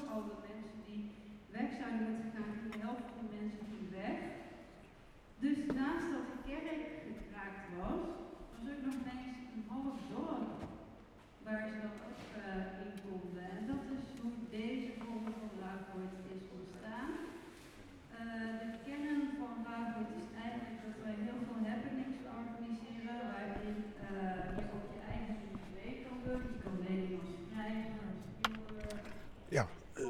al de mensen die weg zouden moeten gaan, ging de helft van de mensen ging weg. Dus naast dat de kerk gekraakt was, was ook nog ineens een half dorp waar ze dan ook in konden. En dat is hoe deze vorm van Ruigoord is ontstaan. De kern van Ruigoord is eigenlijk dat wij heel veel happenings organiseren, waarin je op je eigen individu kan doen. Je kan Nederlands schrijven, schilderen. Ja,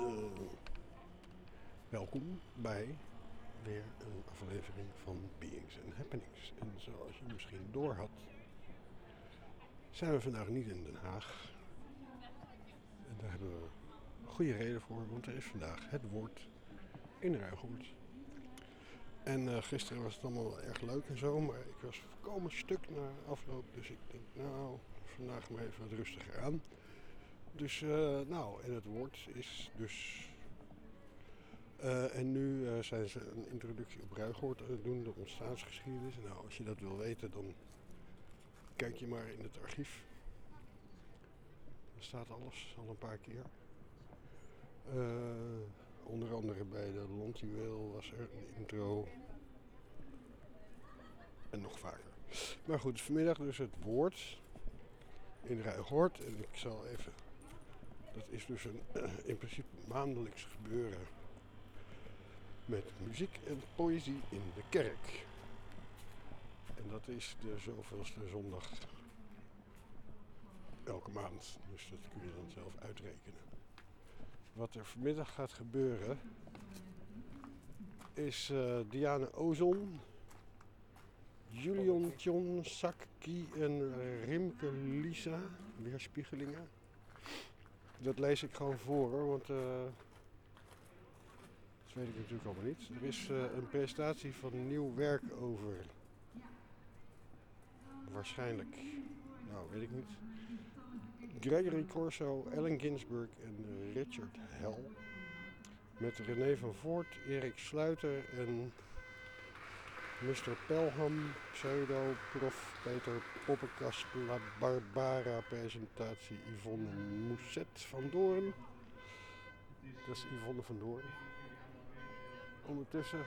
welkom bij weer een aflevering van Beings and Happenings. En zoals je misschien door had, zijn we vandaag niet in Den Haag. En daar hebben we een goede reden voor, want er is vandaag het woord in Ruigoord. En gisteren was het allemaal erg leuk en zo, maar ik was volkomen stuk na afloop. Dus ik denk, nou, vandaag maar even wat rustiger aan. Dus, en het woord is dus... en nu zijn ze een introductie op Ruigoord aan het doen, de ontstaansgeschiedenis. Nou, als je dat wil weten, dan kijk je maar in het archief. Er staat alles al een paar keer. Onder andere bij de Landjuweel was er een intro. En nog vaker. Maar goed, vanmiddag dus het woord in Ruigoord. En ik zal even... Dat is dus een in principe maandelijks gebeuren met muziek en poëzie in de kerk. En dat is de zoveelste zondag elke maand. Dus dat kun je dan zelf uitrekenen. Wat er vanmiddag gaat gebeuren is Diane Ozon, Julian Tjon, Sakki en Rimke Lisa, weerspiegelingen. Dat lees ik gewoon voor hoor, want dat weet ik natuurlijk allemaal niet. Er is een presentatie van nieuw werk over. Waarschijnlijk, nou weet ik niet. Gregory Corso, Allen Ginsberg en Richard Hell. Met René van Voort, Erik Sluiter en Mr. Pelham, pseudo, prof. Peter Poppenkast, La Barbara, presentatie Yvonne Mousset van Doorn. Dat is Yvonne van Doorn. Ondertussen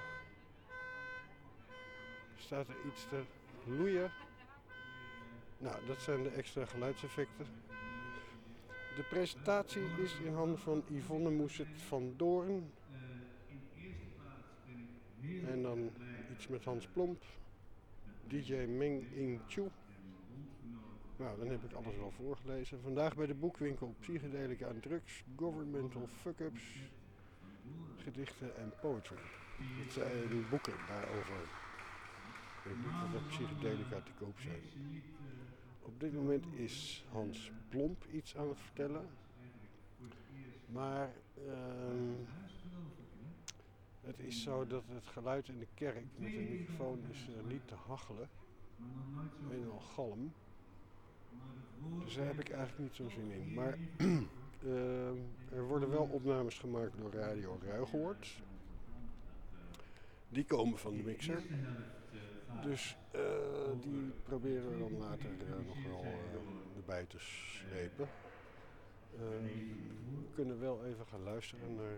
staat er iets te loeien. Nou, dat zijn de extra geluidseffecten. De presentatie is in handen van Yvonne Mousset van Doorn. En dan iets met Hans Plomp. DJ Meng Ing Chu. Nou, dan heb ik alles wel voorgelezen. Vandaag bij de boekwinkel Psychedelica en Drugs, Governmental Fuck-Ups, Gedichten en Poetry. Dat zijn boeken daarover. Ik weet niet of er psychedelica te koop zijn. Op dit moment is Hans Plomp iets aan het vertellen. Maar het is zo dat het geluid in de kerk met de microfoon is niet te hachelen. Helemaal galm. Dus daar heb ik eigenlijk niet zo'n zin in. Maar er worden wel opnames gemaakt door Radio Ruigoord. Die komen van de mixer. Dus die proberen we dan later nog wel erbij te slepen. We kunnen wel even gaan luisteren naar...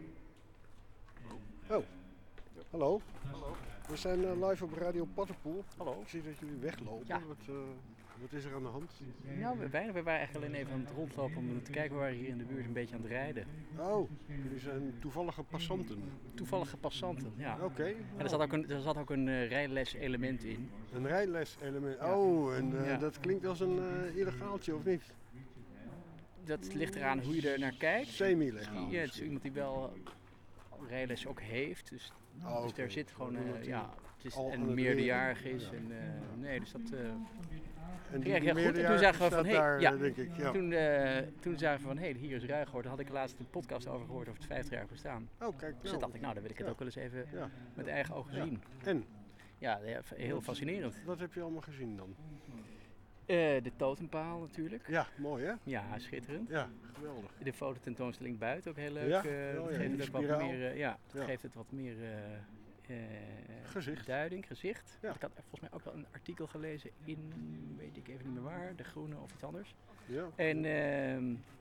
Oh, hallo. Hallo. We zijn live op Radio Paddenpoel. Hallo. Ik zie dat jullie weglopen. Ja. Wat is er aan de hand? Nou, we waren eigenlijk alleen even aan het rondlopen om te kijken. We waren hier in de buurt een beetje aan het rijden. Oh, jullie zijn toevallige passanten. Toevallige passanten, ja. Oké. En er zat ook een rijles-element in. Een rijles-element. Oh, en Ja. dat klinkt als een illegaaltje, of niet? Dat ligt eraan hoe je er naar kijkt. Semi-legaal. Ja, het is iemand die wel rijles ook heeft. Dus oké. daar zit gewoon, het is al aan en het meerderjarig leren. is. Ja. Nee, dus dat... En ging heel goed. En toen meerderjarige zagen we van, staat daar, ja. denk ik. Ja. Toen zagen we van, hier is Ruigoord. Daar had ik laatst een podcast over gehoord over het 50-jarig bestaan. Oh, kijk. Dus toen dacht ik, nou, dan wil ik het ook wel eens even Ja. met eigen ogen Ja. zien. En? Ja, heel fascinerend. Wat heb je allemaal gezien dan? De totempaal natuurlijk. Ja, mooi hè? Ja, schitterend. Ja, geweldig. De fototentoonstelling buiten ook heel leuk. Ja? Dat ja, geeft die het ook wat spiraal. meer, Ja. geeft het wat meer Gezicht. duiding, gezicht. Ja. Ik had volgens mij ook wel een artikel gelezen in, weet ik even niet meer waar, De Groene of iets anders. Ja. En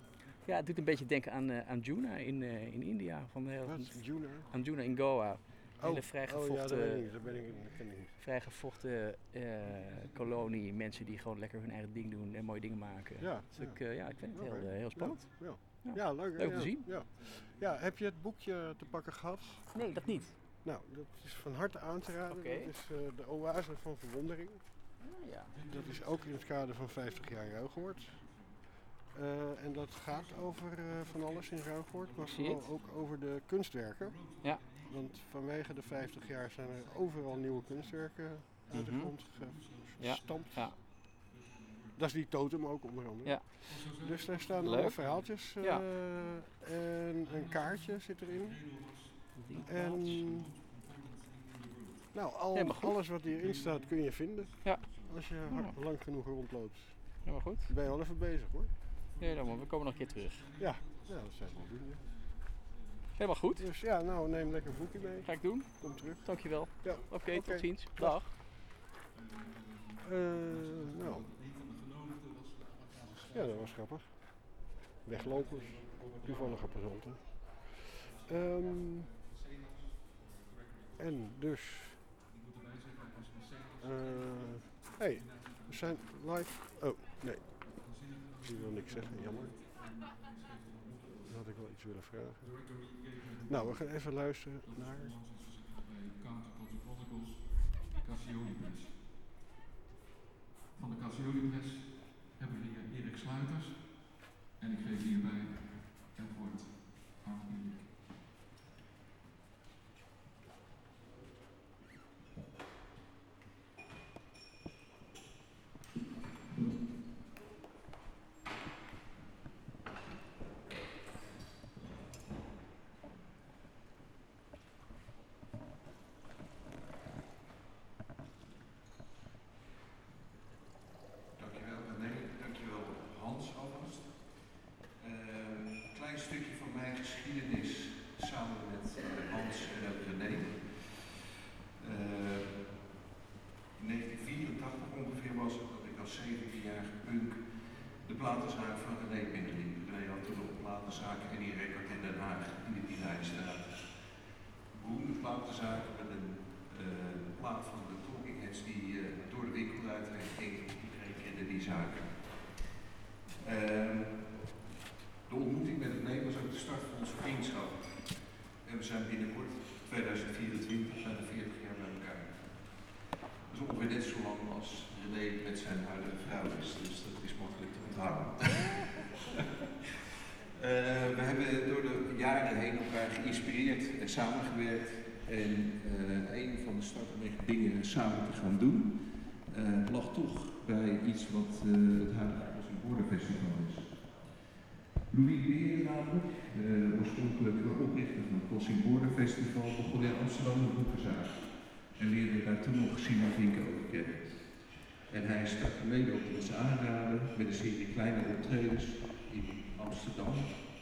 Ja, het doet een beetje denken aan Anjuna in India. Wat? Juna? Anjuna in Goa. Een hele Ja, vrijgevochten, dat ken ik niet. vrijgevochten kolonie. Mensen die gewoon lekker hun eigen ding doen en mooie dingen maken. Ja, Dus ik vind het heel spannend. Ja, leuk. Leuk om te zien. Ja, heb je het boekje te pakken gehad? Nee, dat niet. Nou, dat is van harte aan te raden. Oké. Dat is de Oase van Verwondering. Ja. Dat is ook in het kader van 50 jaar Ruigoord. En dat gaat over van alles in Ruigoord, maar vooral ook over de kunstwerken. Ja. Want vanwege de 50 jaar zijn er overal nieuwe kunstwerken uit de grond gestampt. Ja. Dat is die totem ook onder andere. Ja. Dus daar staan Leuk. allemaal verhaaltjes Ja. en een kaartje zit erin. En nou, alles wat hierin staat kun je vinden. Ja. Als je lang genoeg rondloopt. Helemaal goed. Ben je wel even bezig hoor. Ja, dan, we komen nog een keer terug. Ja, dat zijn wel doen. Helemaal goed. Dus ja, nou neem lekker een boekje mee. Ga ik doen. Kom terug. Dankjewel. Ja. Oké, tot ziens. Dag. Nou. Ja, dat was grappig. Weglopers. Toevallige passanten. En dus... hey, we zijn live... Oh, nee. Ik wil niks zeggen, jammer. Dan had ik wel iets willen vragen. Nou, we gaan even luisteren naar... Cassiolipres. Van de Cassiolipres hebben we hier Erik Sluiters. En ik geef hierbij het woord aan Erik. Dankjewel René, dankjewel Hans alvast. Een klein stukje van mijn geschiedenis samen met Hans en ook René. In 1984 ongeveer was het dat ik als 17-jarige punk de platenzaak van René binnenliep. René had toen nog een platenzaak en die record in Den Haag in de Pielijnstraat. Beroemde platenzaak met een plaat van de Talking Heads die door de winkel uitheen ging. Iedereen kende die zaak. De ontmoeting met René was ook de start van onze vriendschap. En we zijn binnenkort 2024 bijna 40 jaar bij elkaar. Dat is ongeveer net zo lang als René met zijn huidige vrouw is, dus dat is makkelijk te onthouden. We hebben door de jaren heen elkaar geïnspireerd en samengewerkt. En een van de startende dingen samen te gaan doen, lag toch bij iets wat het huidige Crossing Border Festival is. Louis Beer namelijk, oorspronkelijk oprichter van het Crossing Border Festival, begon in Amsterdam de boekenzaak. En leerde daar toen nog Simon Vinken ook kennen. En hij startte mede op ons aanraden met een serie kleine optredens in Amsterdam.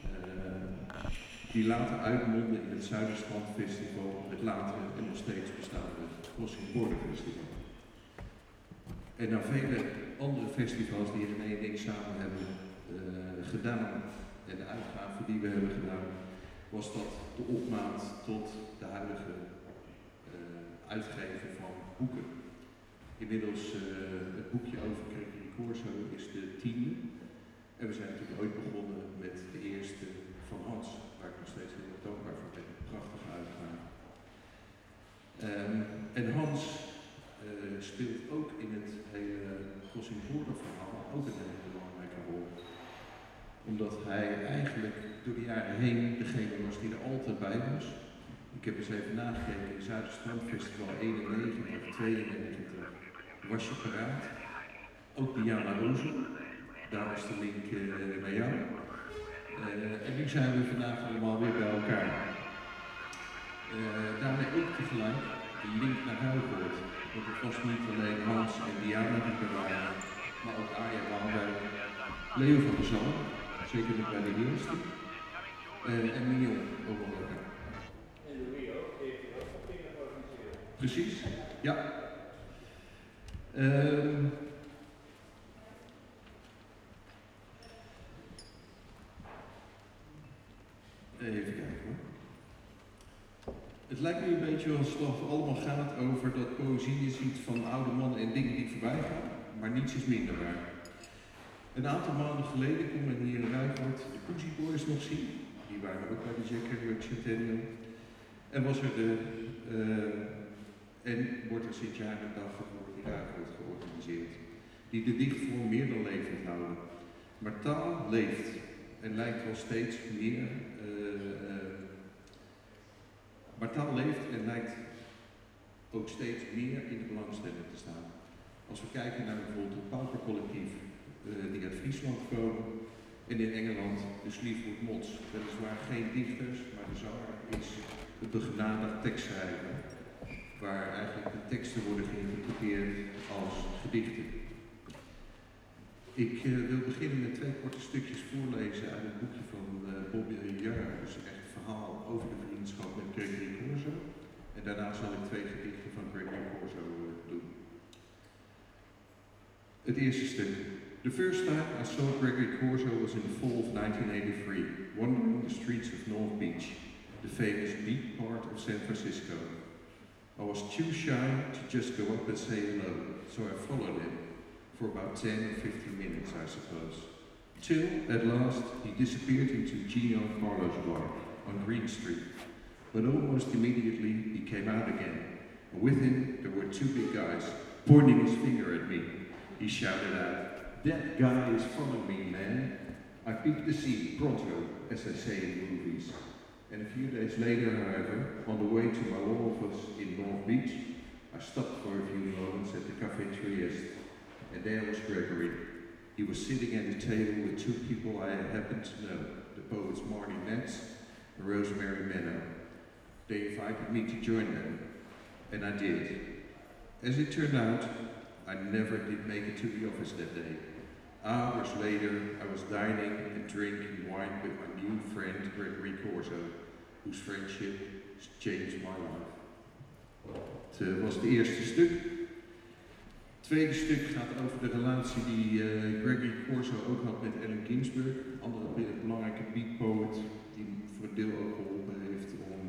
Die later uitmondden in het Zuiderstrand Festival, het latere en nog steeds bestaande Crossing Border Festival. En na vele andere festivals die René en ik samen hebben gedaan en de uitgaven die we hebben gedaan, was dat de opmaat tot de huidige uitgeven van boeken. Inmiddels het boekje over Gregory Corso is de 10e. En we zijn natuurlijk ooit begonnen met de eerste van Hans, waar ik nog steeds heel erg dankbaar voor ben. Prachtige uitgave. En Hans speelt ook in het hele Crossing Border verhaal ook een hele belangrijke rol. Omdat hij eigenlijk door de jaren heen degene was die er altijd bij was. Ik heb eens even nagekeken, in Zuiderstrandfestival 91, 92 was je paraat. Ook Diana Rozel, daar is de link naar jou. En nu zijn we vandaag allemaal weer bij elkaar. Daarmee ook tegelijk de link naar Ruigoord. Want het was niet alleen Hans en Diana die er waren, maar ook Arjen Langwijk, Leo van der Zalm, zeker nog bij de eerste, en Mion ook wel elkaar. En Louis ook, heeft hij ook wat dingen georganiseerd. Precies, ja. Even kijken hoor. Het lijkt nu een beetje alsof het allemaal gaat over dat poëzie is iets van oude mannen en dingen die voorbij gaan, maar niets is minder waar. Een aantal maanden geleden kon men hier in Ruigoord de Cozy Boys nog zien. Die waren ook bij de Jack Kerouac Centennial. En wordt er sinds jaren een dag voor in Ruigoord georganiseerd. Die de dichtvorm meer dan levend houden. Maar taal leeft en lijkt wel steeds meer. Maar taal leeft en lijkt ook steeds meer in de belangstelling te staan. Als we kijken naar bijvoorbeeld het Paupercollectief, die uit Friesland komen, en in Engeland de Sleaford Mods. Weliswaar geen dichters, maar de zanger is een begenadigd tekstschrijver, waar eigenlijk de teksten worden geïnterpreteerd als gedichten. Ik wil beginnen met 2 korte stukjes voorlezen uit het boekje van Bobby Jara, dus echt een verhaal over de vriendschap met Gregory Corso. En daarna zal ik 2 gedichten van Gregory Corso doen. Het eerste stuk. The first time I saw Gregory Corso was in the fall of 1983, wandering the streets of North Beach, the famous beach part of San Francisco. I was too shy to just go up and say hello, so I followed him. For about 10 or 15 minutes, I suppose. Till, at last, he disappeared into Gino Carlo's bar on Green Street. But almost immediately, he came out again. And with him, there were 2 big guys, pointing his finger at me. He shouted out, "That guy is following me, man." I peeped to see pronto, as they say in movies. And a few days later, however, on the way to my law office in North Beach, I stopped for a few moments at the Café Trieste. And there was Gregory. He was sitting at a table with 2 people I happened to know, the poets Marty Metz and Rosemary Menno. They invited me to join them, and I did. As it turned out, I never did make it to the office that day. Hours later, I was dining and drinking wine with my new friend Gregory Corso, whose friendship changed my life. Het was het eerste stuk. Het tweede stuk gaat over de relatie die Gregory Corso ook had met Allen Ginsberg, een andere belangrijke beat poet, die voor een deel ook geholpen heeft om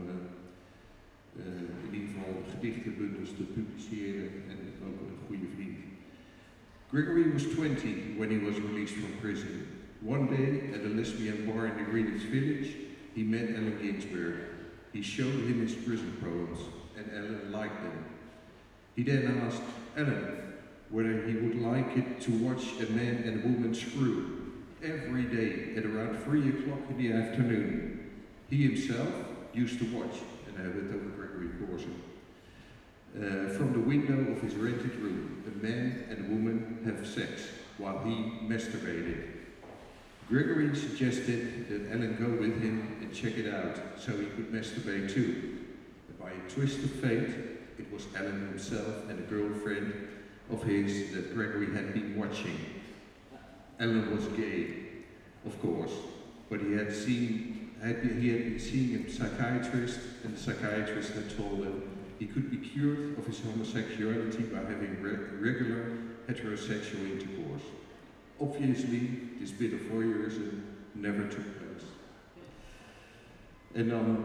in ieder geval gedichtenbundels te publiceren en ook een goede vriend. Gregory was 20 when he was released from prison. One day at a lesbian bar in the Greenwich Village, he met Allen Ginsberg. He showed him his prison poems, and Allen liked them. He then asked Allen whether he would like it to watch a man and a woman screw every day at around 3 o'clock in the afternoon. He himself used to watch, and I have it over Gregory Corso. From the window of his rented room, a man and a woman have sex while he masturbated. Gregory suggested that Allen go with him and check it out so he could masturbate too. But by a twist of fate, it was Allen himself and a girlfriend of his that Gregory had been watching. Allen was gay, of course, but he had been seeing a psychiatrist, and the psychiatrist had told him he could be cured of his homosexuality by having regular heterosexual intercourse. Obviously, this bit of voyeurism never took place. En dan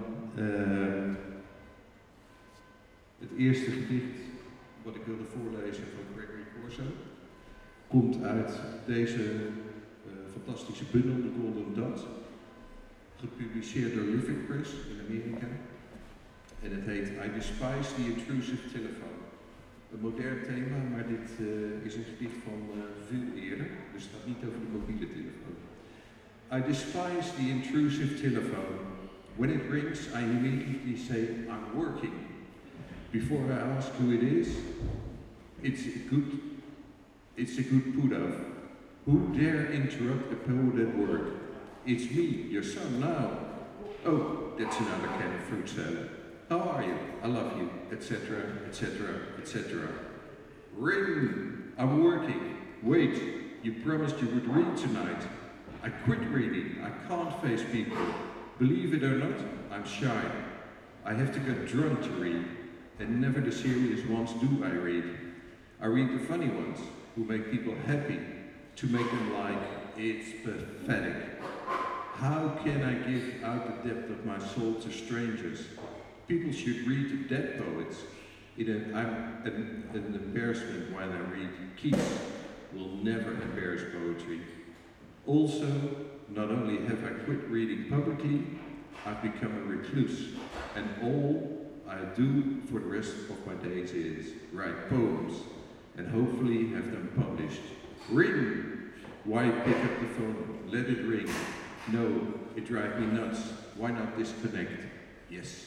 het eerste gedicht wat ik wilde voorlezen van Gregory Corso komt uit deze fantastische bundel, The Golden Dot, gepubliceerd door Living Press in Amerika. En het heet I Despise the Intrusive Telephone. Een modern thema, maar dit is een gedicht van veel eerder, dus het gaat niet over de mobiele telefoon. I despise the intrusive telephone. When it rings, I immediately say, I'm working. Before I ask who it is, it's a good put-off. Who dare interrupt a poet at work? It's me, your son now. Oh, that's another can of fruit salad. How are you? I love you, etc., etc., etc. Ring! I'm working. Wait, you promised you would read tonight. I quit reading. I can't face people. Believe it or not, I'm shy. I have to get drunk to read, and never the serious ones do I read. I read the funny ones, who make people happy, to make them like, it's pathetic. How can I give out the depth of my soul to strangers? People should read the dead poets. I'm an embarrassment when I read. Keats will never embarrass poetry. Also, not only have I quit reading publicly, I've become a recluse, and all I do for the rest of my days is write poems, and hopefully have them published. Ring! Why pick up the phone? Let it ring. No, it drives me nuts. Why not disconnect? Yes.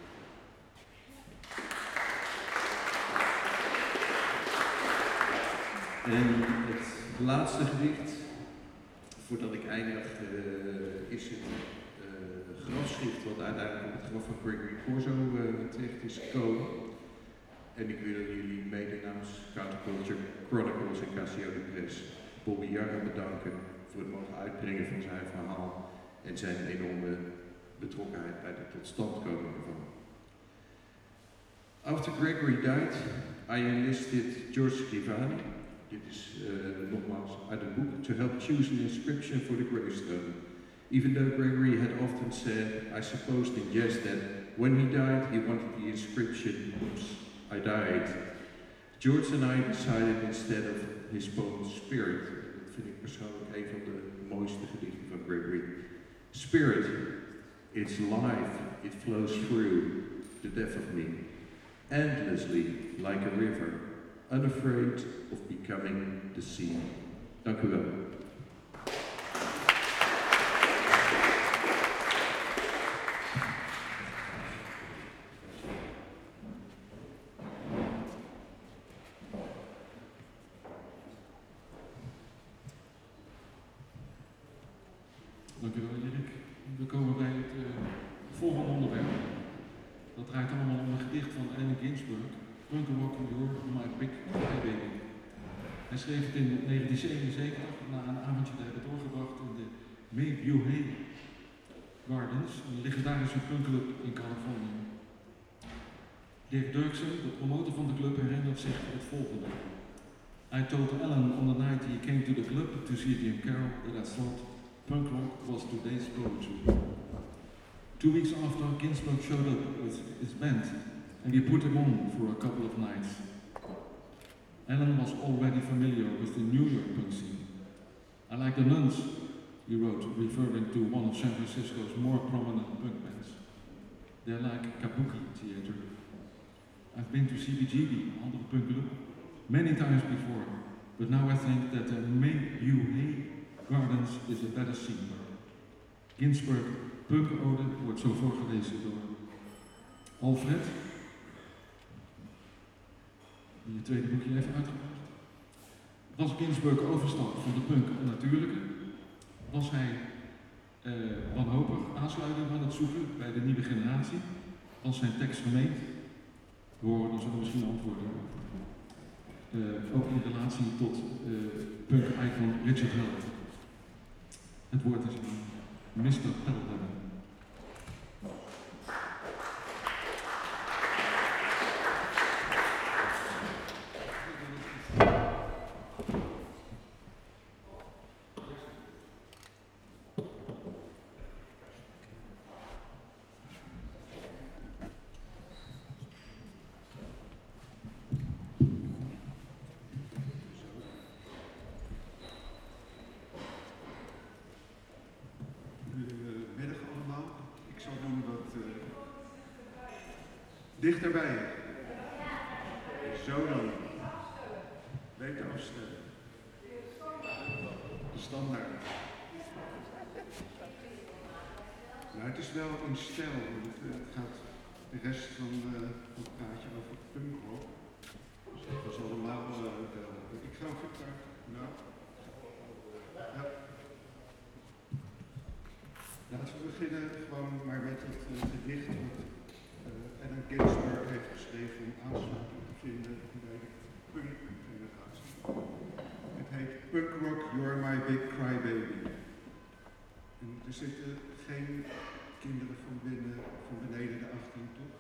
En het laatste gedicht, voordat ik eindig, is het grafschrift wat uiteindelijk op het graf van Gregory Corso terecht is gekomen. En ik wil jullie mede namens Counterculture Chronicles en Cassiope Press Bobby Jarre bedanken voor het mogen uitbrengen van zijn verhaal en zijn enorme betrokkenheid bij de totstandkoming ervan. After Gregory died, I enlisted George Scrivani, dit is nogmaals uit het boek, to help choose an inscription for the gravestone. Even though Gregory had often said, I supposed in jest that when he died he wanted the inscription, oops, I died. George and I decided instead of his poem Spirit, dat vind ik persoonlijk een van de mooiste gedichten van Gregory. Spirit, it's life, it flows through the death of me, endlessly like a river, unafraid of becoming the sea. Dank u wel. Dank u wel, Erik. We komen bij het volgende onderwerp. Dat draait allemaal om een gedicht van Allen Ginsberg, Punk Rock Your My Big Crybaby. Hij schreef het in 1977 na een avondje te hebben doorgebracht in de Maybuhay Gardens, een legendarische punkclub in Californië. Dirk Dirksen, de promotor van de club, herinnert zich het volgende. I told Allen on the night he came to the club to see Jim Carroll that I thought punk rock was today's poetry. 2 weeks after, Ginsberg showed up with his band, and we put him on for a couple of nights. Allen was already familiar with the New York punk scene. I like the Nuns, he wrote, referring to one of San Francisco's more prominent punk bands. They're like kabuki theater. I've been to CBGB, andere punkclub, many times before, but now I think that the Maybuhay Gardens is a better scene. Ginsberg Punk Ode wordt zo voorgelezen door Alfred, die het tweede boekje heeft uitgebracht. Was Ginsberg overstap van de punk en natuurlijke? Was hij wanhopig aansluiting aan het zoeken bij de nieuwe generatie? Was zijn tekst gemeend? We horen dan zullen misschien antwoorden. Ook in relatie tot punk-icon Richard Hell. Het woord is aan Mr. Pelham. Dichterbij. Zo dan. Beter afstellen. De standaard. Nou, het is wel een stijl, want het gaat de rest van het praatje over punkrock. Dus dat was allemaal wel. Ik ga even praten. Nou. Ja. Laten we beginnen gewoon maar met het gedicht wat Allen Ginsberg heeft geschreven om aansluiting te vinden bij de punk-generatie. Het heet Punk Rock, You're My Big Crybaby. En er zitten geen kinderen van beneden de 18, toch?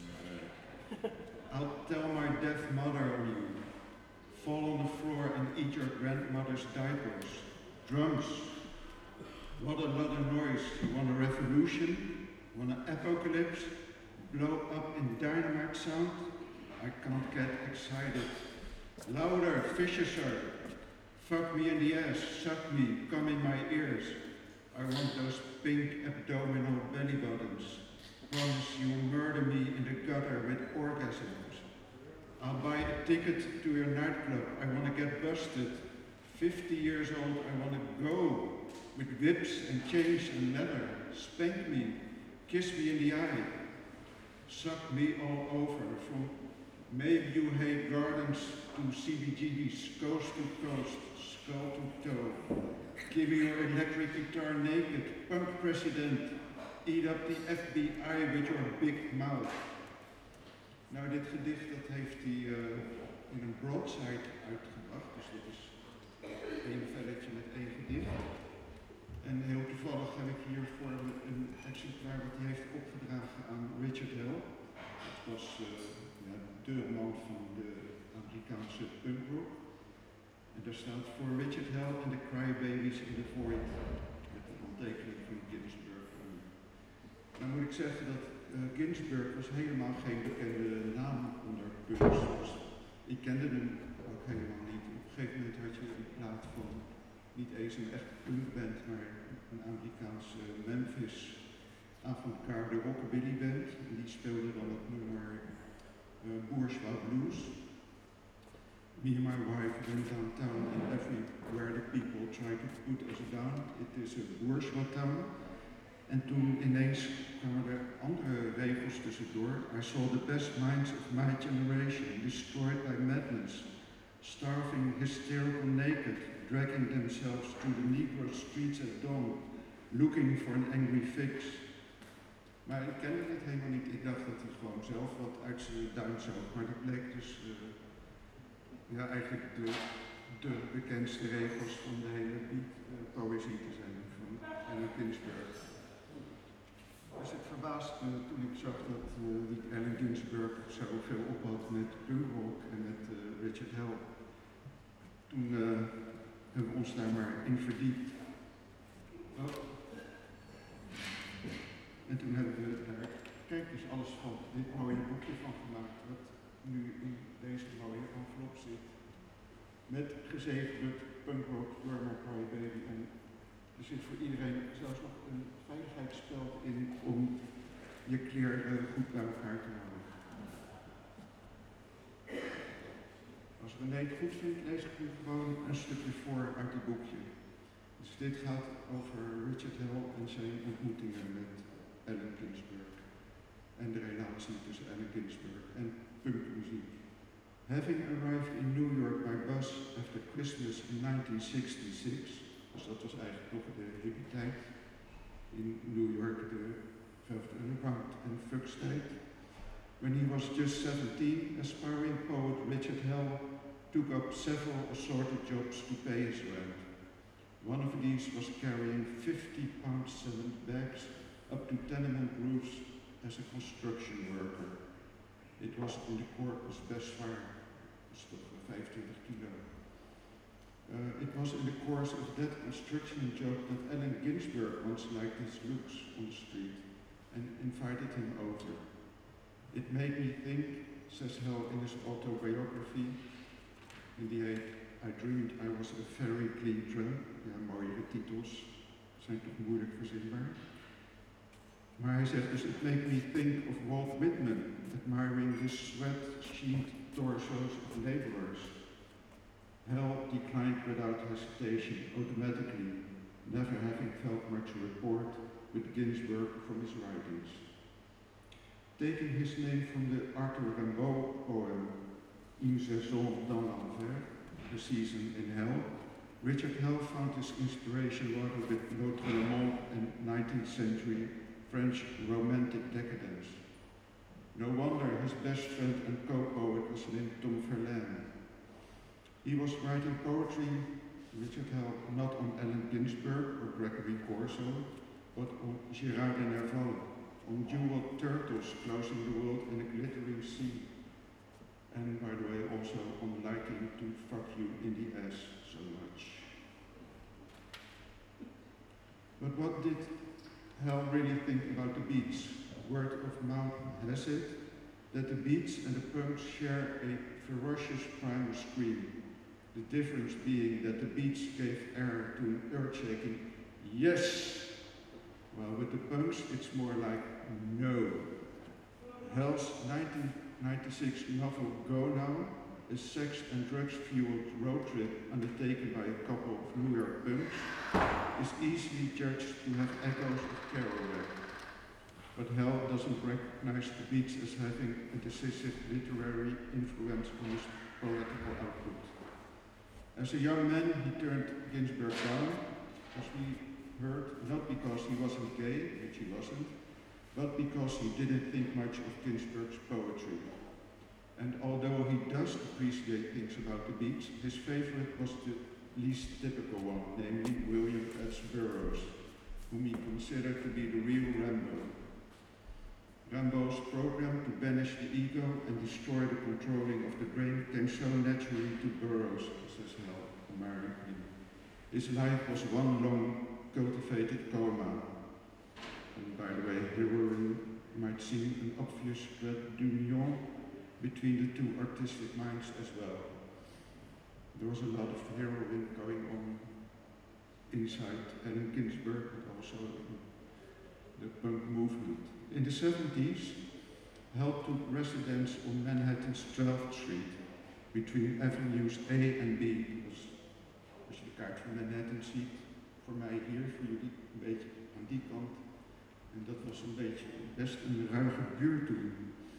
I'll tell my deaf mother on you. Fall on the floor and eat your grandmother's diapers. Drums. What a lot of noise. You want a revolution? Want an apocalypse? Blow up in dynamite sound? I can't get excited. Louder, Fischer. Fuck me in the ass, suck me, come in my ears. I want those pink abdominal belly buttons. Promise you'll murder me in the gutter with orgasms. I'll buy a ticket to your nightclub. I want to get busted. 50 years old, I want to go. With whips and chains and leather. Spank me, kiss me in the eye. Suck me all over. From Maybe You Hate Gardens to CBGB's coast to coast, skull to toe. Give me your electric guitar naked, punk president. Eat up the FBI with your big mouth. Nou, dit gedicht dat heeft hij in een broadside uitgebracht, dus dat is één velletje met één gedicht. En heel toevallig heb ik hier voor me een exemplaar wat hij heeft opgedragen aan Richard Hell. Dat was de man van de Amerikaanse punkrock. En daar staat voor Richard Hell en de Crybabies in the Void. Met de handtekening van Ginsberg. Nou moet ik zeggen dat Ginsberg was helemaal geen bekende naam onder punks. Dus ik kende hem ook helemaal niet. Op een gegeven moment had je een plaat van niet eens een echte punkband, maar een Amerikaanse Memphis avant-garde rockabilly band. En die speelde dan het nummer Bourgeois Blues. Me and my wife went downtown and everywhere the people try to put us down. It is a bourgeois town. En toen ineens kwamen er andere regels tussendoor. I saw the best minds of my generation destroyed by madness, starving, hysterical, naked, dragging themselves through the Negro streets at dawn, looking for an angry fix. Maar ik kende het helemaal niet. Ik dacht dat hij gewoon zelf wat uit zijn duim zoog. Maar dat bleek dus eigenlijk de bekendste regels van de hele poëzie te zijn van Allen Ginsberg. Dus het verbaasde me toen ik zag dat Allen Ginsberg zoveel op had met punkrock en met Richard Hell. Toen hebben we ons daar maar in verdiept. Oh. En toen hebben we daar, kijk dus alles van dit mooie boekje van gemaakt, wat nu in deze mooie envelop zit. Met gezegend punkrock door my Crybaby. En er zit voor iedereen zelfs nog een veiligheidsspeld in om je kleren goed bij elkaar te houden. Als René het goed vindt, lees ik nu gewoon een stukje voor uit het boekje. Dus dit gaat over Richard Hell en zijn ontmoetingen met Allen Ginsberg. En de relatie tussen Allen Ginsberg en punkmuziek. Having arrived in New York by bus after Christmas in 1966, dus dat was eigenlijk nog de hippie-tijd, in New York de Velvet Underground en Fucks-tijd. When he was just 17, aspiring poet Richard Hell took up several assorted jobs to pay his rent. One of these was carrying 50-pound cement bags up to tenement roofs as a construction worker. It was in the Corpus Bezvaar, dat is toch 25 kilo. It was in the course of that construction job that Allen Ginsberg once liked his looks on the street and invited him over. It made me think, says Hell in his autobiography, in the I dreamed I was a very clean drunk. Ja, mooiere titels zijn toch moeilijk verzinbaar. Maar hij zegt dus, it made me think of Walt Whitman, admiring his sweat-sheathed torsos of laborers. Hell declined without hesitation, automatically, never having felt much rapport with Ginsberg from his writings. Taking his name from the Arthur Rimbaud poem, Une saison dans l'enfer, A Season in Hell, Richard Hell found his inspiration rather with Notre Dame and 19th century French romantic decadence. No wonder his best friend and co-poet was named Tom Verlaine. He was writing poetry, Richard Hell, not on Allen Ginsberg or Gregory Corso, but on Gérard de Nerval, on jeweled turtles closing the world in a glittering sea. And by the way, also on liking to fuck you in the ass so much. But what did Hal really think about the Beats? Word of mouth has it that the Beats and the Punks share a ferocious primal scream. The difference being that the Beats gave air to an earth-shaking yes, while with the Punks it's more like no. Hal's 1996 novel Go Now, a sex and drugs-fueled road trip undertaken by a couple of New York punks, is easily judged to have echoes of Kerouac. But Hal doesn't recognize the Beats as having a decisive literary influence on his poetical output. As a young man, he turned Ginsberg down, as we heard, not because he wasn't gay, which he wasn't, but because he didn't think much of Ginsberg's poetry. And although he does appreciate things about the Beats, his favorite was the least typical one, namely William S. Burroughs, whom he considered to be the real Rambo. Rambo's program to banish the ego and destroy the controlling of the brain came so naturally to Burroughs, says Hal, admiringly. His life was one long, cultivated coma. And by the way, heroin might seem an obvious red union between the two artistic minds as well. There was a lot of heroin going on inside Allen Ginsberg, but also in the punk movement. In the 70s, Hal took residence on Manhattan's 12th Street, between avenues A en B. Dus als je de kaart van Manhattan ziet, voor mij hier, voor jullie een beetje aan die kant. En dat was een beetje best een ruige buurt toen.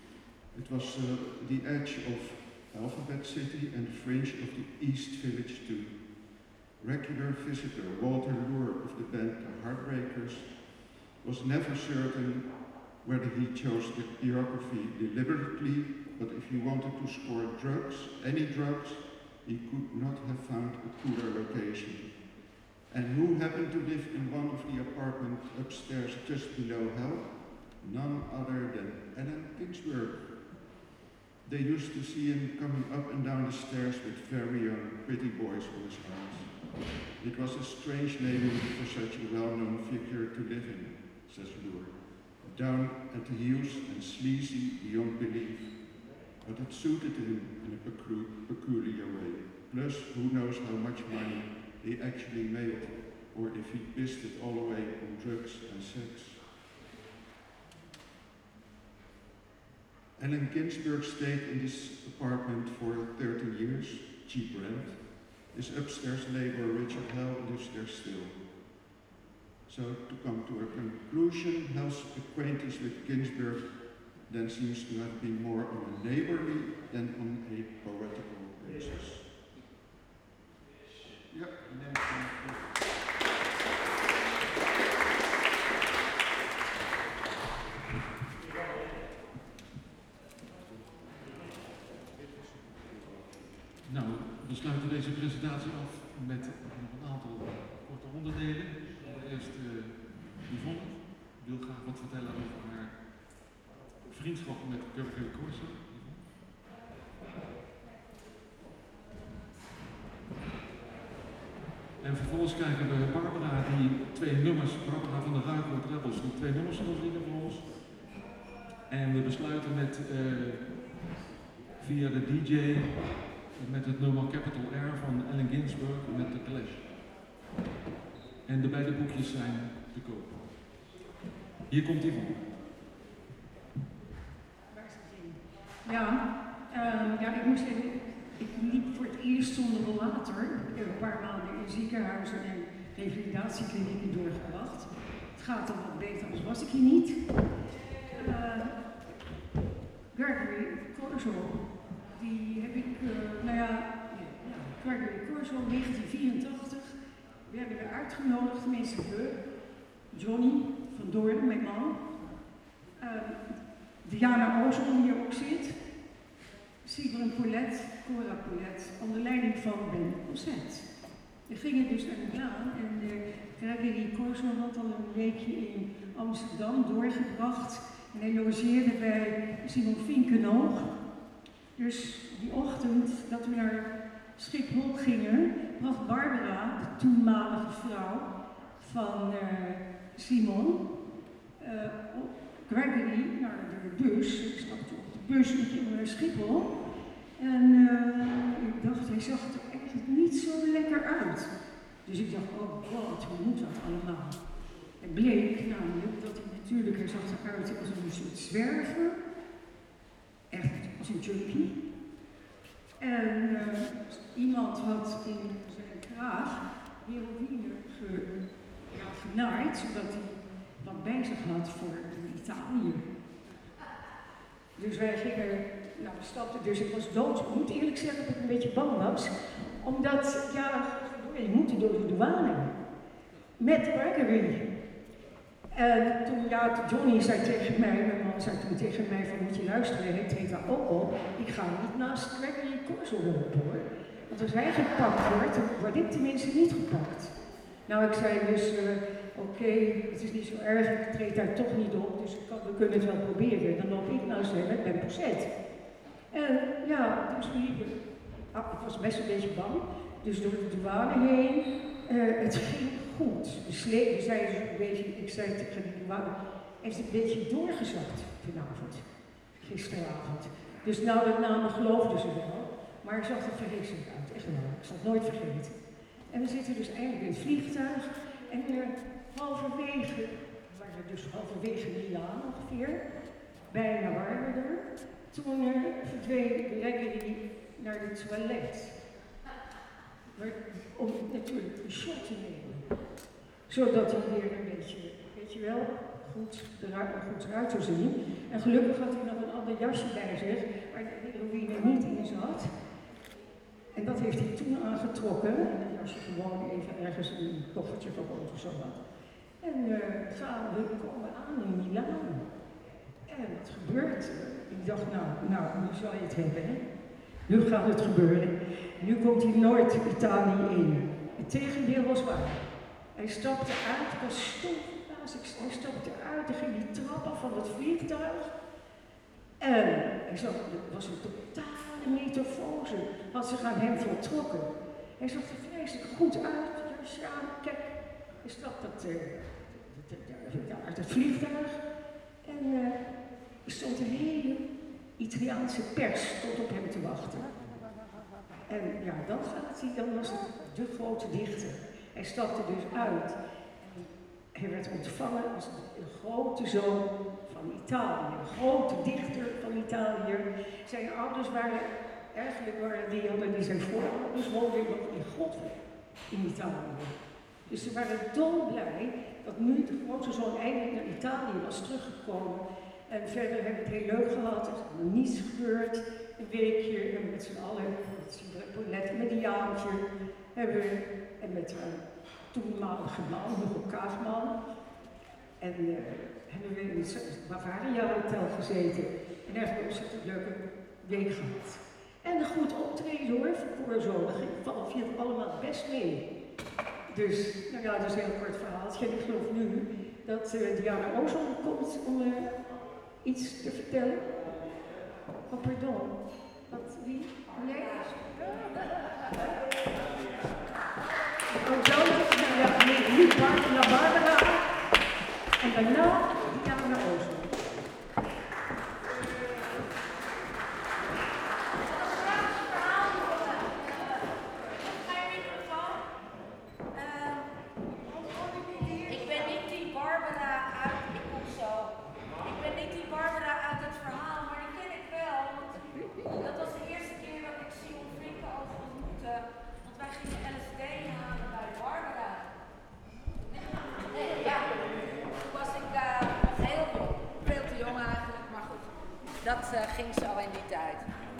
It was the edge of Alphabet City and the fringe of the East Village too. Regular visitor Walter Lure of the band The Heartbreakers was never certain whether he chose the geography deliberately, but if he wanted to score drugs, any drugs, he could not have found a cooler location. And who happened to live in one of the apartments upstairs just below Hal? None other than Allen Ginsberg. They used to see him coming up and down the stairs with very young, pretty boys on his arms. It was a strange neighborhood for such a well-known figure to live in, says Lure. Down at the heels and sleazy beyond belief. But it suited him in a peculiar way. Plus, who knows how much money he actually made, or if he pissed it all away on drugs and sex. Allen Ginsberg stayed in this apartment for 13 years, cheap rent. His upstairs neighbor Richard Hell lives there still. So to come to a conclusion, Hal's acquaintance with Ginsberg then seems to have been more on a neighborly than on a poetical basis. Ja, Nou, we sluiten deze presentatie af met nog een aantal korte onderdelen. Allereerst Yvonne wil graag wat vertellen over haar vriendschap met Gregory Corso. En vervolgens krijgen we Barbara die twee nummers, Barbara van de Ruikwoord Rebels, die twee nummers zal zingen voor ons. En we besluiten met via de DJ met het nummer Capital R van Allen Ginsberg met The Clash. En de beide boekjes zijn te koop. Hier komt die van. Ja, ik moest even, ik liep voor het eerst zonder rollator. Ik heb een paar maanden in ziekenhuizen en revalidatieklinieken doorgebracht. Het gaat al wat beter, anders was ik hier niet. Gregory Corso, die heb ik, Gregory Corso, 1984, werden we uitgenodigd, tenminste Johnny van Doorn, mijn man, Diana Ozon, die hier ook zit, Sigrid Poulet, Cora Poulet, onder leiding van Ben Cosset. We gingen dus naar de laan en Gregory Corso had al een weekje in Amsterdam doorgebracht en hij logeerde bij Simon Vinkenoog. Dus die ochtend dat we naar Schiphol gingen, bracht Barbara, de toenmalige vrouw van Simon, Gregory naar de bus. Ik stapte op de bus en ging naar Schiphol. En ik dacht, hij zag er eigenlijk niet zo lekker uit. Dus ik dacht, oh god, hoe moet dat allemaal? Het bleek namelijk dat hij zag eruit als een soort zwerver. Echt als een junkie. En iemand had in zijn kraag heroïne genaaid, zodat hij wat bij zich had voor Italië. Dus wij gingen, we stapten dus, ik was dood. Ik moet eerlijk zeggen dat ik een beetje bang was, omdat, je moet door de douane. Met Gregory. En toen, Johnny zei tegen mij, mijn man zei toen tegen mij van, moet je luisteren, hij treedt daar ook op. Ik ga niet naast Gregory Corso lopen hoor. Want als hij gepakt wordt, dan word ik tenminste niet gepakt. Nou, ik zei dus, oké, het is niet zo erg, ik treed daar toch niet op, dus we kunnen het wel proberen. Dan loop ik naast hem met mijn pochette. En dus ik was best een beetje bang, dus door de douane heen, het ging goed. De zei dus een beetje, ik zei tegen de douane, heeft een beetje doorgezakt vanavond, gisteravond. Dus dat namen geloofden ze wel, maar ik zag er vreselijk uit, echt waar, ik zal het nooit vergeten. En we zitten dus eindelijk in het vliegtuig en we waren dus halverwege Milaan ongeveer, bijna waren we er. Toen verdween Gregory naar de toilet. Om natuurlijk een shot te nemen. Zodat hij weer een beetje, weet je wel, goed eruit zou zien. En gelukkig had hij nog een ander jasje bij zich, waar de heroïne niet in zat. En dat heeft hij toen aangetrokken. En dat jasje gewoon even ergens in een koffertje verkocht of zo wat. En we komen aan in Milaan. En het gebeurt. Ik dacht, nu zal je het hebben, hè. Nu gaat het gebeuren. Nu komt hij nooit Italië in. Het tegendeel was waar. Hij stapte uit, ik was stomverbaasd. Hij stapte uit, hij ging die trap af van het vliegtuig. En het was een totale metamorfose, had zich aan hem voltrokken. Hij zag er vreselijk goed uit. Kijk, hij stapte uit het vliegtuig. En er stond een hele Italiaanse pers tot op hem te wachten. En dan was het de grote dichter. Hij stapte dus uit. Hij werd ontvangen als een grote zoon van Italië, een grote dichter van Italië. Zijn ouders die zijn voorouders woonden nog in Godweg in Italië. Dus ze waren dolblij dat nu de grote zoon eindelijk naar Italië was teruggekomen. En verder hebben we het heel leuk gehad, er is nog niets gebeurd. Een weekje en met z'n allen, net met een jaartje, en met toenmalige man, Hugo Kaagman. En hebben we in het Bavaria Hotel gezeten. En daar hebben we een ontzettend leuke week gehad. En een goed optreden hoor, voor Corso. Dat viel allemaal best mee. Dus, dat is een heel kort verhaaltje. En ik geloof nu dat Diana Ozon komt om iets te vertellen. Oh, pardon. Wie? Nee? Nu Barbara. En daarna Diana Ozon. Dat ging zo in die tijd.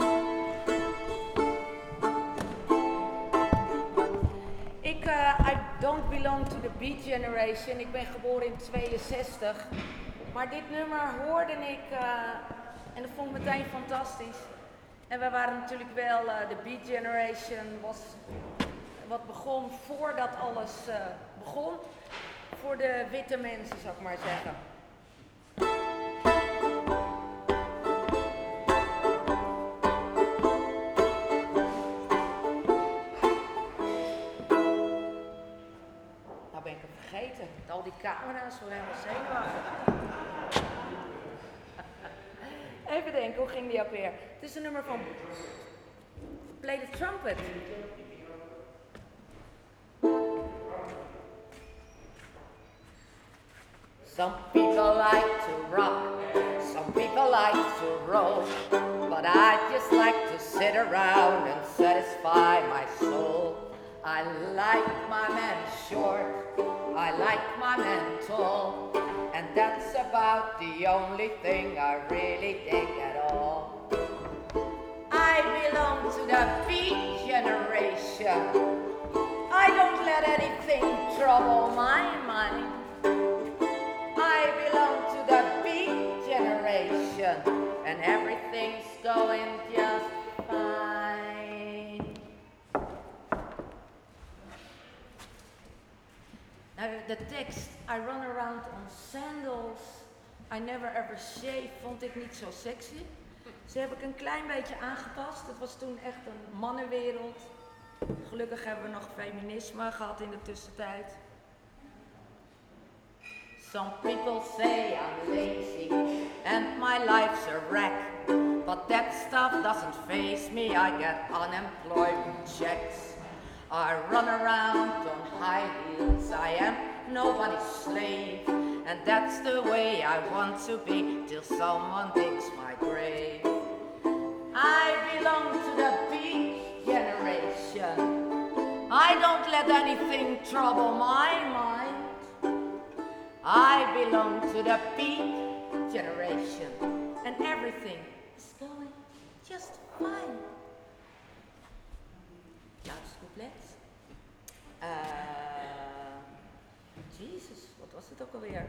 I don't belong to the Beat Generation. Ik ben geboren in 62. Maar dit nummer hoorde ik en dat vond ik meteen fantastisch. En we waren natuurlijk wel, de Beat Generation was wat begon voordat alles begon. Voor de witte mensen, zou ik maar zeggen. Nou ben ik het vergeten. Met al die camera's, voor helemaal zenuwachtig. Even denken, hoe ging die ook weer? Het is een nummer van Play the Trumpet. Some people like to rock, some people like to roll, but I just like to sit around and satisfy my soul. I like my man short, I like my man tall, and that's about the only thing I really dig at all. I belong to the beat generation. I don't let anything trouble my mind. I belong to the beat generation, and everything's going just fine. Now the text, I run around on sandals, I never ever shave, vond ik niet zo sexy. Dus heb ik een klein beetje aangepast. Het was toen echt een mannenwereld. Gelukkig hebben we nog feminisme gehad in de tussentijd. Some people say I'm lazy and my life's a wreck, but that stuff doesn't faze me, I get unemployment checks. I run around on high heels, I am nobody's slave, and that's the way I want to be till someone digs my grave. I belong to the beat generation. I don't let anything trouble my mind. I belong to the beat generation, and everything is going just fine. Laatste couplet. Jezus, wat was het ook alweer?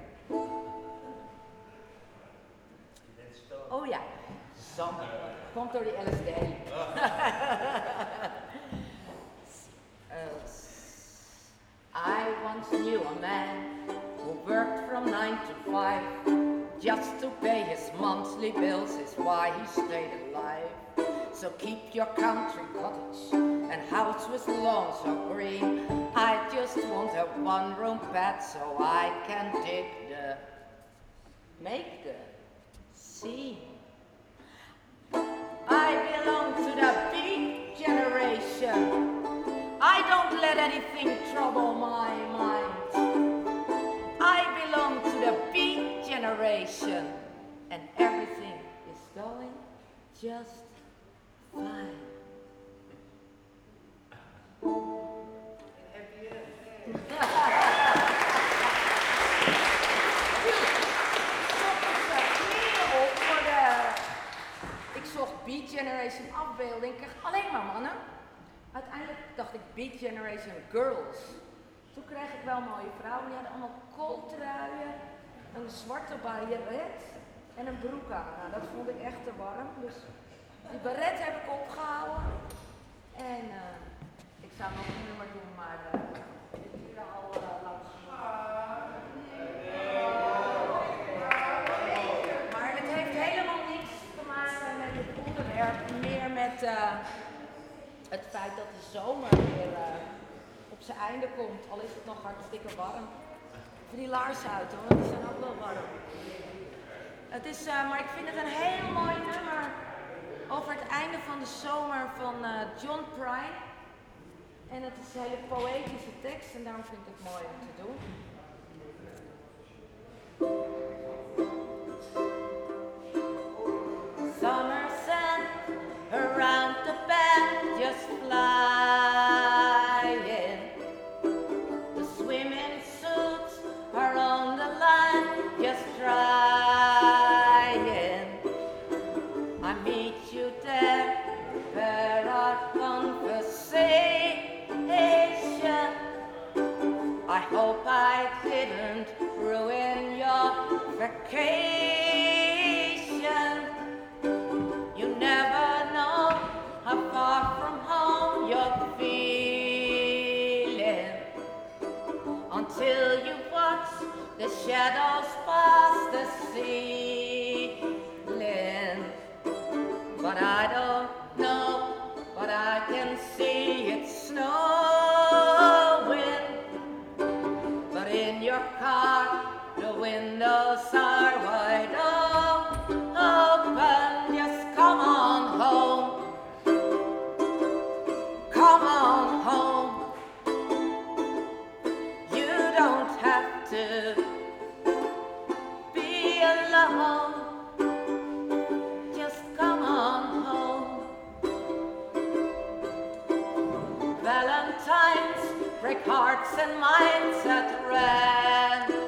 Oh ja, komt door die LSD. I once knew a man who worked from 9 to 5 just to pay his monthly bills, is why he stayed alive. So keep your country cottage and house with lawns so green. I just want a one-room bed so I can make the scene. I belong to the beat generation. I don't let anything trouble my mind. I belong to the beat generation, and everything is going just fine. Ik zocht Beat Generation afbeelding, ik kreeg alleen maar mannen. Uiteindelijk dacht ik Beat Generation Girls. Toen kreeg ik wel mooie vrouwen, die hadden allemaal kooltruien, een zwarte baret en een broek aan. Nou, dat vond ik echt te warm, dus die baret heb ik opgehouden. En ik zou nog een nummer doen, maar dit is hier al lang Maar het heeft helemaal niks te maken met het onderwerp, meer met het feit dat de zomer weer op zijn einde komt, al is het nog hartstikke warm. Voor die laarzen uit hoor, die zijn ook wel warm. Het is, maar ik vind het een heel mooi nummer over het einde van de zomer van John Prine. En het is een hele poëtische tekst en daarom vind ik het mooi om te doen. Summer sun around the bend just flying. The swimming suits are on the line just trying. I meet you there where our conversation. I hope I didn't ruin your vacation. You never know how far from home you're feeling until you watch the shadows pass the ceiling. But I don't know, but I can see it snowing. But in your car, the windows are wide open. Just come on home. Come on home. You don't have to be alone. Just come on home. Valentines break hearts and minds at random.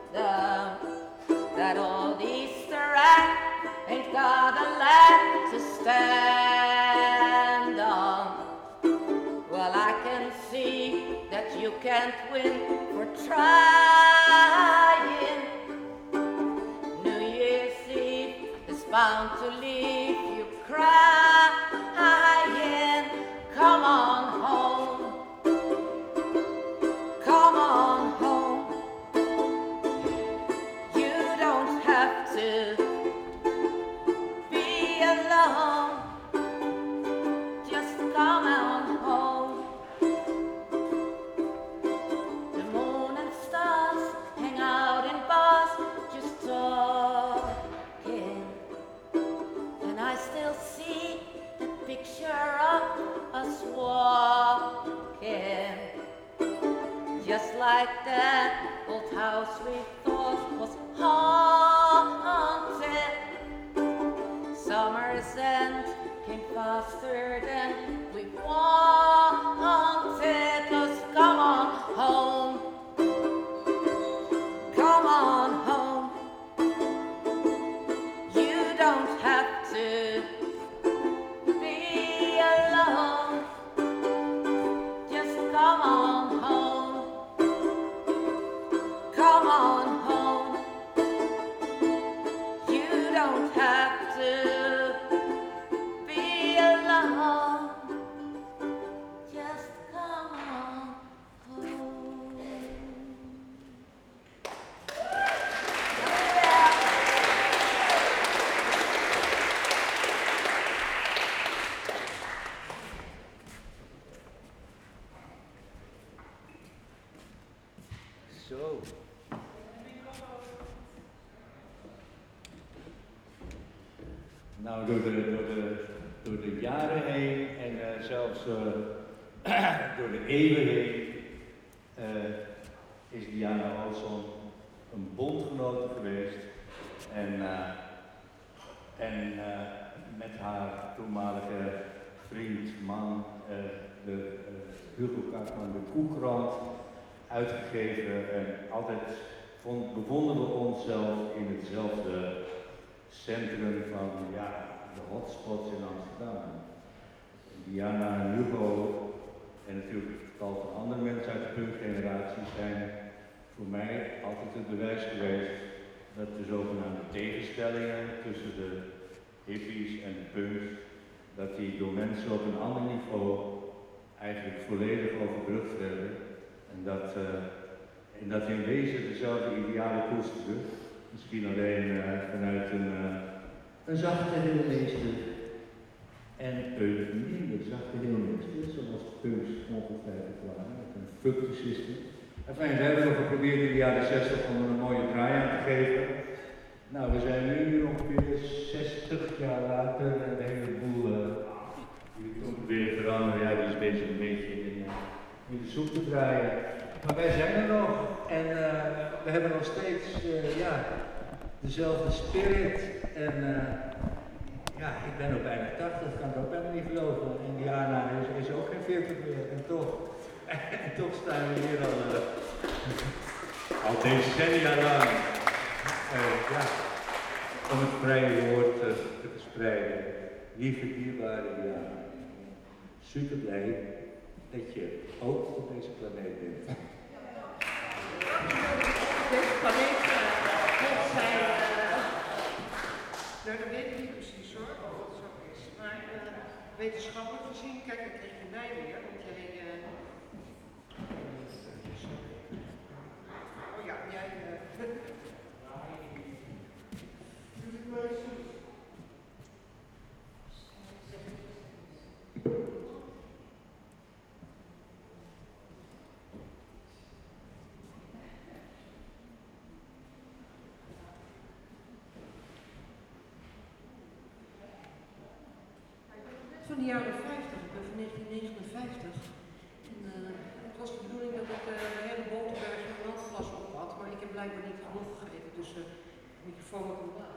That old Easter egg ain't got a leg to stand on. Well, I can see that you can't win for trying. New Year's Eve is bound to leave you crying. Come on home. Come on home. You don't have to be alone. Just come on home. The moon and stars hang out in bars just talking. And I still see the picture of us walking. Just like that old house we thought was haunted. Summer's end came faster than we wanted. Just come on home. Come on home. You don't have to be alone. Just come on home. Come on home. You don't have to be alone. Just come on home. Zo. Nou, door de jaren heen en zelfs door de eeuwen heen is Diana Olsson een bondgenote geweest en met haar toenmalige vriend, man, de Hugo Kaufman, de Koekrand uitgegeven en altijd bevonden we onszelf in hetzelfde centrum van de hotspots in Amsterdam. Diana en Hugo en natuurlijk tal van andere mensen uit de punkgeneratie zijn voor mij altijd het bewijs geweest dat de zogenaamde tegenstellingen tussen de hippies en de punks, dat die door mensen op een ander niveau eigenlijk volledig overbrugd werden en dat in wezen dezelfde idealen koesterden. Misschien alleen vanuit een zachte heelmeester en punk minder zachte heelmeester, zoals de punks ongetwijfeld waren, met een fuck the system. Enfin, we hebben nog geprobeerd in de jaren 60 om er een mooie draai aan te geven. Nou, we zijn nu ongeveer 60 jaar later en de hele boel die komt weer veranderen. Ja, die is bezig een beetje in de soep te draaien. Maar wij zijn er nog en we hebben nog steeds dezelfde spirit en ik ben ook bijna 80, kan ik ook bijna niet geloven. En Diana is ook geen 40 meer en toch staan we hier al decennia lang om het vrije woord te verspreiden. Lieve dierbare Diana, super blij dat je ook op deze planeet bent. Deze planeet komt zijn, dat weet ik niet precies hoor, of het zo is. Maar wetenschappelijk gezien, kijk, ik kreeg je mij weer, want jij... oh ja, jij... de jaren 50, ik ben van 1959. En, het was de bedoeling dat ik de hele Boterberg en een landglas op had, maar ik heb blijkbaar niet genoeg gegeven, dus de microfoon wordt omlaag.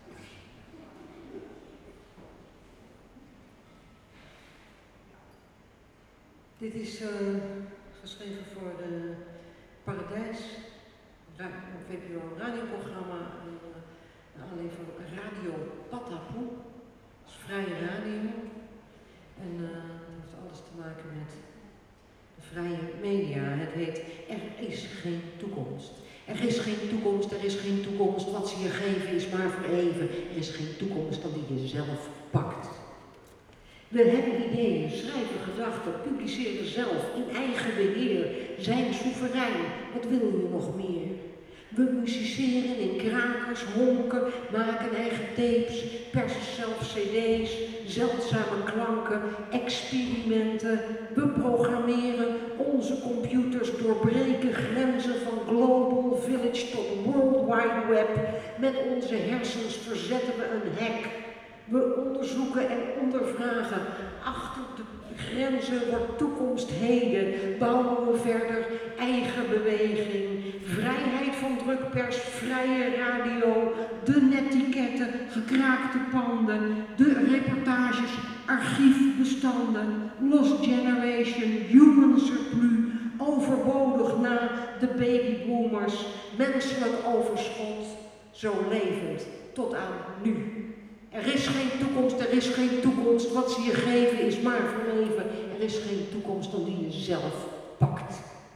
Dit is geschreven voor de Paradijs, een VPRO radioprogramma, alleen van Radio Patapoe, dat is vrije radio. En dat heeft alles te maken met de vrije media. Het heet Er is geen toekomst. Er is geen toekomst, er is geen toekomst. Wat ze je geven is maar voor even. Er is geen toekomst dan die je zelf pakt. We hebben ideeën, schrijven gedachten, publiceren zelf, in eigen beheer, zijn soeverein. Wat wil je nog meer? We musiceren in krakers, honken, maken eigen tapes, persen zelf cd's, zeldzame klanken, experimenten. We programmeren, onze computers doorbreken grenzen van global village tot world wide web. Met onze hersens verzetten we een hek. We onderzoeken en ondervragen. Achter de grenzen wordt toekomst heden. Bouwen we verder eigen beweging. Vrijheid van drukpers, vrije radio. De netiketten, gekraakte panden. De reportages, archiefbestanden. Lost generation, human surplus. Overbodig na de babyboomers. Menselijk overschot. Zo levend tot aan nu. Er is geen toekomst, er is geen toekomst. Wat ze je geven is maar voor even. Er is geen toekomst dan die je zelf pakt.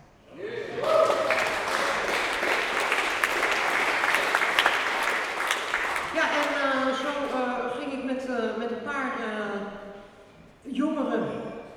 Ja, en zo ging ik met een paar jongeren,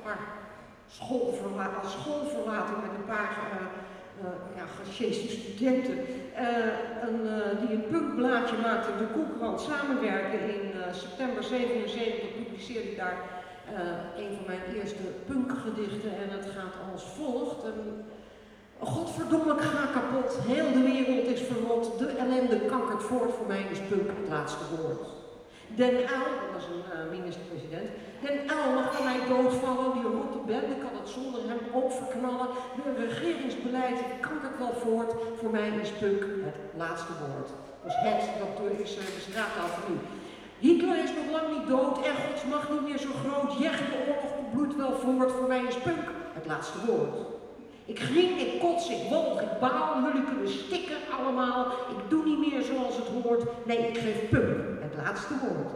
als schoolverlating met een paar gesjeeste studenten, die een punkblaadje maakten, de Koekrand, samenwerken. In september 77 publiceerde ik daar een van mijn eerste punkgedichten en het gaat als volgt. Godverdomme, ik ga kapot, heel de wereld is verrot, de ellende kankert voort, voor mij is punk het laatste woord. Den Uyl, dat was een minister-president, Den Uyl mag van mij doodvallen, die rotte bende kan het zonder hem ook verknallen. De regeringsbeleid kankert wel voort, voor mij is punk het laatste woord. Dus het, dat is de straattaal van nu. Hitler is nog lang niet dood en Gods macht niet meer zo groot. Jecht de oorlog bloedt wel voort, voor mij is punk het laatste woord. Ik gring, ik kots, ik walg, ik baal, jullie kunnen stikken allemaal. Ik doe niet meer zoals het hoort. Nee, ik geef punk het laatste woord.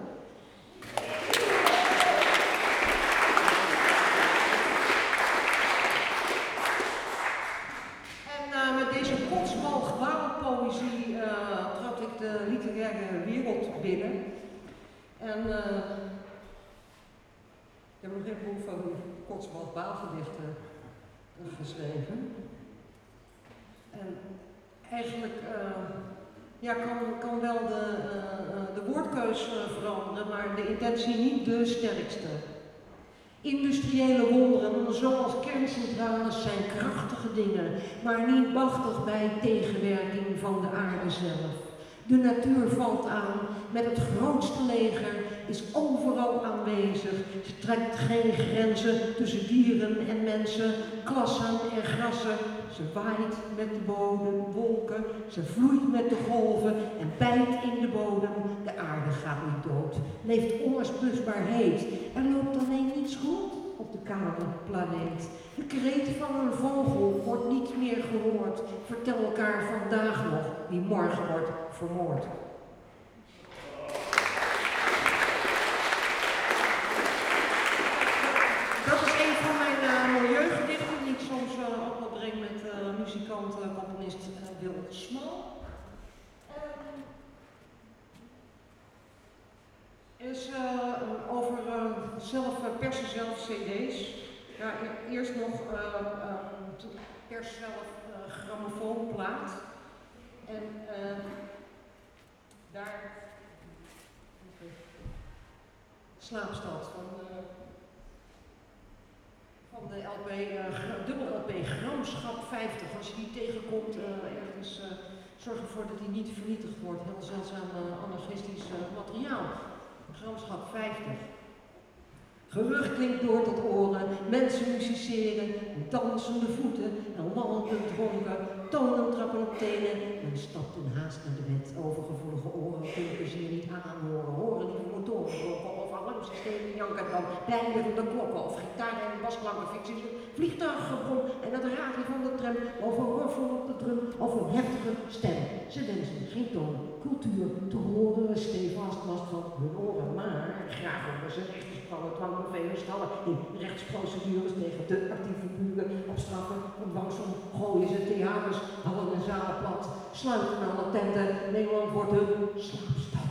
En met deze kotswalg baalpoëzie trad ik de literaire wereld binnen. En ik heb nog een boek van kotswalg baalgedichten geschreven. En eigenlijk kan wel de woordkeus veranderen, maar de intentie niet de sterkste. Industriële wonderen, zoals kerncentrales, zijn krachtige dingen, maar niet machtig bij tegenwerking van de aarde zelf. De natuur valt aan, met het grootste leger, is overal aanwezig. Ze trekt geen grenzen tussen dieren en mensen, klassen en grassen. Ze waait met de bodem, wolken, ze vloeit met de golven en bijt in de bodem. De aarde gaat niet dood, leeft onuitblusbaar heet. Er loopt alleen niets goed op de kale planeet. De kreet van een vogel wordt niet meer gehoord. Vertel elkaar vandaag nog wie morgen wordt vermoord. Dat is een van mijn milieugedichten die ik soms ook wel breng met muzikant, componist Wil Smal. Is over persen zelf cd's. Ja, eerst nog pers zelf grammofoonplaat. En daar Slaapstad van de LP, dubbel LP Gramschap 50. Als je die tegenkomt ergens, zorg ervoor dat die niet vernietigd wordt. Heel zeldzaam anarchistisch materiaal. Gramschap 50. Gerucht klinkt door tot oren, mensen musiceren, dansende voeten en lallende dronken, tonen trappen op tenen. Men stapt in haast naar de wet, overgevoelige oren kunnen ze je niet aanhoren, horen niet de motoren roken of alarmsystemen janken dan, bijlen van de klokken of gitaren en basklanken ficties, vliegtuiggebrom en het raadje van de tram of een ruffel op de drum of een heftige stem. Ze wensen geen toon, cultuur te horen, stevast last van hun oren, maar graag horen ze rechtersplannen, dwangbevelen stallen in rechtsprocedures tegen de actieve buren, op straffen, op dwangsom gooien ze theaters, hallen en zalen plat, sluiten alle tenten, Nederland wordt een slaapstad.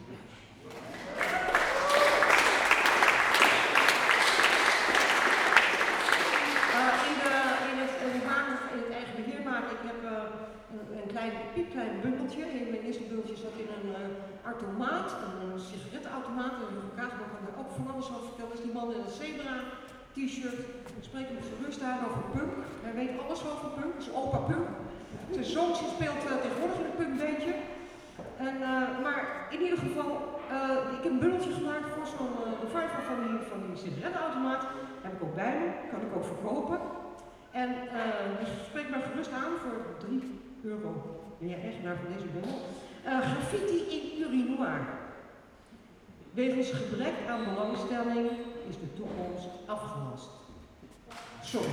Een piepklein bundeltje. In mijn eerste bundeltje zat in een automaat, een sigarettenautomaat. En Hugo Kaasman kan er ook van alles over vertellen. Dat is die man in een zebra t-shirt. Ik spreek hem gerust aan over punk. Hij weet alles over punk. Dat is opa punk. Zijn zoontje speelt tegenwoordig in een punkbeentje. Maar in ieder geval, ik heb een bundeltje gemaakt voor zo'n revival van die sigarettenautomaat. Heb ik ook bij me. Kan ik ook verkopen. En dus spreek mij gerust aan voor €3. Ben jij eigenaar van deze bundel? Graffiti in urinoir. Wegens gebrek aan belangstelling is de toekomst afgelast. Sorry.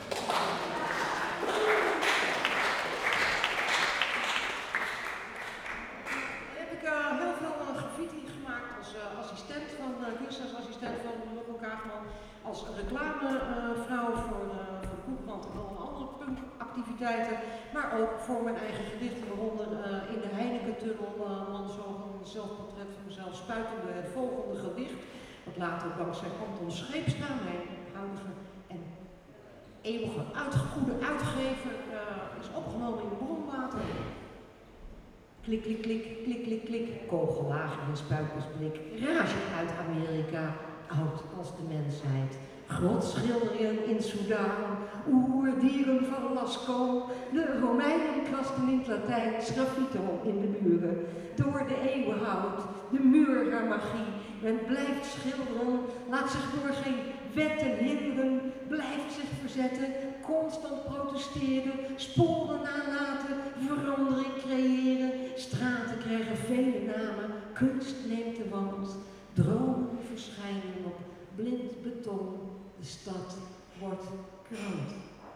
Heb ik heel veel graffiti gemaakt als assistent van kunstenaarsassistent van Hugo Kaagman, als reclamevrouw voor de Koekkrant en alle andere punkactiviteiten, maar ook voor mijn eigen gedichten, waaronder in de Heineken-tunnel een zelfportret van mezelf spuitende het volgende gedicht, wat later dankzij Anton Scheepstra, mijn huidige en eeuwige goede uitgever, is opgenomen in bronwater. Klik, klik, klik, klik, klik, klik, kogellager in spuitbusblik, rage uit Amerika, oud als de mensheid. Grotschilderingen in Sudan, oerdieren van Lascaux, de Romeinen krasten in het Latijn, graffito in de muren. Door de eeuwen houdt de muur haar magie. Men blijft schilderen, laat zich door geen wetten hinderen, blijft zich verzetten, constant protesteren, sporen nalaten, verandering creëren. Straten krijgen vele namen, kunst neemt de wand, dromen verschijnen op blind beton. De stad wordt krant.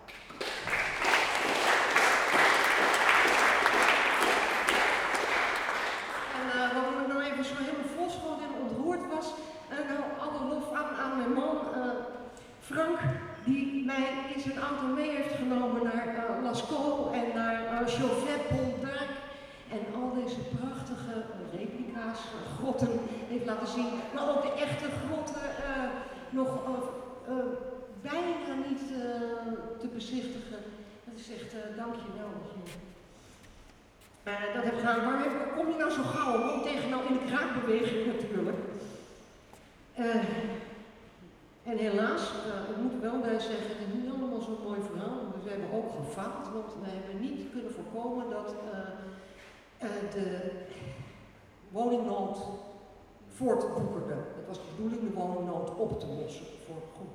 En wat me nou even zo helemaal volschoten en ontroerd was, nou alle lof aan mijn man Frank, die mij in zijn auto mee heeft genomen naar Lascaux en naar Chauvet-Pontdijk. En al deze prachtige replica's, grotten heeft laten zien, maar ook de echte grotten nog bijna niet te bezichtigen. Dat is echt, dankjewel dat je dat hebt gedaan. Waar kom je nou zo gauw? Kom tegen nou in de kraakbeweging natuurlijk. En helaas, ik moet er wel bij zeggen, het is niet allemaal zo'n mooi verhaal. We hebben ook gefaald, want we hebben niet kunnen voorkomen dat de woningnood voortwoekerde. Het was de bedoeling de woningnood op te lossen voor goed.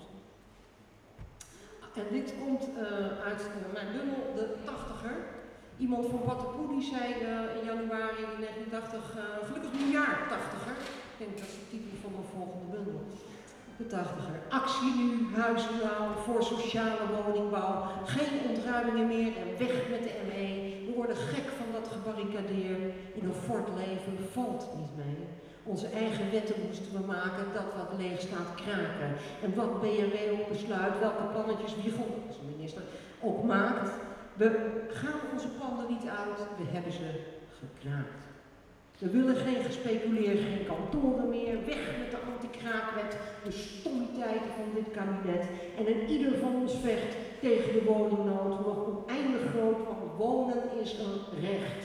En dit komt uit mijn bundel, de 80er. Iemand van Batapoe die zei in januari 1980, gelukkig nieuwjaar 80er. Ik denk dat is de titel van mijn volgende bundel. De 80er. Actie nu, huizenbouw, voor sociale woningbouw. Geen ontruimingen meer en weg met de ME. We worden gek van dat gebarricadeer. In een fort leven valt niet mee. Onze eigen wetten moesten we maken, dat wat leeg staat kraken. En wat BMW ook besluit, welke plannetjes Wiegel, als minister, ook maakt. We gaan onze plannen niet uit, we hebben ze gekraakt. We willen geen gespeculeerd, geen kantoren meer, weg met de anti-kraakwet, de stommiteiten van dit kabinet. En in ieder van ons vecht tegen de woningnood, nog oneindig groot, want wonen is een recht.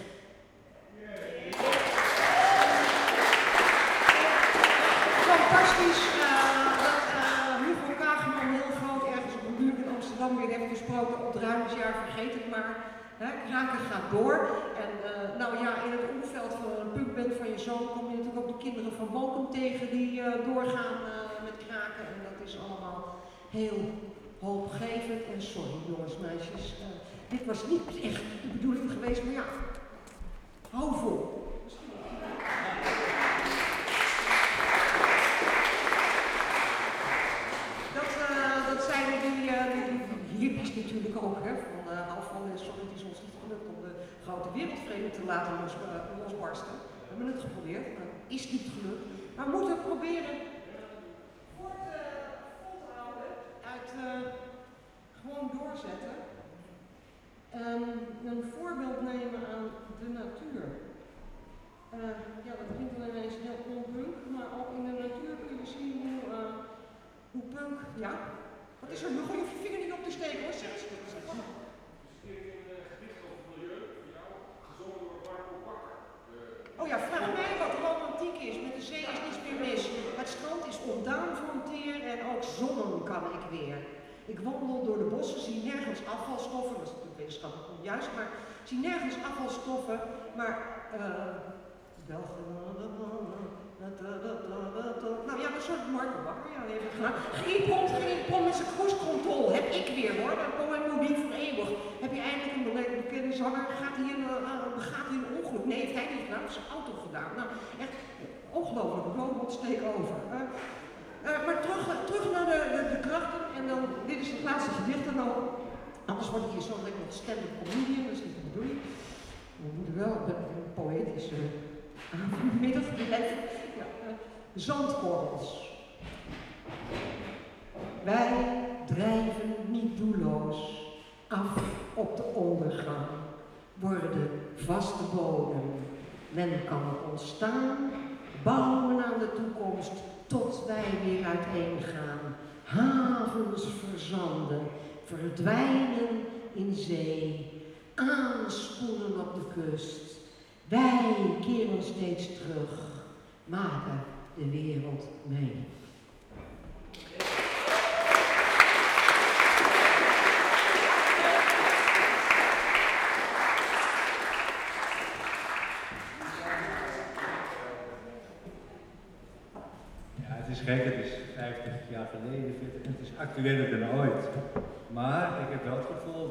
Fantastisch dat Hugo Kaagman heel groot ergens op een buurt in Amsterdam weer heeft gesproken, ontruimingsjaar vergeet het maar. Kraken gaat door. En nou ja, in het omveld van een punkband van je zoon kom je natuurlijk ook de kinderen van Mokum tegen die doorgaan met kraken. maken en dat is allemaal heel hoopgevend. En sorry jongens, meisjes, dit was niet echt de bedoeling geweest, maar ja, hou vol. Dat zeiden die hippies natuurlijk ook, hè, van hou vol en sorry, het is ons niet gelukt om de grote wereldvrede te laten losbarsten. We hebben het geprobeerd, maar het is niet gelukt. Maar we moeten proberen vol te houden, uit gewoon doorzetten. Een voorbeeld nemen aan de natuur. Ja, dat klinkt wel ineens heel onpunk, maar ook in de natuur kun je zien hoe punk, ja. Wat is er? Nu gooi je je vinger niet op te steken hoor. Zeg. Oh ja, vraag mij wat romantiek is. Met de zee is niets meer mis. Het strand is ontdaan van teer en ook zonnen kan ik weer. Ik wandel door de bossen, zie nergens afvalstoffen, dat is natuurlijk wetenschappelijk onjuist, maar zie nergens afvalstoffen, maar nou ja, dat soort Marco Bakker, ja, die heeft het gedaan. Geïmpond met zijn cruise-control, heb ik weer hoor, dat Poëmo die voor eeuwig. Heb je eindelijk een bekende zanger, gaat hij een ongeluk? Nee, heeft hij niet gedaan, heeft zijn auto gedaan. Nou, echt ongelooflijk, robot steek over. Maar terug naar de krachten en dan, dit is het laatste gedicht dan ook. Anders word ik hier zo lekker nog stand-up comedian, dat is niet de bedoeling. We moeten wel een poëtische middag blijven. Ja, zandkorrels. Wij drijven niet doelloos af op de ondergang, worden vaste bodem. Men kan ontstaan, bouwen aan de toekomst, tot wij weer uiteen gaan. Havens verzanden, verdwijnen in zee, aanspoelen op de kust. Wij keren steeds terug, maken de wereld mee. Kijk, het is 50 jaar geleden, het is actueler dan ooit. Maar ik heb wel het gevoel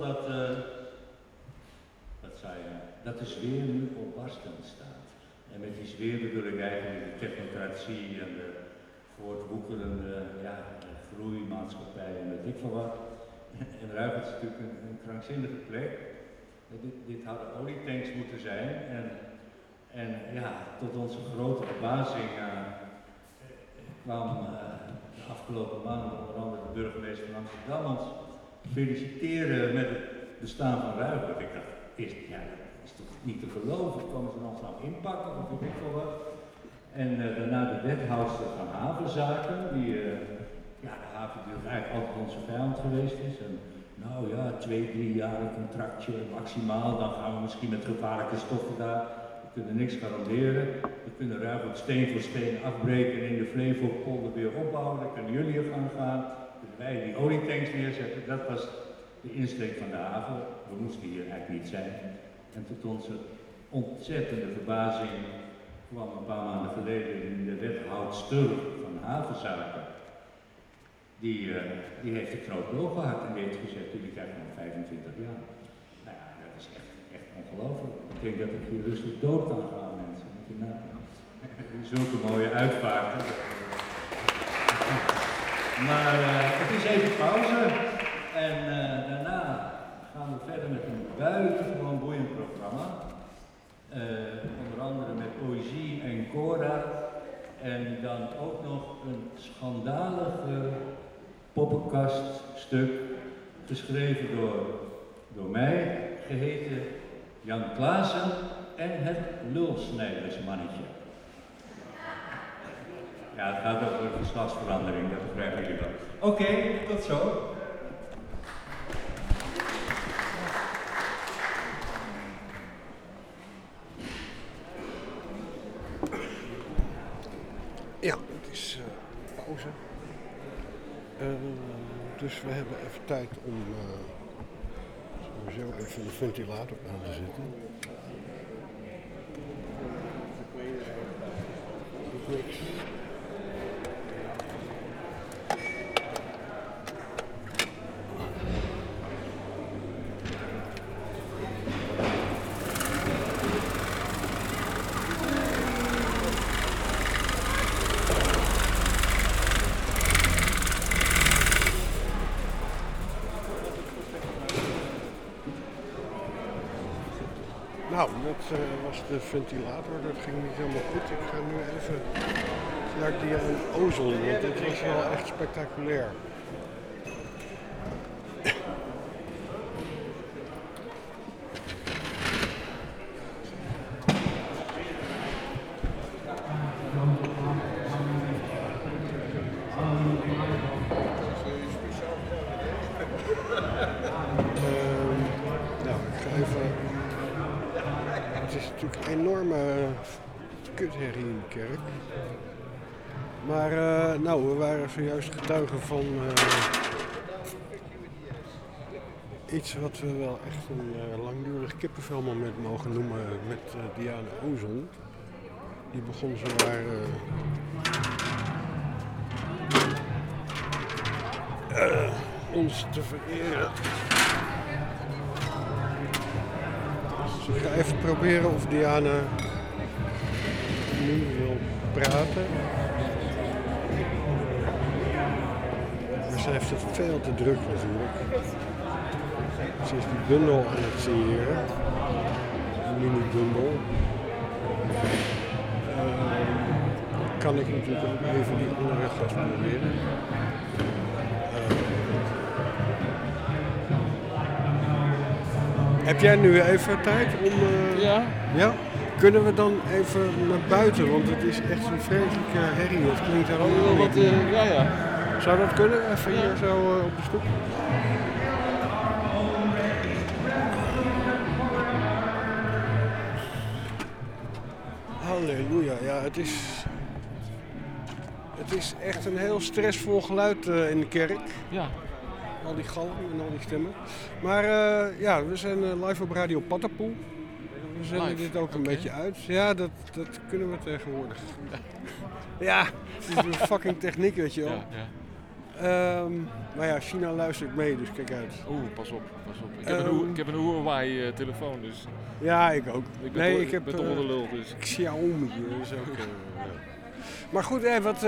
dat de sfeer nu opbarstend staat. En met die sfeer bedoel ik eigenlijk de technocratie en de voortwoekerende groeimaatschappij en weet ik veel wat. En Ruigrijk is natuurlijk een krankzinnige plek. Dit hadden olietanks moeten zijn. En ja, tot onze grote verbazing kwam de afgelopen maanden onder andere de burgemeester van Amsterdam ons feliciteren met het bestaan van Ruigrijk. Ik dacht, dat is toch niet te geloven, komen ze ons nou inpakken of weet ik veel wat. En daarna de wethoudster van havenzaken, die de haven natuurlijk eigenlijk altijd onze vijand geweest is. En nou ja, 2-3 jaar een contractje maximaal, dan gaan we misschien met gevaarlijke stoffen daar. We kunnen niks garanderen. We kunnen Ruigrijk steen voor steen afbreken en in de Flevopolder weer opbouwen. Dan kunnen jullie er gaan gaan. Kunnen wij die olietanks neerzetten. Dat was de insteek van de haven. We moesten hier eigenlijk niet zijn. En tot onze ontzettende verbazing kwam een paar maanden geleden de wethoudster van havenzaken. Die heeft de knoop doorgehakt en die heeft gezegd, jullie krijgen nog 25 jaar. Nou ja, dat is echt ongelooflijk. Ik denk dat ik hier rustig dood kan gaan, mensen. Zulke mooie uitvaarten. Maar het is even pauze. En daarna gaan we verder met een buitengewoon boeiend programma. Onder andere met poëzie en Cora. En dan ook nog een schandalige poppenkaststuk geschreven door mij, geheten Jan Klaassen en het lulsnijdersmannetje. Ja, het gaat over geslachtsverandering, dat begrijpen jullie wel. Oké, tot zo. Ja, het is pauze. Dus we hebben even tijd om sowieso even de ventilator aan te zetten. Niks. dat was de ventilator, dat ging niet helemaal goed. Ik ga nu even naar Diane Ozon, want dit was wel echt spectaculair. Het is natuurlijk een enorme kutherrie in de kerk. Maar we waren zojuist getuigen van iets wat we wel echt een langdurig kippenvelmoment mogen noemen met Diane Ozon. Die begon zowaar ons te vereren. Dus ik ga even proberen of Diana nu wil praten. Maar ze heeft het veel te druk natuurlijk. Ze is die bundel aan het signeren. Een mini-bundel. Kan ik natuurlijk ook even die andere gast proberen. Heb jij nu even tijd om... Ja. Ja? Kunnen we dan even naar buiten? Want het is echt zo'n vreselijke herrie. Het klinkt helemaal niet. Ja. Zou dat kunnen? Even hier zo op de stoep? Halleluja. Ja, het is echt een heel stressvol geluid in de kerk. Ja. Al die galm en al die stemmen. Maar we zijn live op Radio Patapoe. We zenden dit ook een beetje uit. Ja, dat kunnen we tegenwoordig. Ja, het is een fucking techniek, weet je wel. Ja. Maar ja, China luistert mee, dus kijk uit. Oeh, pas op. Ik heb een Huawei telefoon, dus... Ja, ik ook. Ik ben toch onder de lul, dus... Xiaomi, dus ook... Maar goed, wat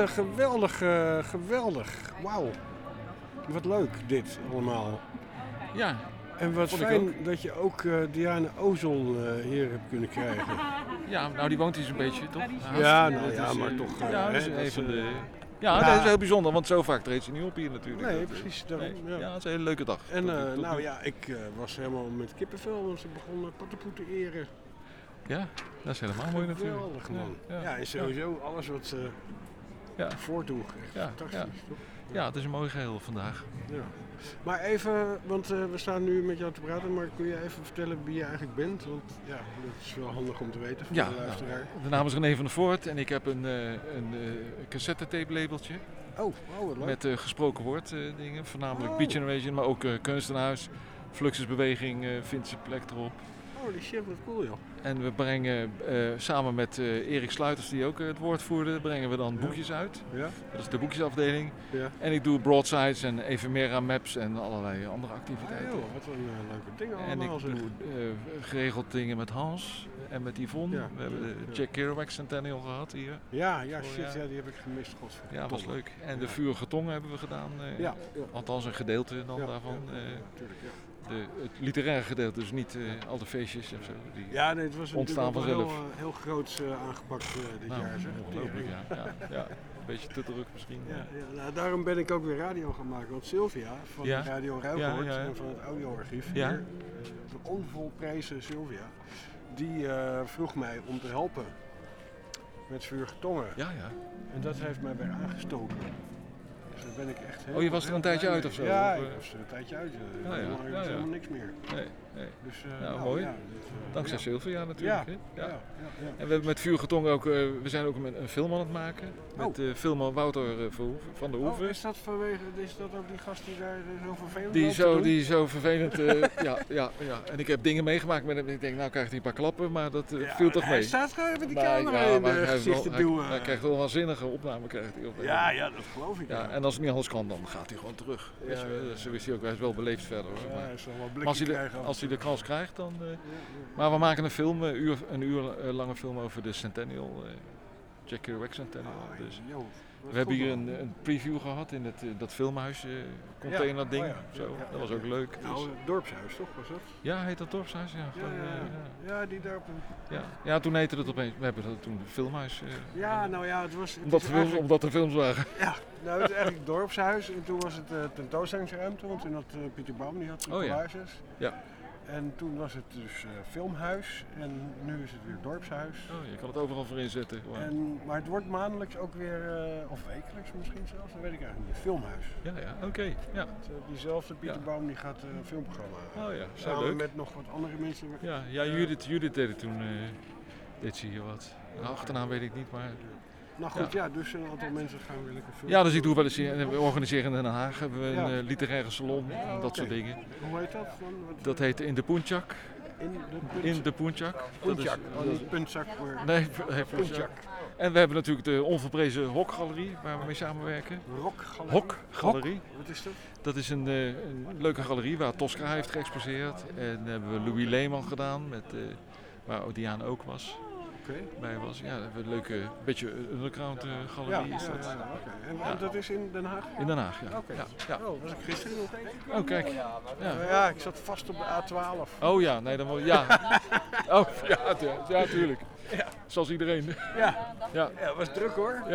geweldig. Wauw. Wat leuk, dit allemaal. Ja. En wat fijn dat je ook Diane Ozon hier hebt kunnen krijgen. Ja, nou die woont hier zo'n beetje, toch? Maar toch... dat is even de... Ja, dat is heel bijzonder, want zo vaak treedt ze niet op hier natuurlijk. Nee, precies. Daarom, ja, het is een hele leuke dag. En ik was helemaal met kippenvel, want ze begonnen Patapoe te eren. Ja, dat is helemaal mooi natuurlijk. Geweldig, man. Ja, en sowieso alles wat ze voortdoen. Echt fantastisch, toch? Ja, het is een mooi geheel vandaag. Ja. Maar even, want we staan nu met jou te praten, maar kun je even vertellen wie je eigenlijk bent? Want ja, dat is wel handig om te weten voor de luisteraar. De naam is René van der Voort en ik heb een cassette-tape labeltje. Oh, wat leuk. Met gesproken woord dingen, voornamelijk Beat Generation, maar ook Kunstenhuis, Fluxusbeweging vindt zijn plek erop. Holy shit, wat cool joh. En we brengen samen met Erik Sluiters, die ook het woord voerde, brengen we dan boekjes uit. Ja. Dat is de boekjesafdeling. Ja. En ik doe broadsides en ephemera maps en allerlei andere activiteiten. Joh, wat een leuke dingen allemaal. En ik doe geregeld dingen met Hans en met Yvonne. Ja. We hebben de Jack Kerouac Centennial gehad hier. Ja, shit, die heb ik gemist. Godverdomme. Ja, was leuk. En de Vurige Tongen hebben we gedaan. Althans een gedeelte dan daarvan. Natuurlijk, het literaire gedeelte, dus niet al de feestjes en zo. Die het was ontstaan vanzelf. Heel groots aangepakt dit jaar. Zeg. Ongelooflijk, ja. Een beetje te druk misschien. Nou, daarom ben ik ook weer radio gaan maken. Want Sylvia van Radio Ruigoord en van het audioarchief, hier, de onvolprezen Sylvia, die vroeg mij om te helpen met Vurige Tongen. Ja. En dat heeft mij weer aangestoken. Dus daar ben ik echt heel... je was er een tijdje uit of zo? Ja, ik was er een tijdje uit. Helemaal niks meer. Nee. Dus, mooi. Dankzij Sylvia natuurlijk. Ja. En we hebben met Vurige Tongen ook, we zijn ook een film aan het maken. Met filmer Wouter van der Hoeven. Is dat ook die gast die daar zo vervelend Die zo vervelend, ja. En ik heb dingen meegemaakt met hem. Ik denk, nou krijgt hij een paar klappen, maar dat viel toch mee. Hij staat gewoon met die camera in de gezicht te duwen. Hij krijgt wel een waanzinnige opname. Ja, dat geloof ik. Ja, en als het niet anders kan, dan gaat hij gewoon terug. Zo is hij ook wel beleefd verder. Hoor. Maar als hij de kans krijgt, dan... Maar we maken een film, een uur lange film over de Centennial. Jack Kerouac Centennial. Dus We hebben hier een preview gehad in dat filmhuis container ding. Zo. Dat was ook leuk. Nou, het dorpshuis toch was dat? Ja, heet dat dorpshuis? Ja, die daar op een... Ja, toen heette het opeens. We hebben dat toen het filmhuis. Het was... Omdat er films waren. Ja, nou het is eigenlijk het dorpshuis en toen was het tentoonstellingsruimte, want toen had Pieter Baum, die had collages. Ja. En toen was het dus filmhuis en nu is het weer dorpshuis. Oh, je kan het overal voor inzetten. Maar het wordt maandelijks ook weer, of wekelijks misschien zelfs, dat weet ik eigenlijk niet, filmhuis. Ja, oké. Ja. Diezelfde Pieter Baum die gaat een filmprogramma samen leuk. met nog wat andere mensen. Ja, Judith deed het toen, deed ze hier wat. De achternaam weet ik niet, maar... Nou goed, dus een aantal mensen gaan weer lekker filmen. Ja, dus ik doe wel eens, we organiseren in Den Haag, hebben we een literaire salon, dat soort dingen. Hoe heet dat? Dat heet In de Poentjak. In de Poentjak. Poentjak, niet puntzak. Nee, Poentjak. En we hebben natuurlijk de onverprezen Hokgalerie, waar we mee samenwerken. Hokgalerie. Wat is dat? Dat is een leuke galerie waar Tosca heeft geëxposeerd. En hebben we Louis Leeman gedaan, waar Diane ook was. Bij was. Ja, een leuke, beetje underground galerie is dat. En dat is in Den Haag? In Den Haag, ja. Oh, was ik gisteren nog? Oh, kijk. Ja, ik zat vast op de A12. Oh ja, nee, dan wel. Ja. Oh ja, tuurlijk. Ja. Zoals iedereen. Ja, het was druk hoor.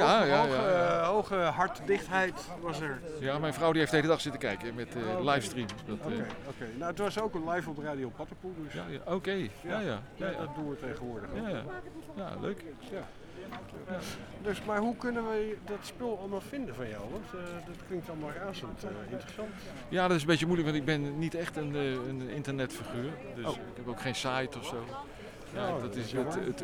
Hoge hartdichtheid was er. Ja, mijn vrouw die heeft de hele dag zitten kijken met livestream. Oké. Nou, het was ook een live op Radio Pattenpoel. Dus. Oké. Dat doen we tegenwoordig ook. Ja, leuk. Ja. Dus, maar hoe kunnen we dat spul allemaal vinden van jou? Want dat klinkt allemaal razend interessant. Ja, dat is een beetje moeilijk, want ik ben niet echt een internetfiguur. Dus ik heb ook geen site of zo. Ja, dat is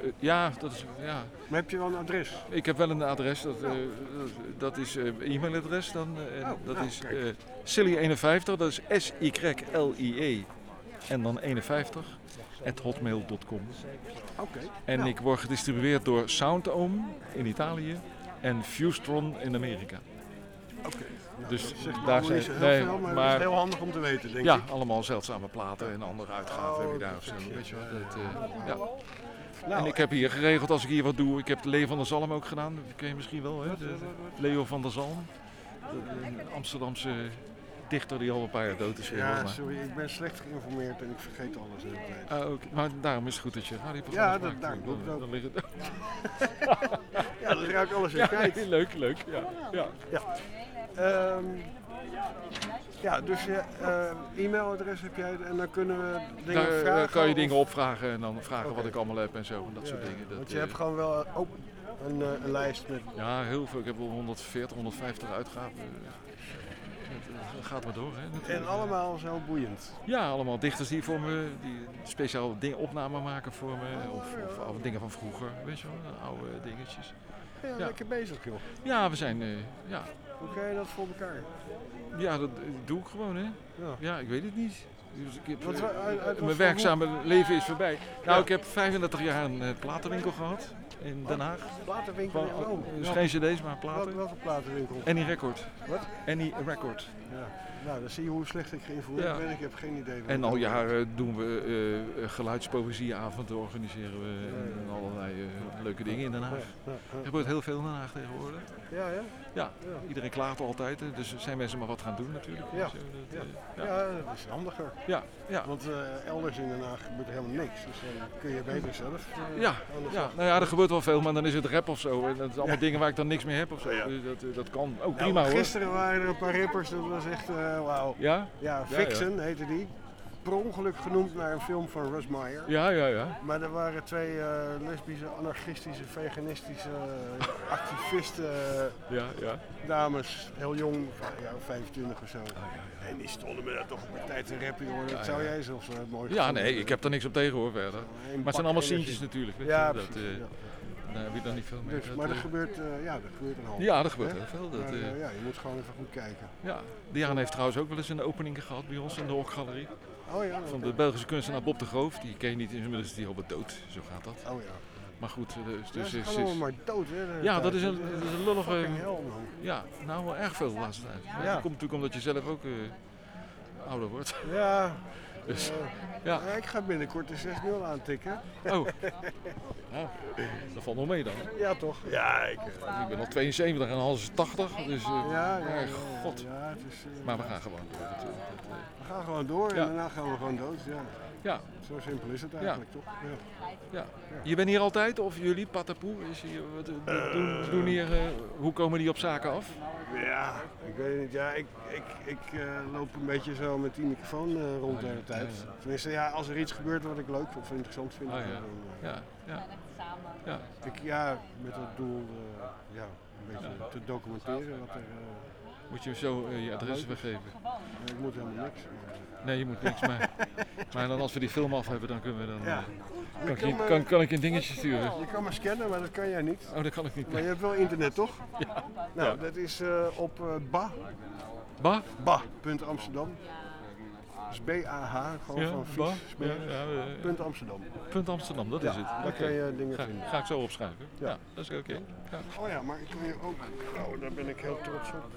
Maar heb je wel een adres? Ik heb wel een adres, dat is e-mailadres dan. Dat is Silly51, dat is SYLIE en dan 51 @hotmail.com. En ik word gedistribueerd door Soundome in Italië en Fustron in Amerika. Dus daar zijn veel, maar het is heel handig om te weten, denk ik. Ja, allemaal zeldzame platen en andere uitgaven heb je daar of zo. Weet je wel. En ik heb hier geregeld als ik hier wat doe. Ik heb Leo van der Zalm ook gedaan. Dat ken je misschien wel, hè? Leo van der Zalm. Een Amsterdamse dichter die al een paar jaar dood is. Sorry, ik ben slecht geïnformeerd en ik vergeet alles de hele tijd. Maar daarom is het goed dat je radioprogramma's maakt. Daarom doe ik het ook. Dan ligt het... Dan ruik ik alles weer kwijt. Leuk. Dus e-mailadres heb jij en dan kunnen we dingen vragen. Daar kan je dingen opvragen en dan vragen wat ik allemaal heb en zo. En dat soort dingen. Want je hebt gewoon wel een lijst met... Ja, heel veel. Ik heb wel 140, 150 uitgaven. Het gaat maar door. Hè, en allemaal zo boeiend. Ja, allemaal dichters die voor me die speciaal opnamen maken voor me. Of dingen van vroeger, weet je wel, oude dingetjes. Ja, lekker bezig joh. Ja, we zijn, Hoe krijg je dat voor elkaar? Ja, dat doe ik gewoon hè. Ja, ik weet het niet. Dus mijn werkzame werkzame leven is voorbij. Nou, ik heb 35 jaar een platenwinkel gehad in Den Haag. Platenwinkel? Dus geen cd's, maar platen. Welke platenwinkel? Any Record. Wat? Any Record. Ja. Nou, dan zie je hoe slecht ik geïnformeerd ben. Ik heb geen idee. En al jaren doen we geluidspoëzieavonden, organiseren we en allerlei leuke dingen in Den Haag. Er gebeurt heel veel in Den Haag tegenwoordig. Ja, iedereen klaagt altijd, dus zijn mensen maar wat gaan doen natuurlijk. Ja, dat is handiger. Ja. Want elders in Den Haag gebeurt helemaal niks, dus dan kun je beter zelf. Nou ja, er gebeurt wel veel, maar dan is het rap of zo. En dat zijn allemaal dingen waar ik dan niks meer heb of zo. Dus dat kan ook prima hoor. Gisteren waren er een paar rappers, dat was echt wauw. Ja? Ja, Vixen heette die. Per ongeluk genoemd naar een film van Russ Meyer. Ja. Maar er waren twee lesbische, anarchistische, veganistische activisten. Dames, heel jong, 25 of zo. En die stonden me daar toch op een tijd te rappen, hoor. Dat zou jij zelfs mooi vinden. Ja, nee, ik heb er niks op tegen hoor verder. Maar het zijn allemaal sientjes natuurlijk. Weet je? Daar heb je dan niet veel mee. Dus, maar er gebeurt een hoop. Ja, er gebeurt heel veel. Je moet gewoon even goed kijken. Ja, Diane heeft trouwens ook wel eens een opening gehad bij ons in de Hokgalerie. Oh ja. Van de Belgische kunstenaar Bob de Groof. Die ken je niet, inmiddels is die al wat dood. Zo gaat dat. Oh ja. Maar goed, dus is allemaal maar dood, hè? Ja, dat is een lullige... Hel, man. Ja, nou wel erg veel de laatste tijd. Dat komt natuurlijk omdat je zelf ook ouder wordt. Ja, Dus, ja. Ik ga binnenkort de 6-0 aantikken. Oh, ja, dat valt nog mee dan. Ja, toch? Ja, ik ben nog 72 en Hans is 80, dus ja, god. Ja, het is, maar we gaan gewoon door natuurlijk. We gaan gewoon door en daarna gaan we gewoon dood. Ja. Zo simpel is het eigenlijk, toch? Ja. Je bent hier altijd, of jullie, Patapoe, doen hier, hoe komen die op zaken af? Ja, ik weet het niet. Ja, ik loop een beetje zo met die microfoon rond de hele tijd. Tenminste, ja, als er iets gebeurt wat ik leuk of interessant vind. Met het doel een beetje te documenteren wat er... Moet je zo je adres weggeven? Ik moet helemaal niks. Nee, je moet niks, maar dan als we die film af hebben, dan kunnen we dan... Kan ik een dingetje sturen? Je kan me scannen, maar dat kan jij niet. Oh, dat kan ik niet. Maar je hebt wel internet, toch? Ja. Nou, dat is op ba.amsterdam. Dus B-A-H, gewoon van vies. Punt Amsterdam. Punt Amsterdam, dat is het. Daar kan je dingen vinden. Ga ik zo opschrijven. Ja, dat is oké. Ja. Oh ja, maar ik kan je ook... Oh, daar ben ik heel trots op.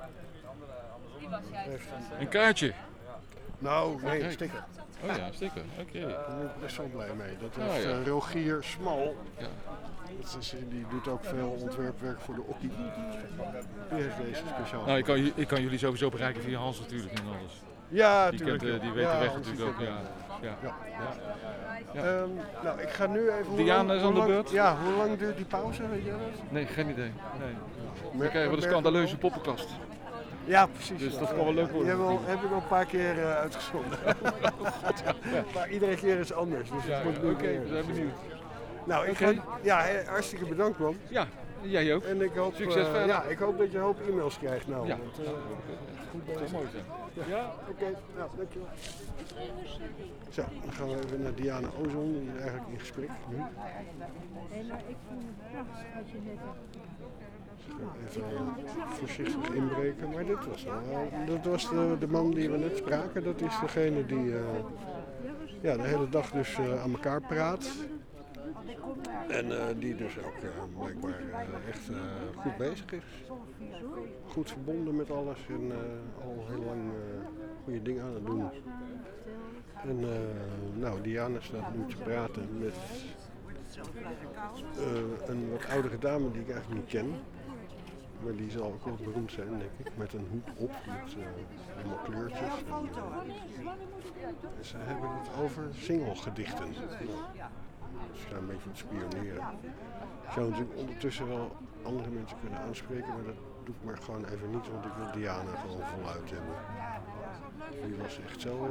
Een kaartje? Nou, nee, een sticker. Oh ja, sticker. Oké. Daar ben ik best wel blij mee. Dat heeft Rogier Smal. Ja. Die doet ook veel ontwerpwerk voor de Okkie. Die heeft deze speciaal. Nou, ik kan jullie sowieso bereiken via Hans natuurlijk en alles. Ja, natuurlijk. Die weet de weg natuurlijk ook. Nou, ik ga nu even... Diana is aan de beurt. Ja, hoe lang duurt die pauze, weet je dat? Nee, geen idee. Nee. Dan krijgen we de scandaleuze poppenkast. Ja, precies. Dus dat kan wel leuk worden. Die heb ik al een paar keer uitgezonden. Maar iedere keer is anders. Dus Oké, we zijn benieuwd. Nou, hartstikke bedankt, man. Ja, jij ook. En ik hoop, succes verder. Ik hoop dat je een hoop e-mails krijgt. Nou, ja. Goed dat zou mooi zijn. Ja, oké. Nou, dankjewel. Zo, dan gaan we even naar Diana Ozon. Die is eigenlijk in gesprek nu. Nee, maar ik vond het prachtig wat je net hebt. Even voorzichtig inbreken, maar dat was de man die we net spraken. Dat is degene die de hele dag dus aan elkaar praat. En die dus ook blijkbaar echt goed bezig is. Goed verbonden met alles en al heel lang goede dingen aan het doen. En Diana staat nu te praten met een wat oudere dame die ik eigenlijk niet ken. Maar die zal ook wel beroemd zijn, denk ik. Met een hoed op, met allemaal kleurtjes. En ze hebben het over singelgedichten. Ze gaan een beetje te spioneren. Ik zou natuurlijk ondertussen wel andere mensen kunnen aanspreken, maar dat doe ik maar gewoon even niet, want ik wil Diana gewoon voluit hebben. Die was echt zo...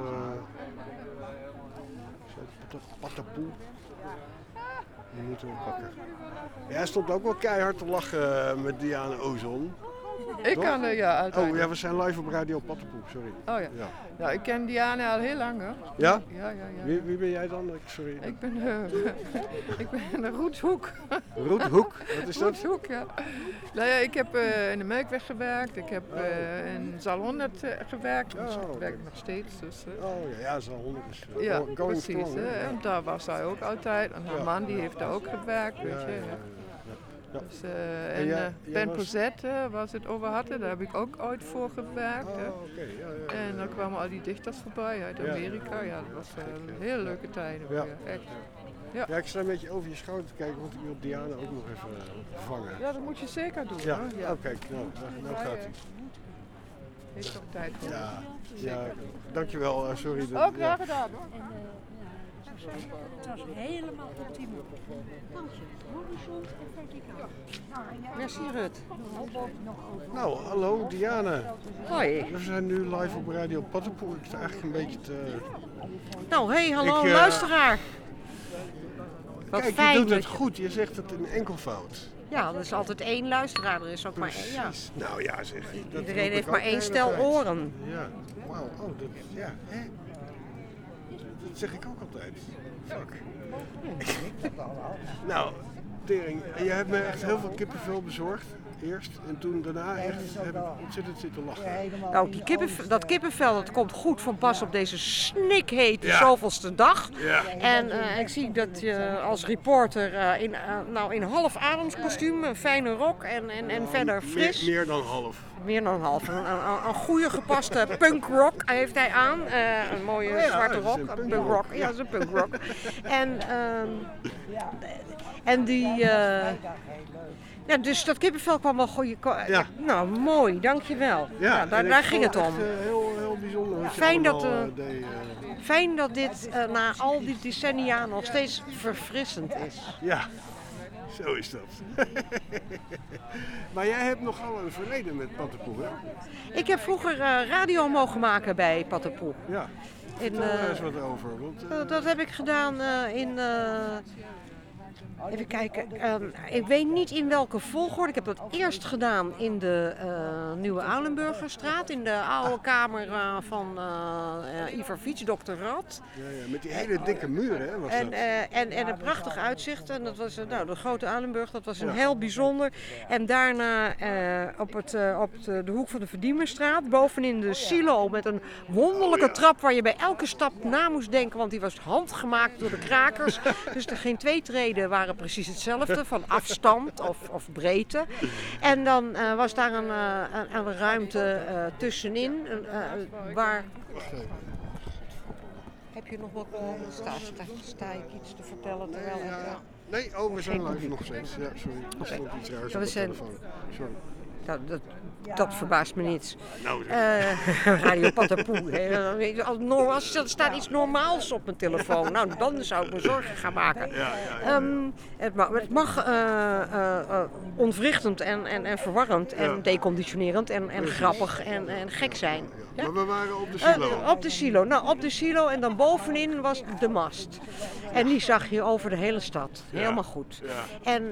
Patapoe. Die moeten we pakken. Ja, hij stond ook wel keihard te lachen met Diana Ozon. Ik kan uiteindelijk. Oh ja, we zijn live op Radio Patapoe, sorry. Oh ja. Nou, ik ken Diana al heel lang hoor. Ja? Ja. Wie ben jij dan? Sorry. Ik ben Roetshoek. Roetshoek? Wat is dat? Roetshoek, ja. Nou ja, ik heb in de Melkweg gewerkt, ik heb in Zaal 100 gewerkt, dus ik werk nog steeds. Dus, Zaal 100 is going precies, strong. En daar was zij ook altijd. En haar man die heeft daar ook gewerkt, weet je. Ja. Dus, Ben Posette, waar ze het over hadden, daar heb ik ook ooit voor gewerkt. En dan kwamen al die dichters voorbij uit Amerika. Ja, dat was een hele leuke tijd. Echt. Ja, ik sta een beetje over je schouder te kijken, want ik wil Diana ook nog even vangen. Ja, dat moet je zeker doen. Ja, hoor. Ja. Oh, kijk, nou gaat hij. Heeft toch tijd voor. Ja, dankjewel, sorry. Ook graag gedaan hoor. Het was helemaal optimaal. Kansje, horizon en verticaal. Merci Rut. Nou, hallo Diana. Hoi. We zijn nu live op Radio Patapoe. Ik sta eigenlijk een beetje te... Nou, hallo luisteraar. Wat kijk, fijn je doet het goed. Je zegt het in enkelvoud. Ja, er is altijd één luisteraar. Er is ook maar één. Ja. Nou ja, zeg. Iedereen heeft maar één stel oren. Ja, wauw. Oh, dat zeg ik ook altijd. Fuck. Nou, Tering, je hebt me echt heel veel kippenvel bezorgd. eerst. En toen daarna echt heb ik ontzettend zitten lachen. Nou, dat kippenvel dat komt goed van pas op deze snikhete zoveelste dag. Ja. En ik zie dat je als reporter in half ademskostuum, een fijne rok en verder fris. Meer dan half. Meer dan half. Een goede gepaste punkrock heeft hij aan. Een mooie zwarte rok. Een punkrock. Ja, dat is een punkrock. En die... Ja, dus dat kippenvel kwam wel goeie... Nou, mooi, dankjewel. Ja, daar ging het om. Heel bijzonder. Fijn dat dit na al die decennia nog steeds verfrissend is. Ja, zo is dat. Maar jij hebt nogal een verleden met Pattenpoel, hè? Ik heb vroeger radio mogen maken bij Pattenpoel. Ja, vertel er eens wat over. Want, dat heb ik gedaan in... Even kijken, ik weet niet in welke volgorde. Ik heb dat eerst gedaan in de Nieuwe Aulenburgerstraat, in de oude kamer van Ivar Fiets, Dr. Rad. Ja, met die hele dikke muren, hè? Was en een prachtig uitzicht. En dat was de grote Aulenburg, dat was een heel bijzonder. En daarna op de hoek van de Verdiemerstraat, bovenin de silo met een wonderlijke trap waar je bij elke stap na moest denken, want die was handgemaakt door de krakers. Dus er geen twee treden waren precies hetzelfde, van afstand of breedte. En dan was daar een ruimte tussenin, waar... Heb je nog wat... sta ik iets te vertellen terwijl ik... Nee, we zijn live nog steeds. Ja, sorry. Er stond iets raars op de telefoon. Sorry. Dat verbaast me niets. Radio Pattenpoel. Als er staat iets normaals op mijn telefoon, nou dan zou ik me zorgen gaan maken. Het mag ontwrichtend en verwarrend en deconditionerend en grappig en gek zijn. Ja? Maar we waren op de silo. Op de silo. Nou, op de silo en dan bovenin was de mast. En die zag je over de hele stad. Helemaal goed. Ja. En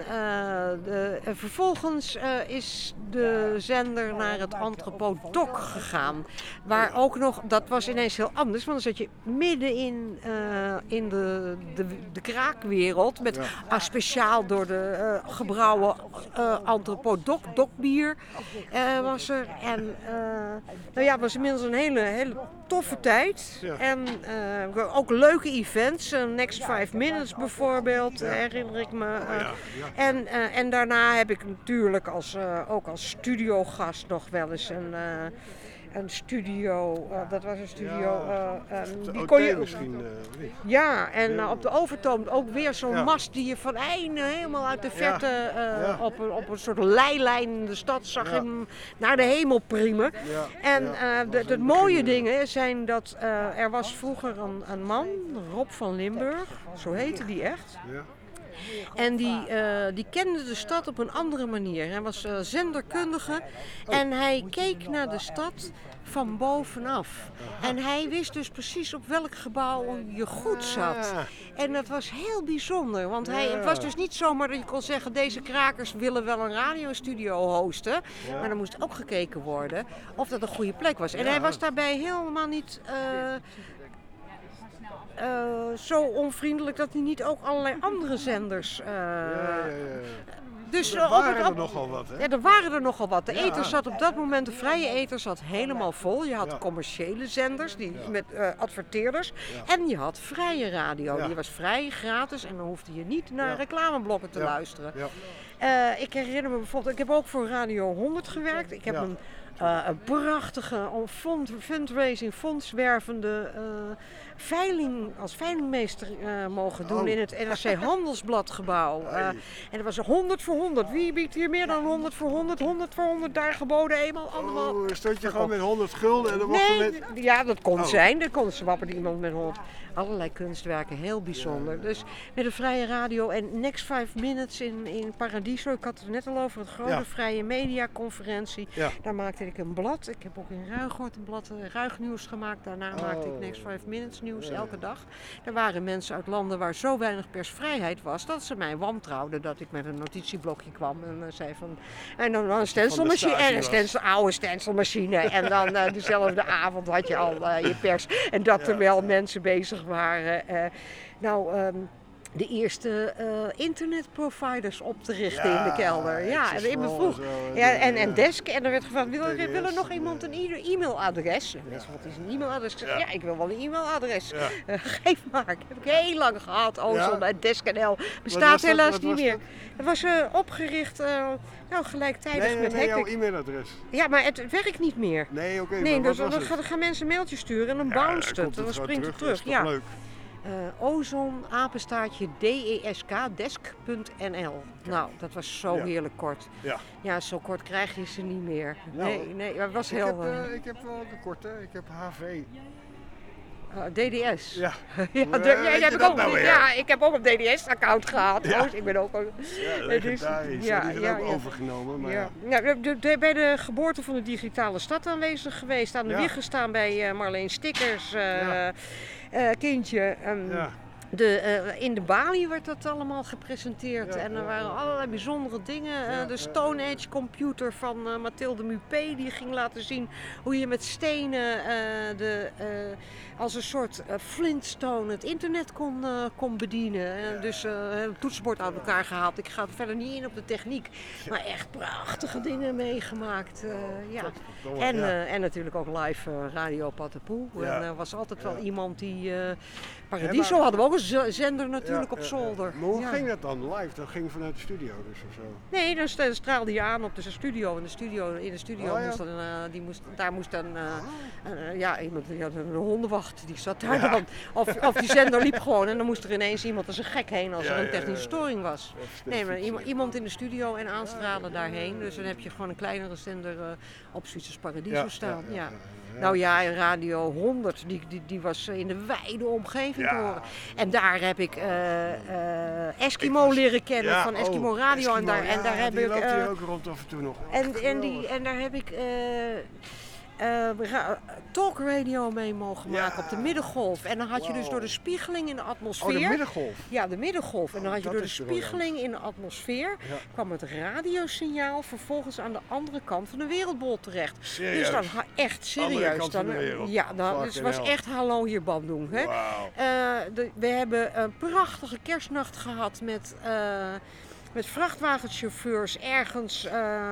vervolgens is de zender naar het Entrepot Doc gegaan. Waar ook nog, dat was ineens heel anders, want dan zat je midden in de kraakwereld met speciaal door de gebrouwen Entrepot Doc, Docbier was er. En het was inmiddels een hele toffe tijd. Ja. En ook leuke events, Next 5 Minutes bijvoorbeeld, herinner ik me. En daarna heb ik natuurlijk ook als studiogast nog wel eens een studio, dat was een studio. Die kon je misschien. Op de overtoom ook weer zo'n mast die je van helemaal uit de verte op een soort leilijn in de stad zag hem naar de hemel priemen. Ja. En de mooie dingen zijn dat er was vroeger een man, Rob van Limburg, zo heette die echt. Ja. En die kende de stad op een andere manier. Hij was zenderkundige en hij keek naar de stad van bovenaf. En hij wist dus precies op welk gebouw je goed zat. En dat was heel bijzonder, want het was dus niet zomaar dat je kon zeggen, deze krakers willen wel een radiostudio hosten. Maar er moest ook gekeken worden of dat een goede plek was. En hij was daarbij helemaal niet... zo onvriendelijk dat hij niet ook allerlei andere zenders... Dus er waren er nogal wat, hè? Ja, er waren er nogal wat. De eter zat op dat moment, de vrije eter zat helemaal vol. Je had commerciële zenders met adverteerders. Ja. En je had vrije radio. Ja. Die was vrij, gratis en dan hoefde je niet naar reclameblokken te luisteren. Ja. Ik herinner me bijvoorbeeld, ik heb ook voor Radio 100 gewerkt. Ik heb een prachtige fundraising, fondswervende als veilingmeester mogen doen in het NRC Handelsbladgebouw. En dat was 100 voor 100. Wie biedt hier meer dan 100 voor 100? 100 voor 100 daar geboden, eenmaal, andermaal. Stond je gewoon met 100 gulden en dan mocht ja, dat kon zijn. Dan kon zwapperde iemand met 100. Allerlei kunstwerken, heel bijzonder. Dus met een vrije radio en Next 5 Minutes in Paradiso. Ik had het net al over het grote vrije mediaconferentie. Ja. Daar maakte ik een blad. Ik heb ook in Ruigoord een blad Ruignieuws gemaakt. Daarna maakte ik Next 5 Minutes nieuws elke dag. Er waren mensen uit landen waar zo weinig persvrijheid was dat ze mij wantrouwden dat ik met een notitieblokje kwam en zei van... En dan een stencilmachine en een oude stencilmachine. En dan dezelfde avond had je al je pers. En dat terwijl mensen bezig waren. de eerste internetproviders op te richten in de kelder. Ja, en in mijn vroeg. En desk. En er werd gevraagd, wil er nog iemand een e-mailadres? Mensen, wat is een e-mailadres? Ik zeg, ja, ik wil wel een e-mailadres. Geef maar. Dat heb ik heel lang gehad. Ozon bij Desk.nl. Bestaat helaas niet meer. Het was opgericht gelijktijdig met Hackback. Jouw e-mailadres. Ja, maar het werkt niet meer. Nee, oké. Dus dan gaan mensen een mailtje sturen en dan bounce het. Dan springt het terug. Ja. Leuk. Ozon, apenstaartje, desk.nl. Nou, dat was zo heerlijk kort. Ja, zo kort krijg je ze niet meer. Nee, dat was heel... Ik heb wel een korte, ik heb HV. DDS. Ja. Ik heb ook een DDS-account gehad. Ja. Ik ben ook... legendarisch. Die zijn ook overgenomen. Maar bij de geboorte van de digitale stad aanwezig geweest. Aan de wieg gestaan bij Marleen Stickers. Kindje. In de Bali werd dat allemaal gepresenteerd en er waren allerlei bijzondere dingen. De Stone Age computer van Mathilde Mupé die ging laten zien hoe je met stenen als een soort Flintstone het internet kon bedienen. Dus een toetsenbord uit elkaar gehaald. Ik ga er verder niet in op de techniek, maar echt prachtige dingen meegemaakt. En natuurlijk ook live Radio Patapoe. En er was altijd wel iemand die... Paradiso hadden we ook een zender natuurlijk op zolder. Maar hoe ging dat dan live? Dat ging vanuit de studio dus of zo? Nee, dan straalde je aan op de studio. In de studio moest dan iemand, die had een hondenwacht, die zat daar dan. Of die zender liep gewoon en dan moest er ineens iemand als een gek heen als er een technische storing was. Nee, maar iemand in de studio en aanstralen daarheen. Dus dan heb je gewoon een kleinere zender op Zwitsers Paradiso staan. Nou ja, en Radio 100, die was in de wijde omgeving te horen. En daar heb ik Eskimo leren kennen van Eskimo Radio. Eskimo, en daar heb ik... loopt hier ook rond af en toe nog. En daar heb ik talkradio mee mogen maken op de middengolf. En dan had je dus door de spiegeling in de atmosfeer... Oh, de middengolf? Ja, de middengolf. En dan had je door de spiegeling in de atmosfeer... kwam het radiosignaal vervolgens aan de andere kant van de wereldbol terecht. Serieus? Dus dan echt serieus. Het was echt hallo hier Bandung. Hè? Wow. We hebben een prachtige kerstnacht gehad met vrachtwagenchauffeurs ergens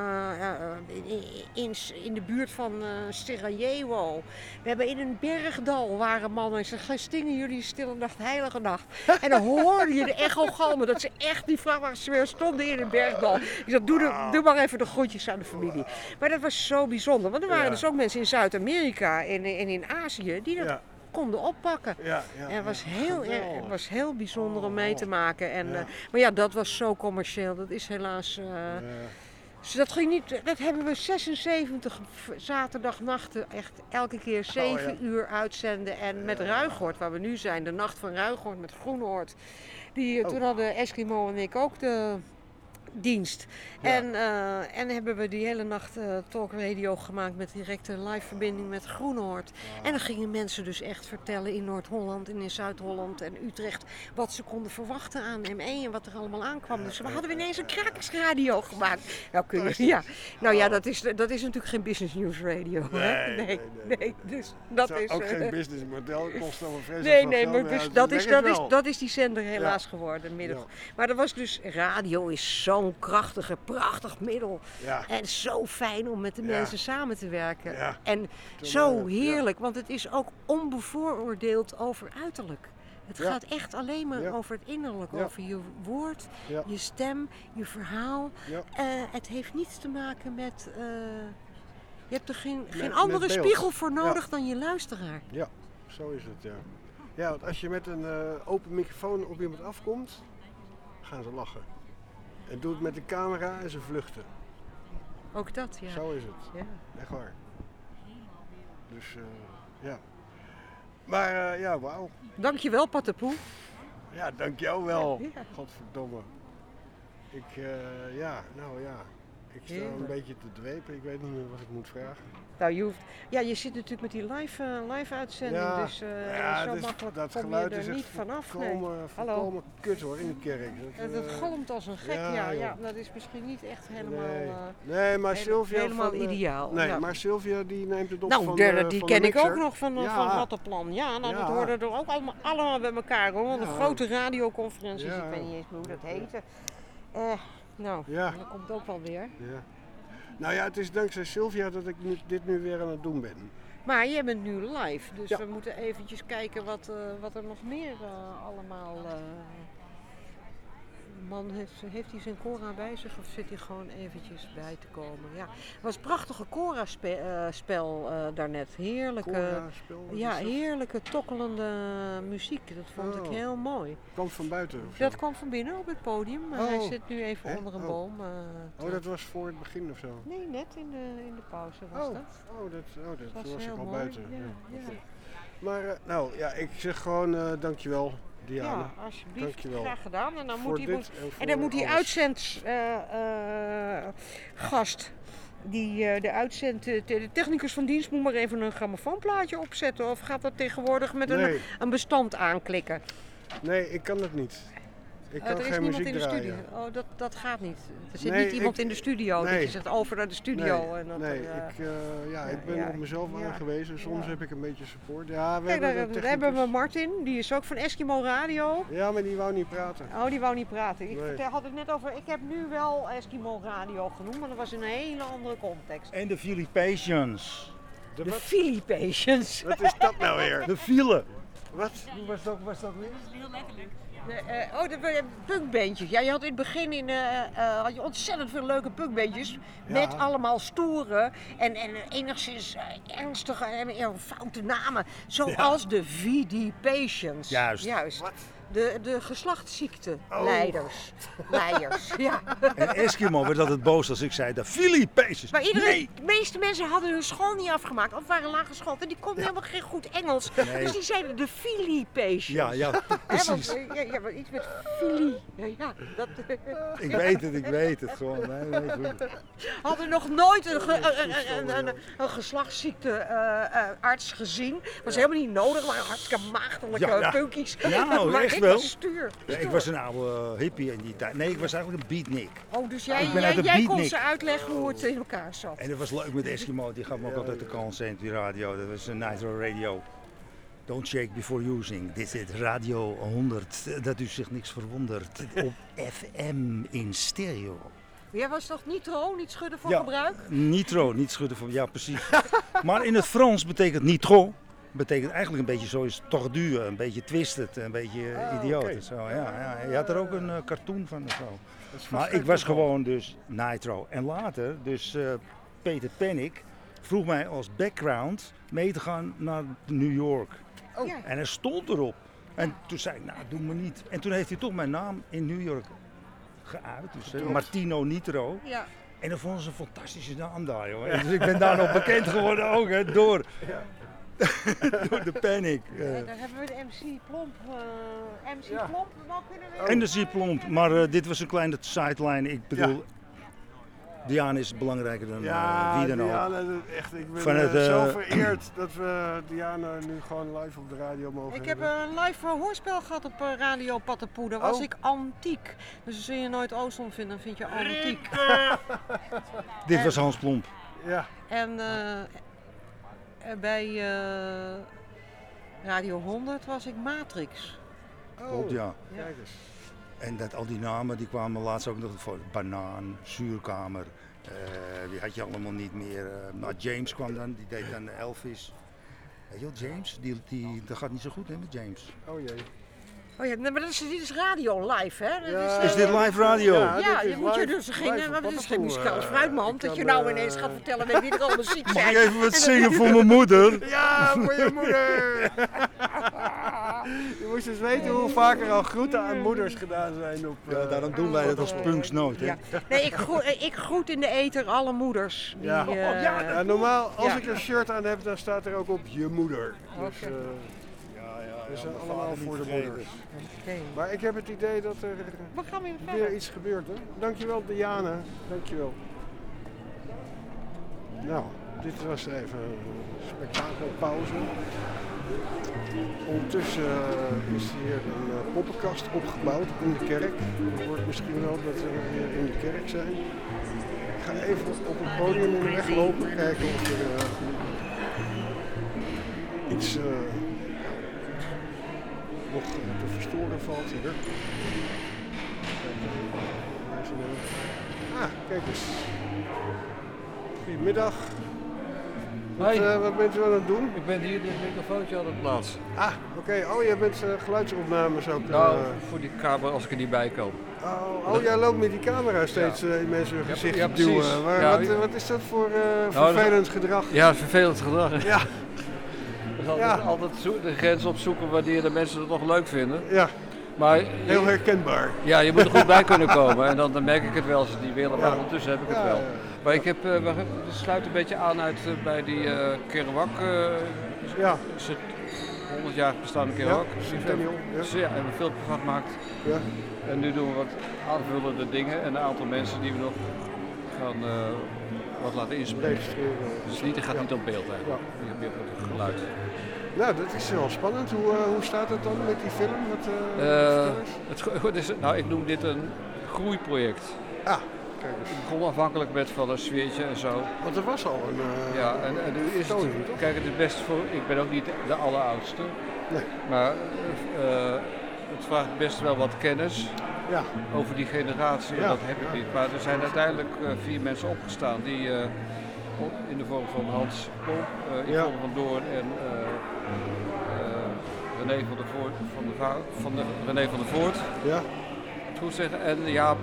in de buurt van Sarajevo. We hebben in een bergdal waren mannen en ze stingen jullie stille nacht, heilige nacht. En dan hoorde je de echogalmen dat ze echt die vrachtwagenchauffeurs stonden in een bergdal. Ik zei, doe maar even de groetjes aan de familie. Maar dat was zo bijzonder, want er waren dus ook mensen in Zuid-Amerika en in Azië die dat konden oppakken. En het was heel bijzonder om mee te maken. Maar ja, dat was zo commercieel. Dat is helaas... Dus dat hebben we 76 zaterdagnachten echt elke keer 7 uur uitzenden. En met Ruigoord, waar we nu zijn, de nacht van Ruigoord met Groenoord. Toen hadden Eskimo en ik ook de dienst. En hebben we die hele nacht talkradio gemaakt met directe live verbinding met Groenoord. En dan gingen mensen dus echt vertellen in Noord-Holland en in Zuid-Holland en Utrecht wat ze konden verwachten aan M1 en wat er allemaal aankwam. Dus we hadden ineens een krakersradio gemaakt. Dat is natuurlijk geen business news radio. Nee. Dus dat is ook geen business model, kost dan een vreselijk dat is die zender helaas geworden. Maar dat was dus, radio is zo'n prachtig middel. En zo fijn om met de mensen samen te werken. En zo heerlijk, want het is ook onbevooroordeeld over uiterlijk. Het gaat echt alleen maar over het innerlijk, over je woord, je stem, je verhaal. Het heeft niets te maken met... je hebt er geen andere spiegel voor nodig dan je luisteraar. Ja, zo is het, Ja, want als je met een open microfoon op iemand afkomt, gaan ze lachen. En doe het met de camera en ze vluchten. Ook dat, ja. Zo is het. Ja. Echt waar. Dus, Maar, wauw. Dankjewel, Patapoe. Ja, dank jou wel. Godverdomme. Ik sta een beetje te dwepen, ik weet niet meer wat ik moet vragen. Nou, je zit natuurlijk met die live uitzending, Ja, dus zo makkelijk dat kom je geluid er is niet vanaf. volkomen kut hoor, in de kerk. Dat galmt als een gek, ja. Dat is misschien niet echt helemaal, nee, maar Sylvia helemaal ideaal. Nee, ja. Maar Sylvia die neemt het op nou, van die van ken de ik mixer. ook nog van Rattenplan. Ja, nou, dat hoorde er ook allemaal bij elkaar hoor. Want de grote radioconferenties, ik weet niet eens meer hoe dat heette. Dat komt ook wel weer. Ja. Nou ja, het is dankzij Sylvia dat ik dit nu weer aan het doen ben. Maar jij bent nu live, dus we moeten eventjes kijken wat er nog meer allemaal... Man, heeft hij zijn Cora bij zich of zit hij gewoon eventjes bij te komen? Ja, het was een prachtige Cora-spel daarnet. Heerlijke tokkelende muziek. Dat vond ik heel mooi. Kwam van buiten? Dat kwam van binnen op het podium, maar hij zit nu even onder een boom. Dat was voor het begin of zo? Nee, net in de pauze was dat. Dat was ik al mooi. buiten. Ja. Maar ik zeg gewoon dankjewel. Diana. Ja, alsjeblieft. Dankjewel. Graag gedaan. En dan moet die uitzendgast, de technicus van dienst, moet maar even een grammofoonplaatje opzetten. Of gaat dat tegenwoordig met een bestand aanklikken? Nee, ik kan dat niet. Ik kan er is geen niemand muziek in de draaien. studio. Oh, dat gaat niet. Er zit niet iemand in de studio. Dat je zegt over naar de studio. Ik ben op mezelf aangewezen. Soms heb ik een beetje support. Ja, daar hebben we Martin, die is ook van Eskimo Radio. Ja, maar die wou niet praten. Oh, die wou niet praten. Ik had het net over, ik heb nu wel Eskimo Radio genoemd, maar dat was in een hele andere context. En de Filipations. De Filipations. Wat is dat nou weer? De file. Wat? Hoe was dat weer? Dat is heel letterlijk. De punkbandjes. Ja, je had in het begin had je ontzettant veel leuke punkbandjes. Met allemaal stoere en enigszins ernstige en foute namen. Zoals de VD-Patients. Juist. Wat? De geslachtsziekte-leiders. Ja. En Eskimo werd altijd boos als ik zei de Filipations. Maar de meeste mensen hadden hun school niet afgemaakt. Of waren laaggeschoold en die konden helemaal geen goed Engels. Nee. Dus die zeiden de Filipations. Ja, precies. Maar iets met Fili. Ja, dat... Ik weet het gewoon. Nee, hadden nog nooit een geslachtsziekte-arts gezien. Was helemaal niet nodig, maar hartstikke maagdelijke punkies. Ja, nou, maar echt wel. Ja, ik was een oude hippie in die tijd. Nee, ik was eigenlijk een beatnik. Oh, dus jij kon ze uitleggen hoe het in elkaar zat. En dat was leuk met Eskimo. Die gaf me ook altijd de kans in die radio. Dat was een Nitro Radio. Don't shake before using. Dit is Radio 100. Dat u zich niks verwondert. Op FM in stereo. Jij was toch nitro, niet schudden voor gebruik? Nitro, niet schudden voor, ja precies. Maar in het Frans betekent nitro. Betekent eigenlijk een beetje zoals tordu, een beetje twisted, een beetje idioot. Okay. Zo, ja. Je had er ook een cartoon van. Zo. Maar ik was gewoon dus Nitro. En later, dus Peter Panic vroeg mij als background mee te gaan naar New York. Oh. Ja. En hij stond erop. En toen zei ik, nou doe me niet. En toen heeft hij toch mijn naam in New York geuit. Dus Martino Nitro. Ja. En dat vonden ze een fantastische naam daar, joh. Dus ik ben daar nog bekend geworden ook, door de Panic. Daar hebben we de MC Plomp. Plomp, wel kunnen we... En de MC Plomp, maar dit was een kleine sideline. Ik bedoel, Diana is belangrijker dan wie dan ook. Diana, echt, ik ben zo vereerd dat we Diana nu gewoon live op de radio mogen Ik heb een live hoorspel gehad op Radio Pattenpoe. Daar was ik antiek. Dus als je nooit Oostom vindt, dan vind je antiek. Dit was Hans Plomp. Ja. En bij Radio 100 was ik Matrix. Klopt, ja. Kijk eens. En dat al die namen die kwamen laatst ook nog voor Banaan, Zuurkamer. Die had je allemaal niet meer. Maar James kwam dan, die deed dan Elvis. Weet je wel, James, dat gaat niet zo goed hè, met James. Oh jee. Oh ja, maar dit is radio live, hè? Is dit live radio? Ja, je moet je dus geen muzikaal fruitman, dat je nou ineens gaat vertellen met wie er al muziek zijn. Mag ik even wat zingen voor mijn moeder? Ja, voor je moeder! Je moest eens weten hoe vaak er al groeten aan moeders gedaan zijn op... Ja, daarom doen wij dat als punks nooit, hè? Ja. Nee, ik groet in de ether alle moeders. Die, normaal, als ik een shirt aan heb, dan staat er ook op je moeder. Dus, we zijn allemaal voor de moeders. Okay. Maar ik heb het idee dat er weer iets gebeurt. Hè? Dankjewel Diana. Dankjewel. Nou, dit was even een spektakelpauze. Ondertussen is hier een poppenkast opgebouwd in de kerk. Het wordt misschien wel dat we weer in de kerk zijn. Ik ga even op het podium in de weg lopen, kijken of er iets nog te verstoren valt hier. Kijk eens. Goedemiddag. Wat bent u aan het doen? Ik ben hier dit microfoontje aan het plaatsen. Oké. Oh, jij bent geluidsopnames ook. Nou, voor die camera als ik er niet bij kom. Oh, jij loopt met die camera steeds in mensen hun gezicht te duwen. Maar wat is dat voor vervelend gedrag? Ja, vervelend gedrag. Ja. Altijd de grens opzoeken wanneer de mensen het nog leuk vinden. Ja. Maar, heel herkenbaar. Ja, je moet er goed bij kunnen komen. En dan merk ik het wel als het niet willen, maar ondertussen heb ik het wel. Maar ik heb, het sluit een beetje aan uit bij die Kerouac. Is het 100 jaar bestaande Kerouac. Ja, hebben we een filmpje van gemaakt. Ja. En nu doen we wat aanvullende dingen en een aantal mensen die we nog gaan wat laten inspreken. Dus het gaat niet op beeld eigenlijk. Je hebt meer op het geluid. Nou, dat is wel spannend. Hoe staat het dan met die film? Ik noem dit een groeiproject. Kijk eens. Ik begon afhankelijk met van een sfeertje en zo. Want er was al een ja, en nu is het, kijk, het is best voor, ik ben ook niet de alleroudste. Nee. Maar het vraagt best wel wat kennis over die generatie. Dat heb ik niet. Maar er zijn uiteindelijk 4 mensen opgestaan die in de vorm van Hans Pol, Yvonne van Doorn en René van der Voort. Ja. Het goed zeggen. En Jaap.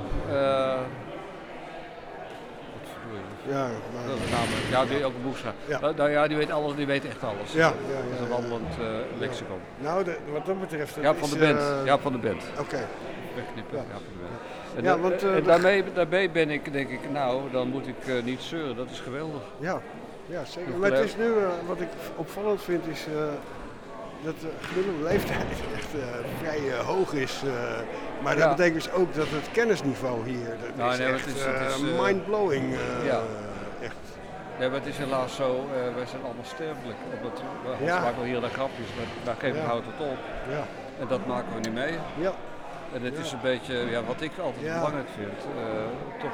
Dat is de naam. Ja, die ook een boek schrijft. Nou ja, die weet alles, die weet echt alles. Ja. Dat is een wandelend lexicon. Nou, wat dat betreft. Jaap van de Bent. Oké. Wegknippen, Jaap van de Bent. En daarmee ben ik, denk ik, nou, dan moet ik niet zeuren, dat is geweldig. Ja, zeker. Maar het is nu, wat ik opvallend vind, is dat de gemiddelde leeftijd echt vrij hoog is. Maar dat betekent dus ook dat het kennisniveau hier, dat is echt mind-blowing. Echt. Nee, maar het is helaas zo, wij zijn allemaal sterfelijk. We maken wel hier de grapjes, maar daar geven we houdt het op. Ja. En dat maken we niet mee. Ja. En het is een beetje, wat ik altijd belangrijk vind. Toch.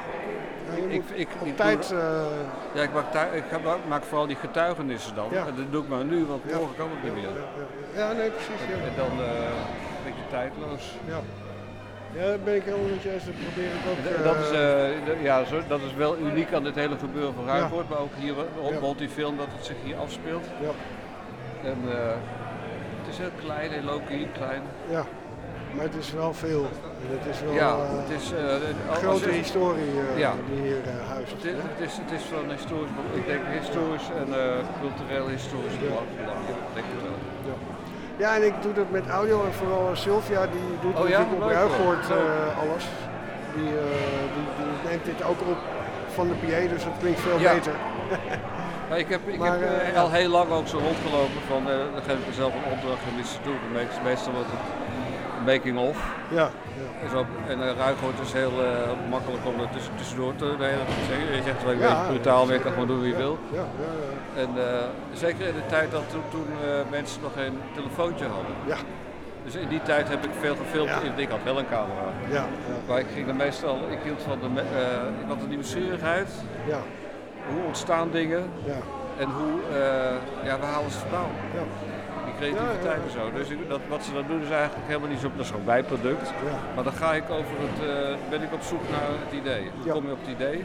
Ik maak vooral die getuigenissen dan. En dat doe ik maar nu, want morgen kan ik niet meer. Ja, nee, precies. En dan een beetje tijdloos. Ja, daar ben ik helemaal met je eens. Dat probeer ik ook. Dat is wel uniek aan dit hele gebeuren van Ruigoord, maar ook hier rond die film dat het zich hier afspeelt. Ja. En het is heel klein, heel low-key, klein. Ja. Maar het is wel veel. Het is wel het is een grote historie die hier huist. Het is van historisch, ik denk historisch en cultureel historisch belang. Denk ik wel. Ja, en ik doe dat met audio en vooral Sylvia, die doet natuurlijk op Ruigoord alles. Die neemt dit ook op van de PA, dus dat klinkt veel beter. Maar ik heb al heel lang ook zo rondgelopen van, dan geef ik mezelf een opdracht en iets te doen. Meestal wordt het making of. Ja. En Ruigoord is heel makkelijk om er tussendoor te zeggen. Je zegt wel een beetje brutaal, maar je kan gewoon doen wie je wil. En zeker in de tijd dat toen mensen nog geen telefoontje hadden. Ja. Dus in die tijd heb ik veel gefilmd. Ik had wel een camera. Maar ik ging er meestal, ik hield van ik had de nieuwsgierigheid. Ja. Hoe ontstaan dingen en hoe we halen ze vandaan. Creativiteit en zo. Dus wat ze dan doen is eigenlijk helemaal niet zo, dat is gewoon bijproduct. Maar dan ga ik ben ik op zoek naar het idee. Dan kom je op het idee.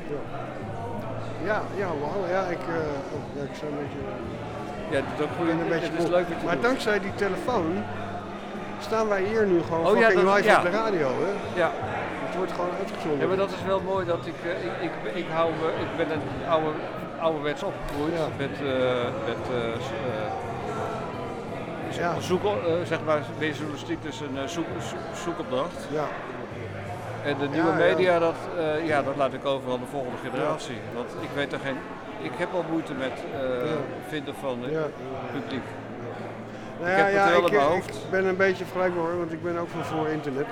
Ik zou een beetje... Ja, het is ook goed. Het is leuk wat je maar doet. dankzij die telefoon staan wij hier nu gewoon fucking live op de radio. Hè? Ja. Het wordt gewoon uitgezonden. Ja, maar dat is wel mooi dat ik ben een ouderwets opgegroeid met zeg maar, weer journalistiek, dus een zoekopdracht. Ja. En de nieuwe media, dat laat ik over aan de volgende generatie. Want ik weet ik heb al moeite met vinden van het publiek. Ik ben een beetje vergelijkbaar hoor, want ik ben ook van voor internet.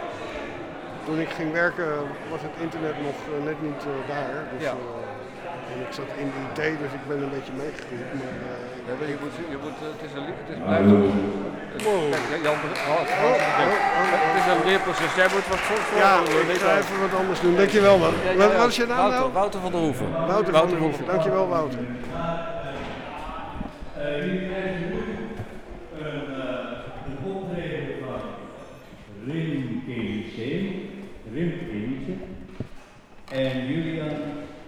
Toen ik ging werken was het internet nog net niet daar. Dus, En ik zat in de IT, dus ik ben een beetje meegegroeid. Maar, het is een blijft Jan, het is een leerproces. Jij moet wat voor. Ja, ik ga even wat anders doen. Dankjewel man. Wat is je naam nou? Wouter van der Hoeven. Wouter van der Hoeven. Dankjewel Wouter. Jullie krijgen nu een optreden van Rim Kinsen en Julian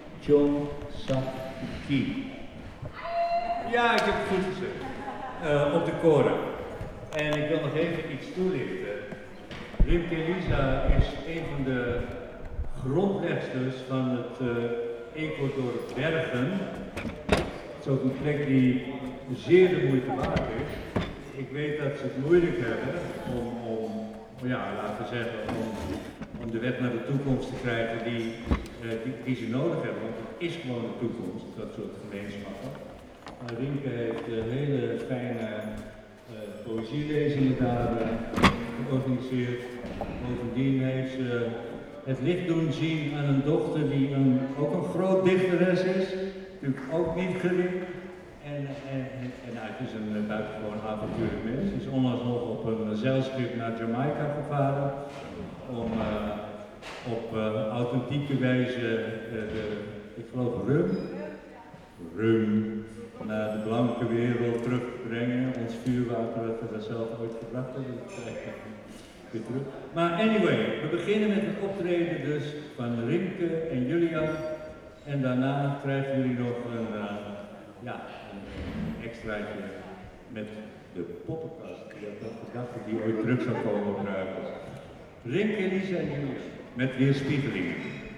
Chonsaki. Ja, ik heb het goed gezegd. Op de Cora. En ik wil nog even iets toelichten. Rimke Elisa is een van de grondlegsters van het ecodorp Bergen. Zo'n een plek die zeer de moeite waard is. Ik weet dat ze het moeilijk hebben laten we zeggen, om de weg naar de toekomst te krijgen die ze nodig hebben. Want het is gewoon de toekomst, dat soort gemeenschappen. Maar Rimke heeft hele fijne poëzielezingen daar georganiseerd. Bovendien heeft ze het licht doen zien aan een dochter die ook een groot dichteres is. Natuurlijk ook niet gering. En het is een buitengewoon avontuurlijk mens. Hij is onlangs nog op een zeilschip naar Jamaica gevaren om op authentieke wijze ik geloof rum naar de blanke wereld terug te brengen. Ons vuurwater dat we daar zelf ooit gebracht hebben. Weer terug. Maar anyway, we beginnen met het optreden dus van Rimke en Julian. En daarna krijgen jullie nog een extraatje met de poppenkast. Ik heb dat gedacht dat die ooit terug zou komen gebruiken. Rimke, Elisa en Julian met weerspiegelingen.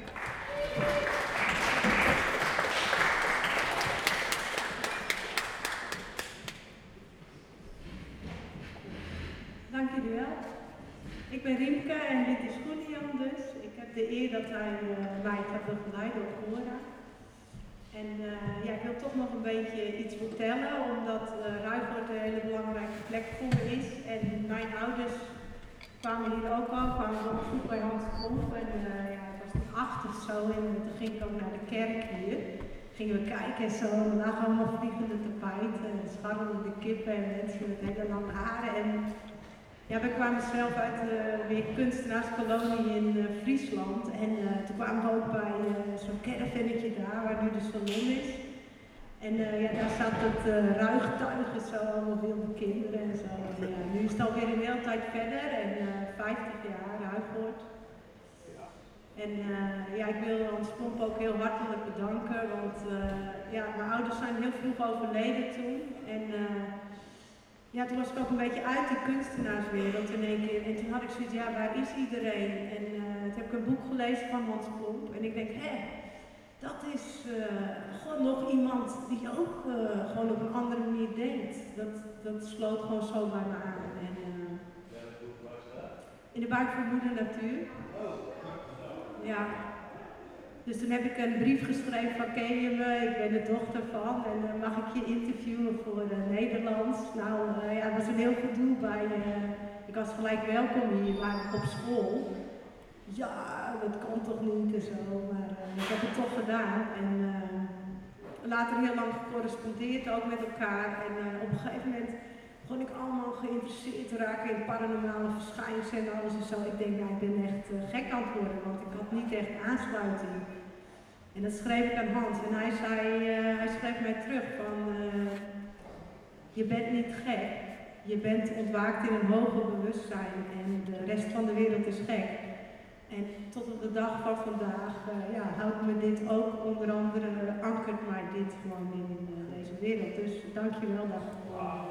Dank jullie wel. Ik ben Rimke en dit is Julian dus. Ik heb de eer dat hij mij gaat begeleiden op Cora. En ik wil toch nog een beetje iets vertellen, omdat Ruigoord een hele belangrijke plek voor me is. En mijn ouders kwamen hier ook al, kwamen op bezoek bij Hans Klomp. En het was toen 8 of zo en toen ging ik ook naar de kerk hier. Gingen we kijken en zo, en er lagen allemaal vliegende tapijten en scharrelende kippen en mensen met hele lange haren. En we kwamen zelf uit weer kunstenaarskolonie in Friesland en toen kwamen we ook bij zo'n caravannetje daar, waar nu de salon is. En daar zat het ruigtuigen, zo allemaal wilde kinderen en zo. En, nu is het alweer een hele tijd verder en 50 jaar Ruigoord. En ik wil Hans Klomp ook heel hartelijk bedanken, want mijn ouders zijn heel vroeg overleden toen. En toen was ik ook een beetje uit de kunstenaarswereld in één keer. En toen had ik zoiets, waar is iedereen? En toen heb ik een boek gelezen van Hans Klomp. En ik denk, dat is gewoon nog iemand die ook gewoon op een andere manier denkt. Dat sloot gewoon zo bij me aan. En, in de buik van moeder natuur. Ja. Dus toen heb ik een brief geschreven van ken je me, ik ben de dochter van en mag ik je interviewen voor Nederlands. Nou het was een heel gedoe bij, ik was gelijk welkom hier, maar op school. Ja, dat kan toch niet en zo, maar ik heb het toch gedaan. En later heel lang gecorrespondeerd ook met elkaar en op een gegeven moment begon ik allemaal geïnteresseerd te raken in paranormale verschijnselen en alles en zo. Ik denk, ik ben echt gek aan het worden, want ik had niet echt aansluiting. En dat schreef ik aan Hans en hij schreef mij terug van, je bent niet gek, je bent ontwaakt in een hoger bewustzijn en de rest van de wereld is gek. En tot op de dag van vandaag houdt me dit ook onder andere, ankert mij dit gewoon in deze wereld. Dus dank je wel daarvoor.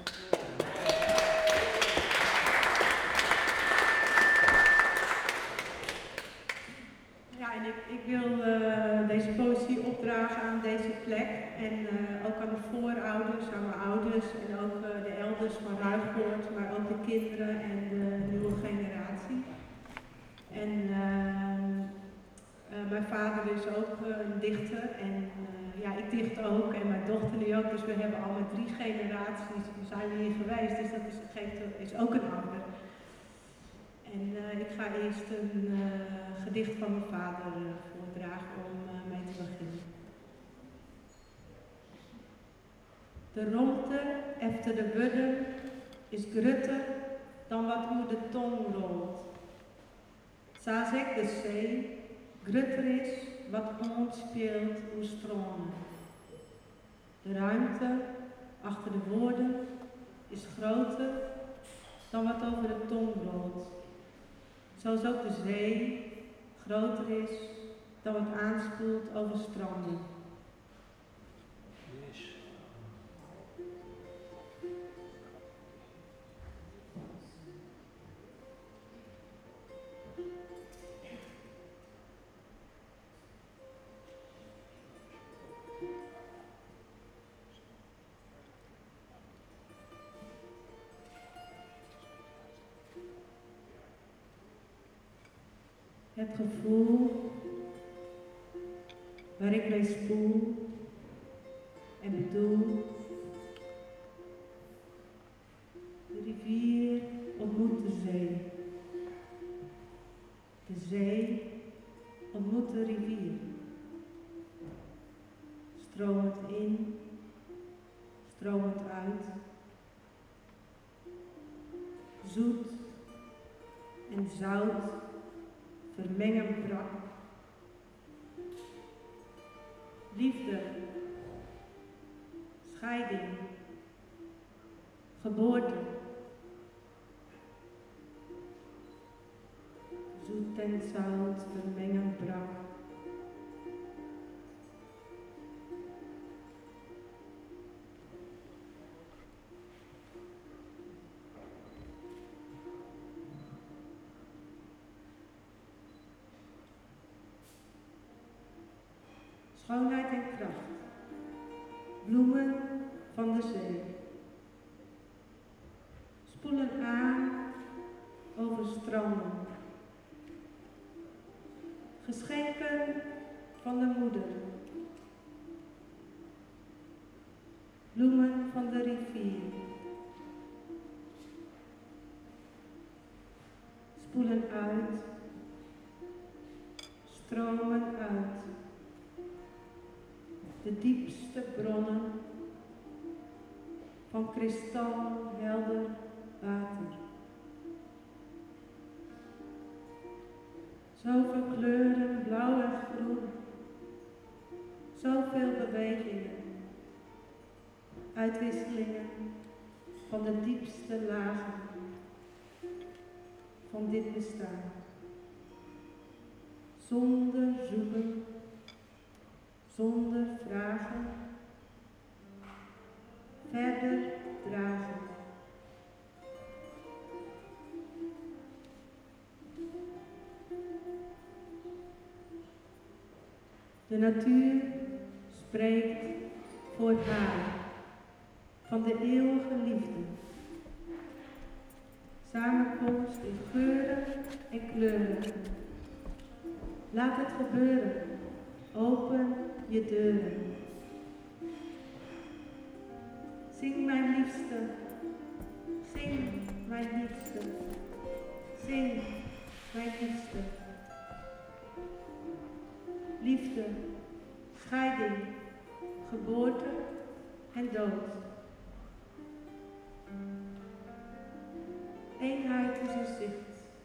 En ik wil deze poëzie opdragen aan deze plek en ook aan de voorouders, aan mijn ouders en ook de elders van Ruigoord, maar ook de kinderen en de nieuwe generatie. En mijn vader is ook een dichter en ik dicht ook en mijn dochter nu ook, dus we hebben al met 3 generaties zijn we hier geweest, dus dat is ook een ander. En ik ga eerst een gedicht van mijn vader voordragen om mee te beginnen. De romte efter de wudden is grutter dan wat hoe de tong rolt. Sa zegt de zee, grutter is wat ons speelt hoe stromen. De ruimte achter de woorden is groter dan wat over de tong rolt. Zoals ook de zee groter is dan wat aanspoelt over stranden. Het gevoel waar ik mee spoel en bedoel. De rivier ontmoet de zee. De zee ontmoet de rivier. Stromend in, stromend uit. Zoet en zout vermengen brak. Liefde, scheiding, geboorte. Zoet en zout vermengen brak. Schoonheid en kracht, bloemen van de zee, spoelen aan over stranden, geschenken van de moeder, bloemen van de rivier, spoelen uit, stromen uit. De diepste bronnen van kristalhelder water. Zoveel kleuren, blauw en groen, zoveel bewegingen, uitwisselingen van de diepste lagen van dit bestaan. Zonder zoeken, zonder vragen, verder dragen. De natuur spreekt voor haar van de eeuwige liefde. Samenkomst in geuren en kleuren. Laat het gebeuren. Open je deuren. Zing mijn liefste, zing mijn liefste, zing mijn liefste. Liefde, scheiding, geboorte en dood. Eenheid is in zicht.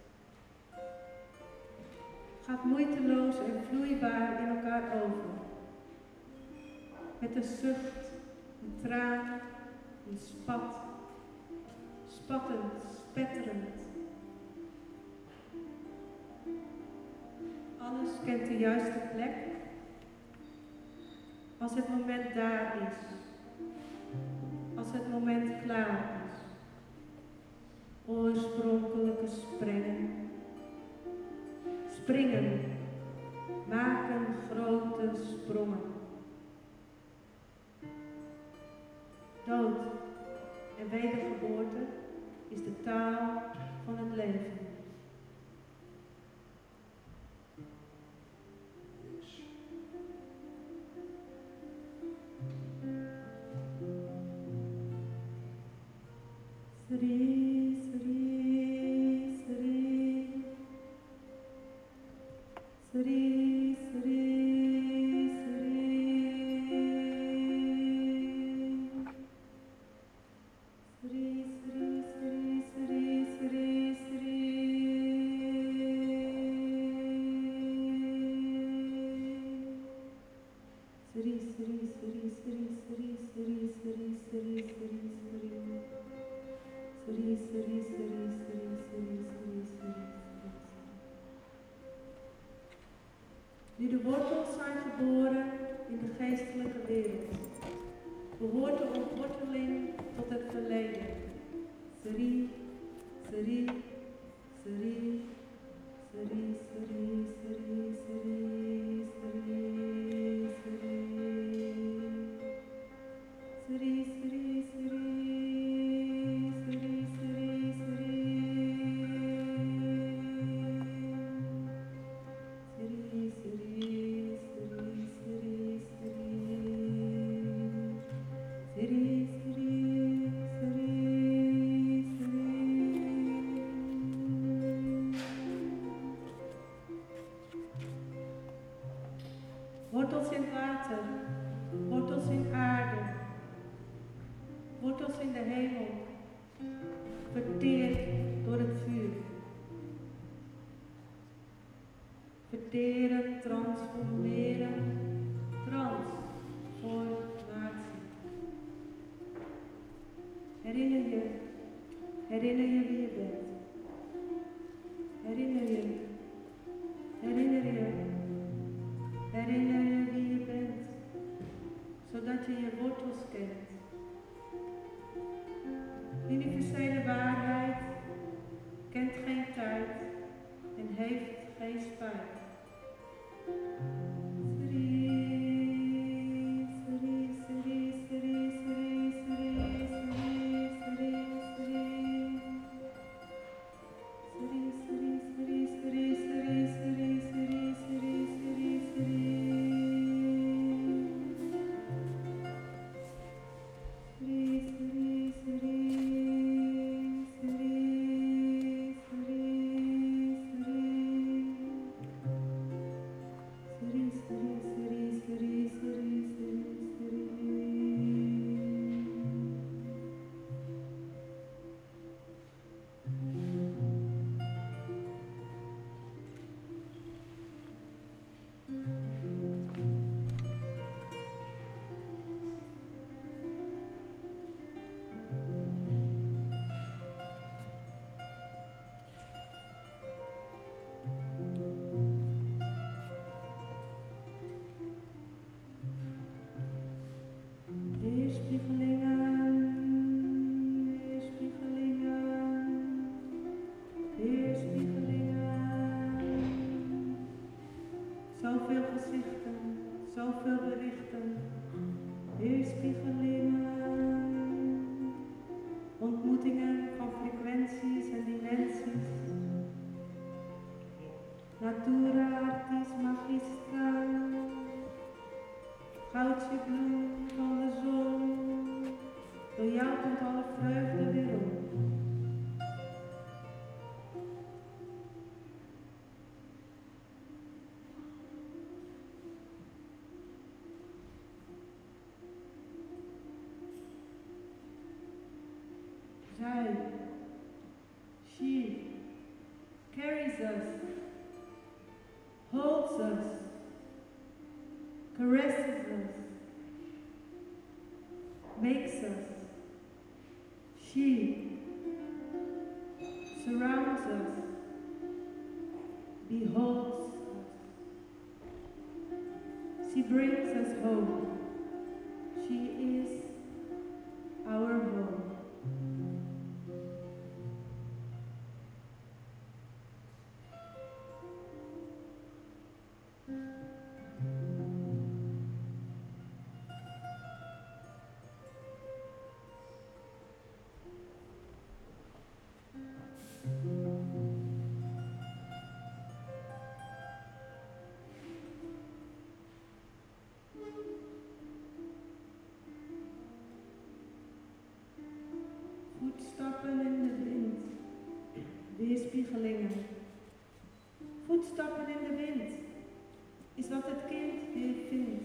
Gaat moeiteloos en vloeibaar in elkaar over. Met een zucht, een traan, een spat. Spattend, spetterend. Alles kent de juiste plek. Als het moment daar is. Als het moment klaar is. Oorspronkelijke sprengen. Springen, maken grote sprongen. Dood en wedergeboorte is de taal van het leven. Sri, Sri, Sri. Sri, Sri, Sri. Nu de wortels zijn geboren in de geestelijke wereld, behoort de ontworteling tot het verleden. Sri, Sri, Sri, Sri, Sri, Sri, Sri, Sri, Sri, Sri, Sri, Sri. Wortels in water, wortels in aarde, wortels in de hemel, verteerd door het vuur. Verteren, transformeren, transformatie. Herinner je wie je bent. Herinner je wie je bent, zodat je je wortels kent. Universele waarheid kent geen tijd en heeft geen spijt. Zoveel gezichten, zoveel berichten, weerspiegelingen, ontmoetingen van frequenties en dimensies. Natura artis magistra, goudje bloem van de zon, door jou komt alle vreugde weer op. Zij, she, carries us, holds us, caresses us, makes us. She surrounds us, beholds us. She brings us home. She is our home. Voetstappen in de wind, weerspiegelingen. Voetstappen in de wind is wat het kind weer vindt.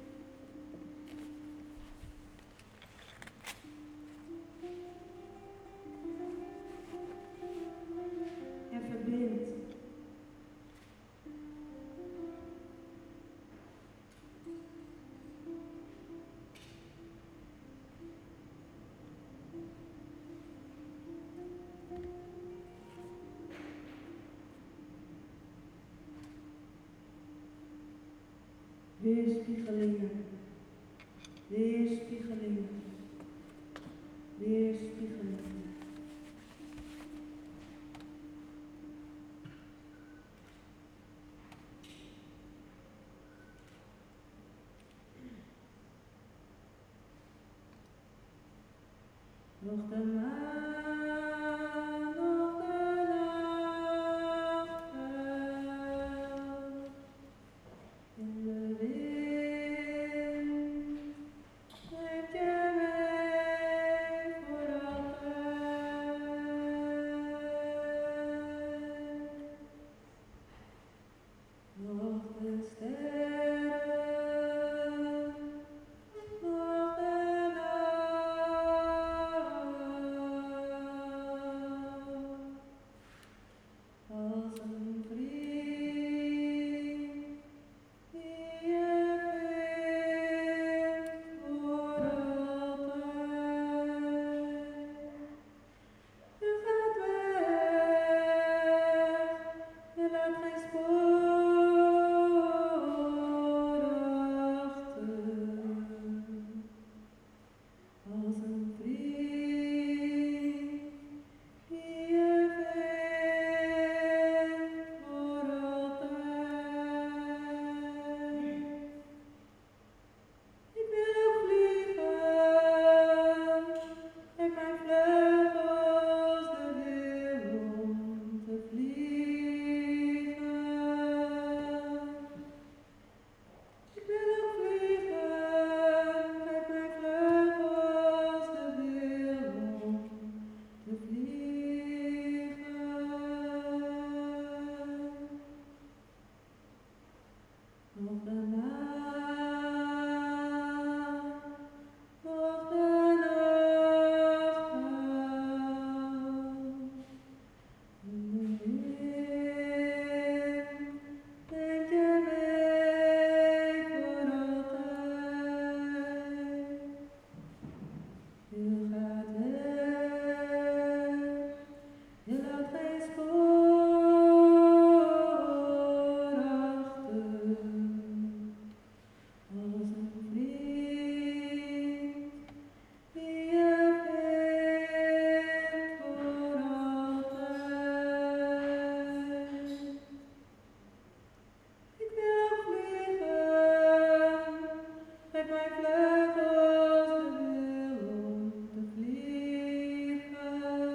En verbindt. Weerspiegelingen, weerspiegelingen, weerspiegelingen. Nog de maan, nog de nacht in de wind, neemt je mee voor altijd. Nog de sterren, nog de als een vriend die je vindt voor altijd. Je gaat weg, je laat geen spoor achter. Als een vriend die je vindt voor altijd. Ik wil ook vliegen, geef mij vleugels de wil om te vliegen. Ik wil ook vliegen, geef mij vleugels de wil om te vliegen. Nog de nacht, nog de nacht in de wind, neemt je mee voor altijd. Je gaat weg, je laat geen spoor achter. Als een vriend die je vindt voor altijd. Ik wil ook vliegen, geef mij vleugels de wil om te vliegen.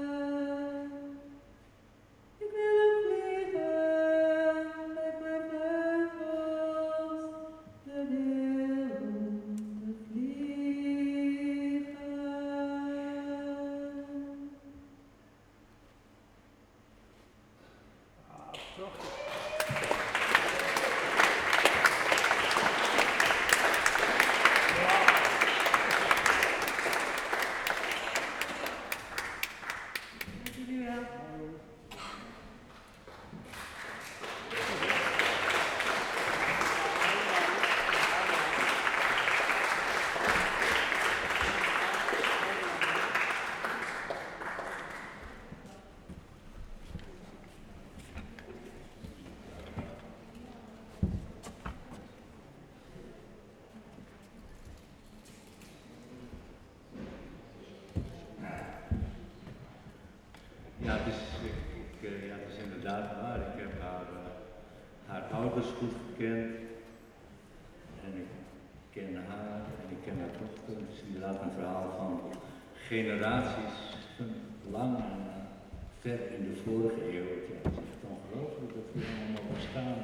Ik wil ook vliegen, geef mij vleugels de wil om te vliegen. Dank jullie wel. Ja, het is inderdaad waar. Ik heb haar ouders goed gekend. En ik ken haar en ik ken haar dochter. Het is inderdaad een verhaal van generaties, lang en ver in de vorige eeuw. Ja, het is echt ongelooflijk dat we hier allemaal bestaan.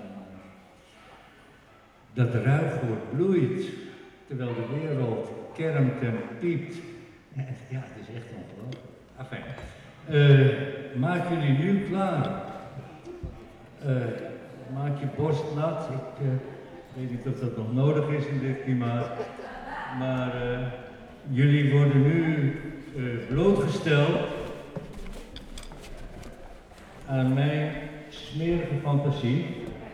Dat de ruigoord bloeit, terwijl de wereld kermt en piept. Ja, het is echt ongelooflijk. Afijn. Maak jullie nu klaar. Maak je borst nat. Ik weet niet of dat nog nodig is in dit klimaat. Maar jullie worden nu blootgesteld aan mijn smerige fantasie.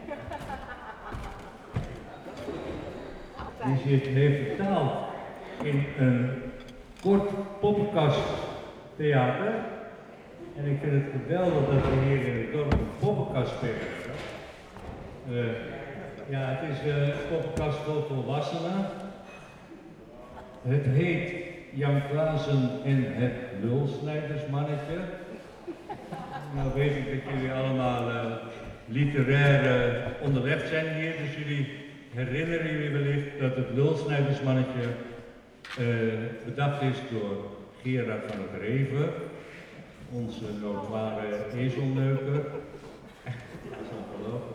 Die zich heeft vertaald in een kort poppenkasttheater. En ik vind het geweldig dat we hier in het dorp een poppenkast spelen. Ja, het is een podcast voor volwassenen. Het heet Jan Klaassen en het lulsnijdersmannetje. Nou weet ik dat jullie allemaal literair onderlegd zijn hier, dus jullie herinneren jullie wellicht dat het lulsnijdersmannetje bedacht is door Gerard van het Reven, onze notoire ezelneuker. Dat is ongelooflijk.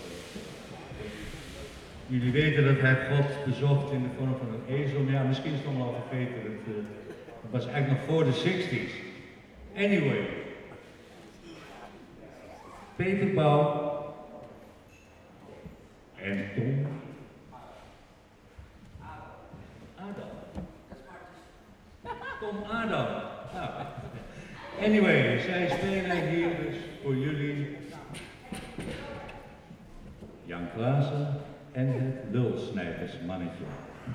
Jullie weten dat hij God bezocht in de vorm van een ezel, maar ja, misschien is het allemaal al vergeten. Het was eigenlijk nog voor de 60's. Anyway. Peter Pauw en Tom Adam. Tom Adam. Nou. Anyway, zij spelen hier dus voor jullie Jan Klaassen en het lulsnijdersmannetje.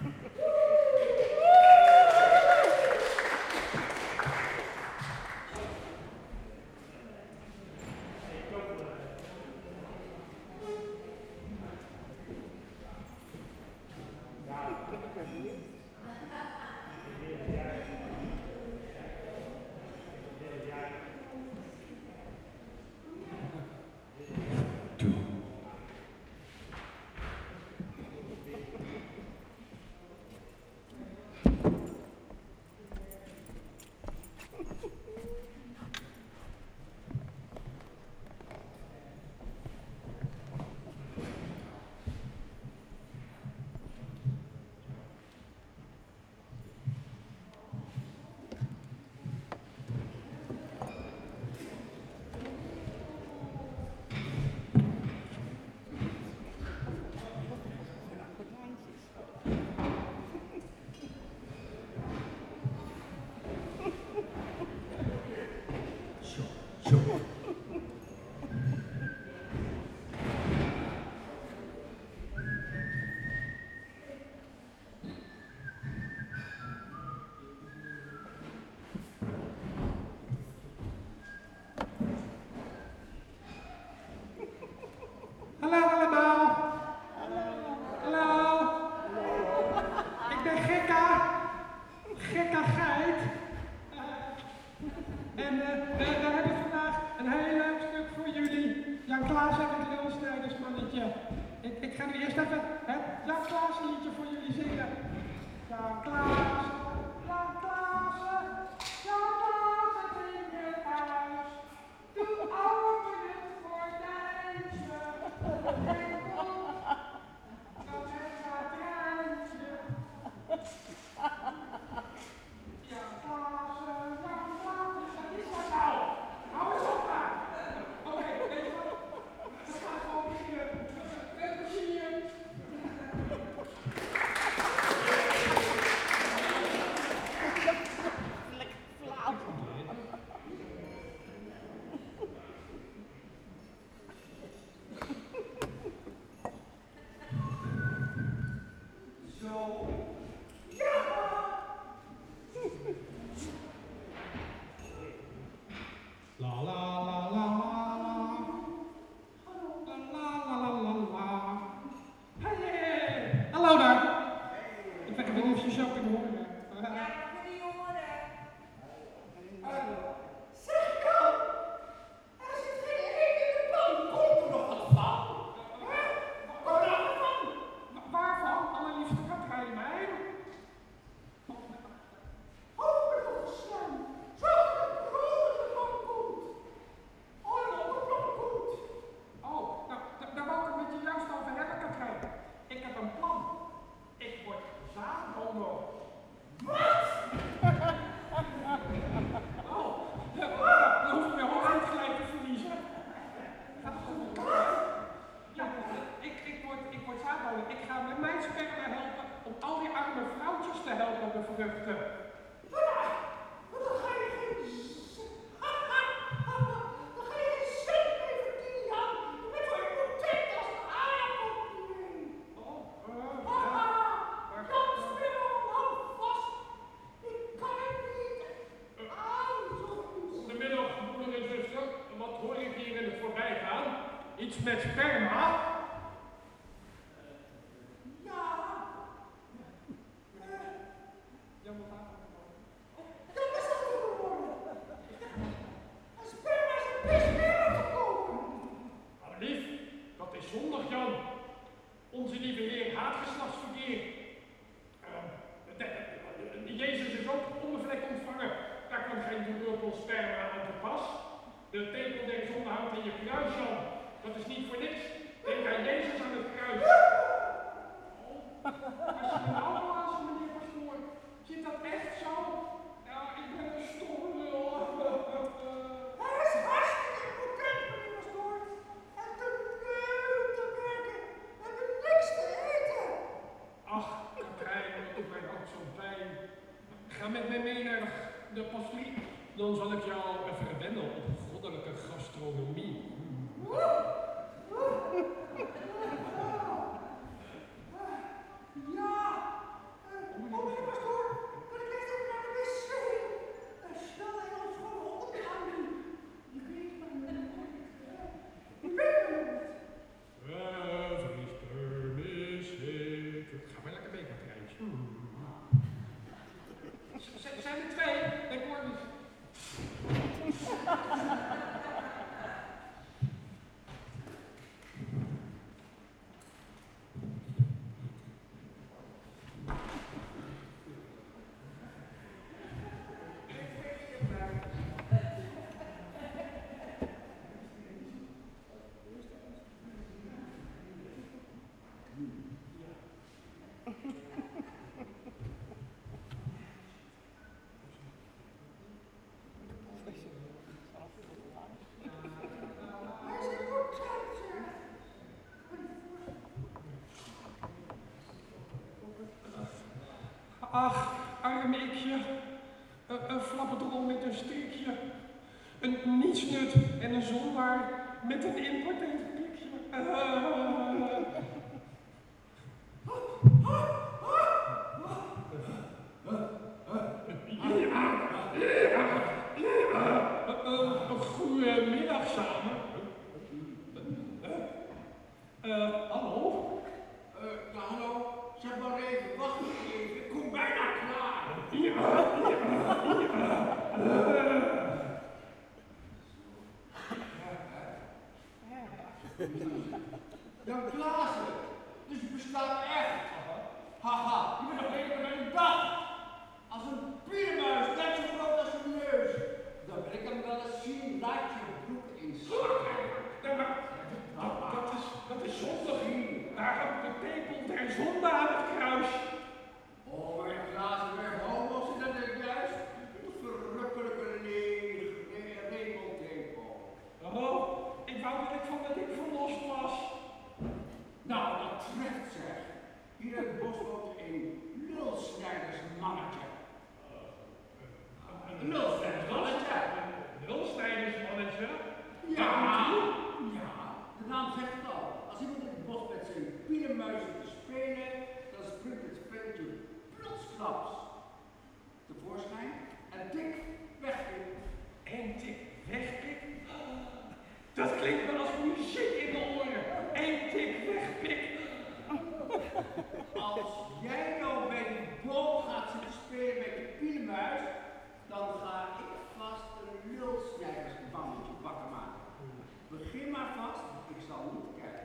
Hallo allemaal. Hallo. Ik ben Gekka Geit. En we hebben vandaag een heel leuk stuk voor jullie. Jan Klaassen en het lulsnijdersmannetje. Ik ga nu eerst even het Jan Klaassen liedje voor jullie zingen. Jan Klaassen, Jan Klaassen, Jan Klaassen in het huis. Doe open het gordijntje. En kom, dat het gaat treintje. Jan Klaassen, Jan Klaassen, wat is dat nou? Hou eens op maar. Oké, weet je wat? We gaan gewoon beginnen. Met plezier. Zo. Ja! La la la la la la. La la la la la. Hey! Hallo daar. Ik weet niet of je zo kunt horen. Ja, ik kan niet horen. Zeg ik al. Er zit geen heen in de pan. Komt er nog wat van? Kom er nog wat van? Waarvan, allerliefste, wat ga je mij? Oh, ik ben toch geslaan. Zorg dat de brood in de pan komt. Oh, nog een plan komt. Oh, nou, daar wou ik het met je juist over hebben, Katrijn. Ik heb een plan. Ik word zaadhomo. Wat? Oh, dan hoef ik mijn hoofd gelijk te verliezen. Gaat het goed met elkaar? Ja, ik word zaadhomo. Ik ga met mijn sperma helpen om al die arme vrouwtjes te helpen bevruchten. Dan ga je geen cent mee verdienen, Jan. Je bent wel content als een aardappel. Jan, speel hem vast. Ik kan het niet aandoen. Goedemiddag, moeder en zuster. Wat hoor ik hier in het voorbijgaan? Iets met sperma? laatgeslachtsverkeer. Jezus is ook onbevlekt ontvangen. Daar kwam geen druppel sperma aan te pas. De tepel der zonde houdt in je kruis, Jan. Dat is niet voor niks. Denk aan Jezus aan het kruis. Als je een auto aan zijn, meneer pastoor, zit dat echt zo? Ja, ik ben een stomme lul. Hij is hartstikke content, meneer pastoor. En te lui te werken. We hebben niks te eten. Ach, Katrijn, dat doet mij ook zo pijn. Ga met mij mee naar de pastorie. Dan zal ik jou even wennen op goddelijke gastronomie. Ja, meneer pastoor, kan ik echt even naar de wc? Snel in ons gewoon hond aan. Je weet maar niet. Je weet maar niet. Ga maar lekker mee, Katrijntje. Zijn er twee? Ik hoor niet. Ach, arm ikje. Een flapperdrol met een strikje. Een nietsnut en een zondaar met een impotent pikje. Goedemiddag samen. Hallo? Hallo, zeg maar even, wacht even, ik kom bijna klaar. Jan Klaassen, dus je bestaat echt. Haha, je bent nog beter dan een dag. Als een piermuis, net zo groot als een neus. Dan wil ik hem wel eens zien, laat je broek in zakken. Dat is zondig. Daar hangt de tepel der zonde aan het kruis. Oh, maar Klaassen werd homo's en dat is juist een verrukkelijke regeltepel. Oh, ik wou dat ik van dat ik verlost was. Nou, dat treft zeg. Hier in het bos woont een lulsnijdersmannetje. Een lulsnijdersmannetje? Een lulsnijdersmannetje? Ja, ja, de naam zegt het al. Als iemand in het bos met zijn pielenmuizen te spelen, dan springt het ventje plotsklaps tevoorschijn en tik wegpik. En tik wegpik? Dat klinkt wel als muziek in de oren. En tik wegpik. Als jij nou bij die boom gaat zitten spelen met je pielenmuis, dan ga ik vast een lulsnijdersmannetje pakken maken. Begin maar vast, ik zal niet kijken.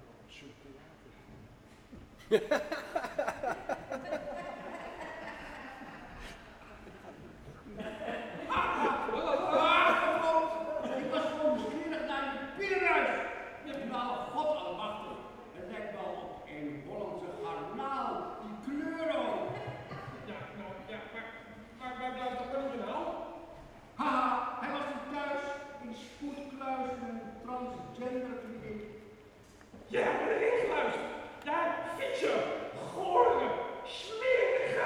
Ik was gewoon nieuwsgierig naar die pielenmuis. Nou, God allemachtig. Het lijkt wel op een Hollandse garnaal. Die kleur ook. Ja, nou, ja, maar waar blijft dat mannetje nou? Haha, hij was er thuis in spoedkluis en transgenderkliniek. Ja, maar erin geluisterd. Ja, vieze, gore, smerige.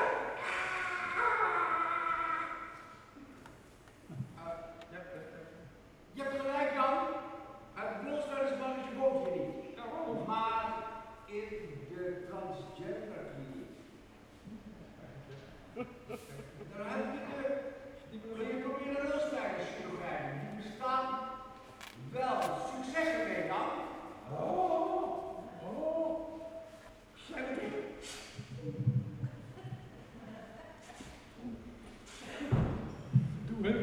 Je hebt gelijk Jan. Het lulsnijdersmannetje woont hier niet. Maar in de transgenderkliniek. Daar heb je kun je proberen lulsnijderschirurgijn. Die bestaan wel. Succes ermee dan. Zijn we er? Doe hè.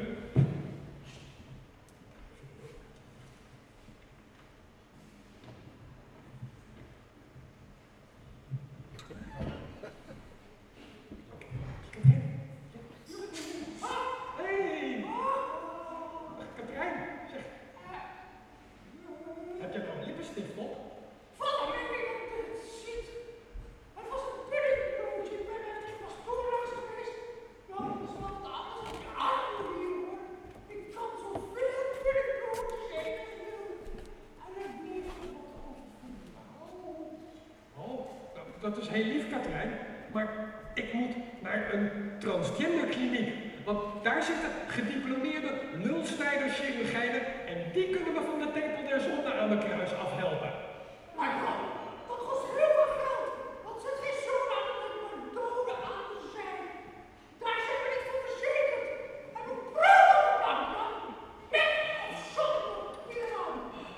dat is heel lief, Katrijn, maar ik moet naar een transgenderkliniek. Want daar zitten gediplomeerde lulsnijderschirurgijnen en die kunnen me van de tempel der zonde aan mijn kruis afhelpen. Maar dan, dat kost heel veel geld, want het is zo lang om een dode aan te zijn. Daar zijn we niet voor verzekerd. En we praten dan, met of zonder Pierman.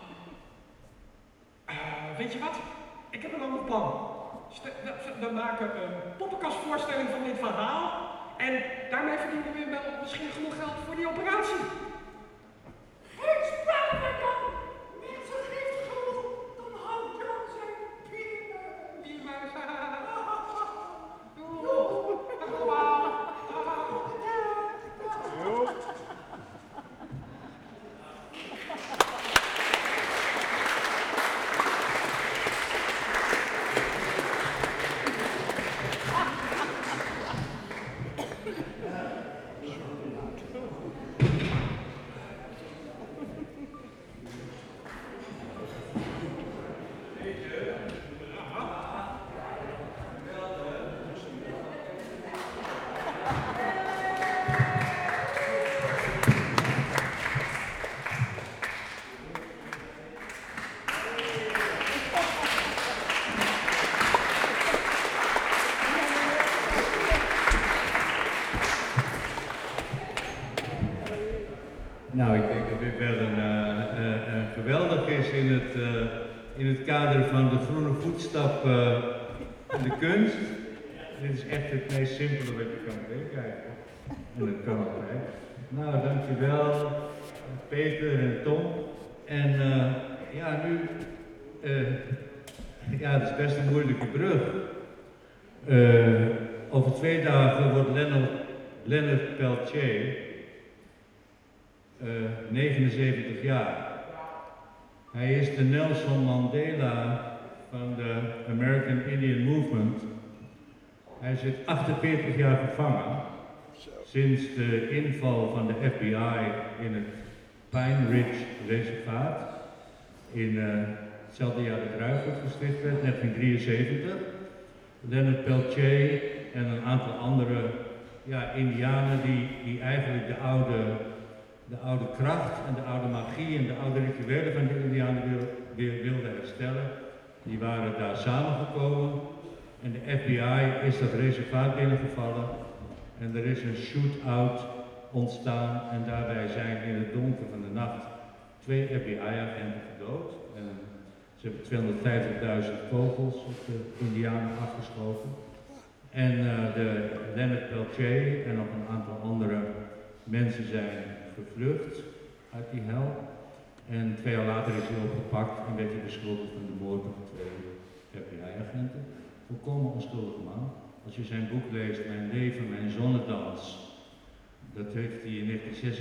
Weet je wat? Ik heb een ander plan. We maken een poppenkastvoorstelling van dit verhaal en daarmee verdienen we wel misschien genoeg geld voor die operatie. Geen sprake van! Mensen geeft genoeg, dan houdt Jan zijn Piermuis. Nou, ik denk dat dit wel een geweldig is in het kader van de groene voetstap in de kunst. Dit is echt het meest simpele wat je kan bedenken. En dat kan altijd. Nou, dankjewel Peter en Tom. En ja, nu, ja, het is best een moeilijke brug. Over 2 dagen wordt Leonard Peltier 79 jaar. Hij is de Nelson Mandela van de American Indian Movement. Hij zit 48 jaar gevangen sinds de inval van de FBI in het Pine Ridge reservaat in hetzelfde jaar dat Ruijgoed gesticht werd, 1973. Leonard Peltier en een aantal andere Indianen die eigenlijk de oude kracht en de oude magie en de oude rituelen van de Indianen weer wilden herstellen. Die waren daar samengekomen en de FBI is dat reservaat binnengevallen en er is een shootout ontstaan en daarbij zijn in het donker van de nacht 2 FBI-agenten gedood. En ze hebben 250.000 kogels op de Indianen afgeschoten. En de Leonard Peltier en nog een aantal andere mensen zijn gevlucht uit die hel. En 2 jaar later is hij opgepakt en werd hij beschuldigd van de moord op 2 FBI-agenten. Volkomen onschuldige man. Als je zijn boek leest, Mijn leven, mijn zonnedans, dat heeft hij in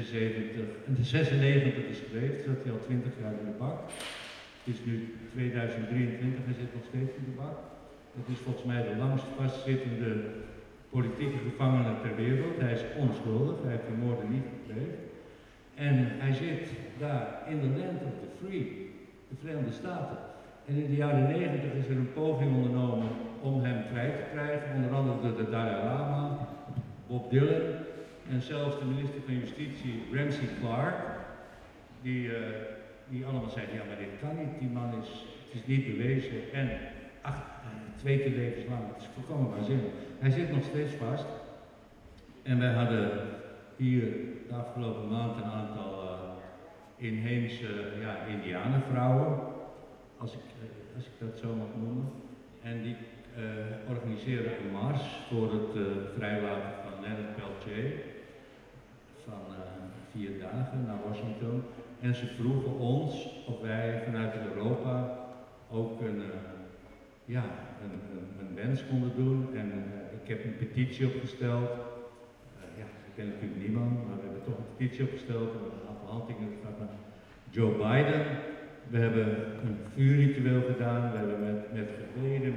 1996 geschreven, zat hij al 20 jaar in de bak. Het is nu 2023, hij zit nog steeds in de bak. Het is volgens mij de langst vastzittende politieke gevangene ter wereld. Hij is onschuldig, hij heeft de moorden niet gepleegd. En hij zit daar in de land of the free, de Verenigde Staten. En in de jaren 90 is er een poging ondernomen om hem vrij te krijgen, onder andere door de Dalai Lama, Bob Dylan en zelfs de minister van Justitie, Ramsey Clark, die allemaal zeiden, ja maar dit kan niet, die man het is niet bewezen en 2 keer levenslang, het is volkomen waanzinnig. Hij zit nog steeds vast en wij hadden hier de afgelopen maand een aantal inheemse Indianenvrouwen, als ik dat zo mag noemen. En die organiseren een mars voor het vrijlaten van Leonard Peltier van 4 dagen naar Washington. En ze vroegen ons of wij vanuit Europa ook een wens konden doen. En ik heb een petitie opgesteld. Ik ken natuurlijk niemand, maar we hebben toch een petitie opgesteld. We hebben een aantal handtekeningen gevraagd naar Joe Biden. We hebben een vuurritueel gedaan. We hebben met gebeden,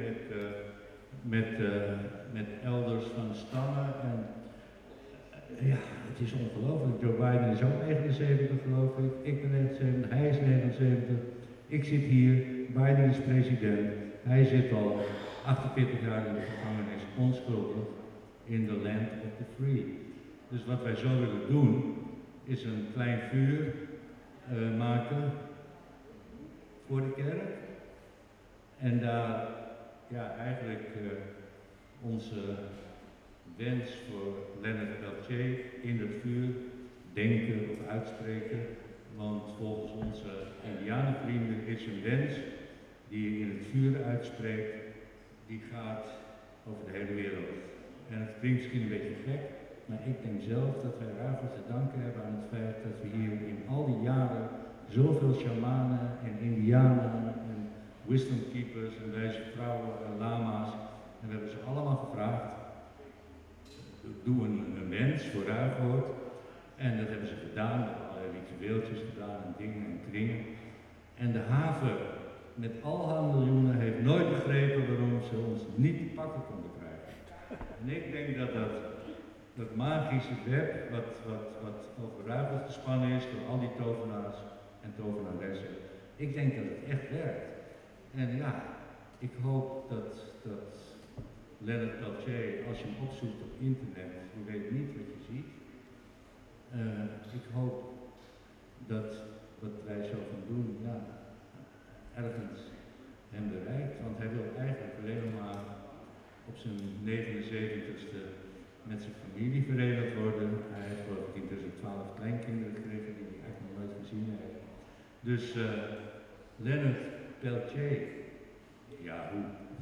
met elders van stammen. En het is ongelooflijk. Joe Biden is ook 79 geloof ik. Ik ben 79, hij is 79. Ik zit hier. Biden is president. Hij zit al 48 jaar in de gevangenis, onschuldig, in the land of the free. Dus wat wij zo willen doen, is een klein vuur maken voor de kerk. En daar eigenlijk onze wens voor Leonard Peltier in het vuur denken of uitspreken. Want volgens onze Indianenvrienden is een wens die je in het vuur uitspreekt, die gaat over de hele wereld. En het klinkt misschien een beetje gek, maar ik denk zelf dat wij Ruigel te danken hebben aan het feit dat we hier in al die jaren zoveel shamanen en indianen en wisdom keepers en wijze vrouwen en lama's, en we hebben ze allemaal gevraagd, doe een wens voor Ruigel. En dat hebben ze gedaan, met allerlei ritueeltjes gedaan en dingen en kringen. En de haven met al haar miljoenen heeft nooit begrepen waarom ze ons niet te pakken konden krijgen. En ik denk dat magische web, wat over Ruigel gespannen is door al die tovenaars en tovenaressen, ik denk dat het echt werkt. En ja, ik hoop dat Leonard Peltier, als je hem opzoekt op internet, je weet niet wat je ziet. Ik hoop dat wat wij zo gaan doen, ergens hem bereikt, want hij wil eigenlijk alleen maar op zijn 79ste met zijn familie verenigd worden. Hij heeft geloof ik intussen 12 kleinkinderen gekregen die hij eigenlijk nog nooit gezien heeft. Dus Leonard Peltier, ja hoe?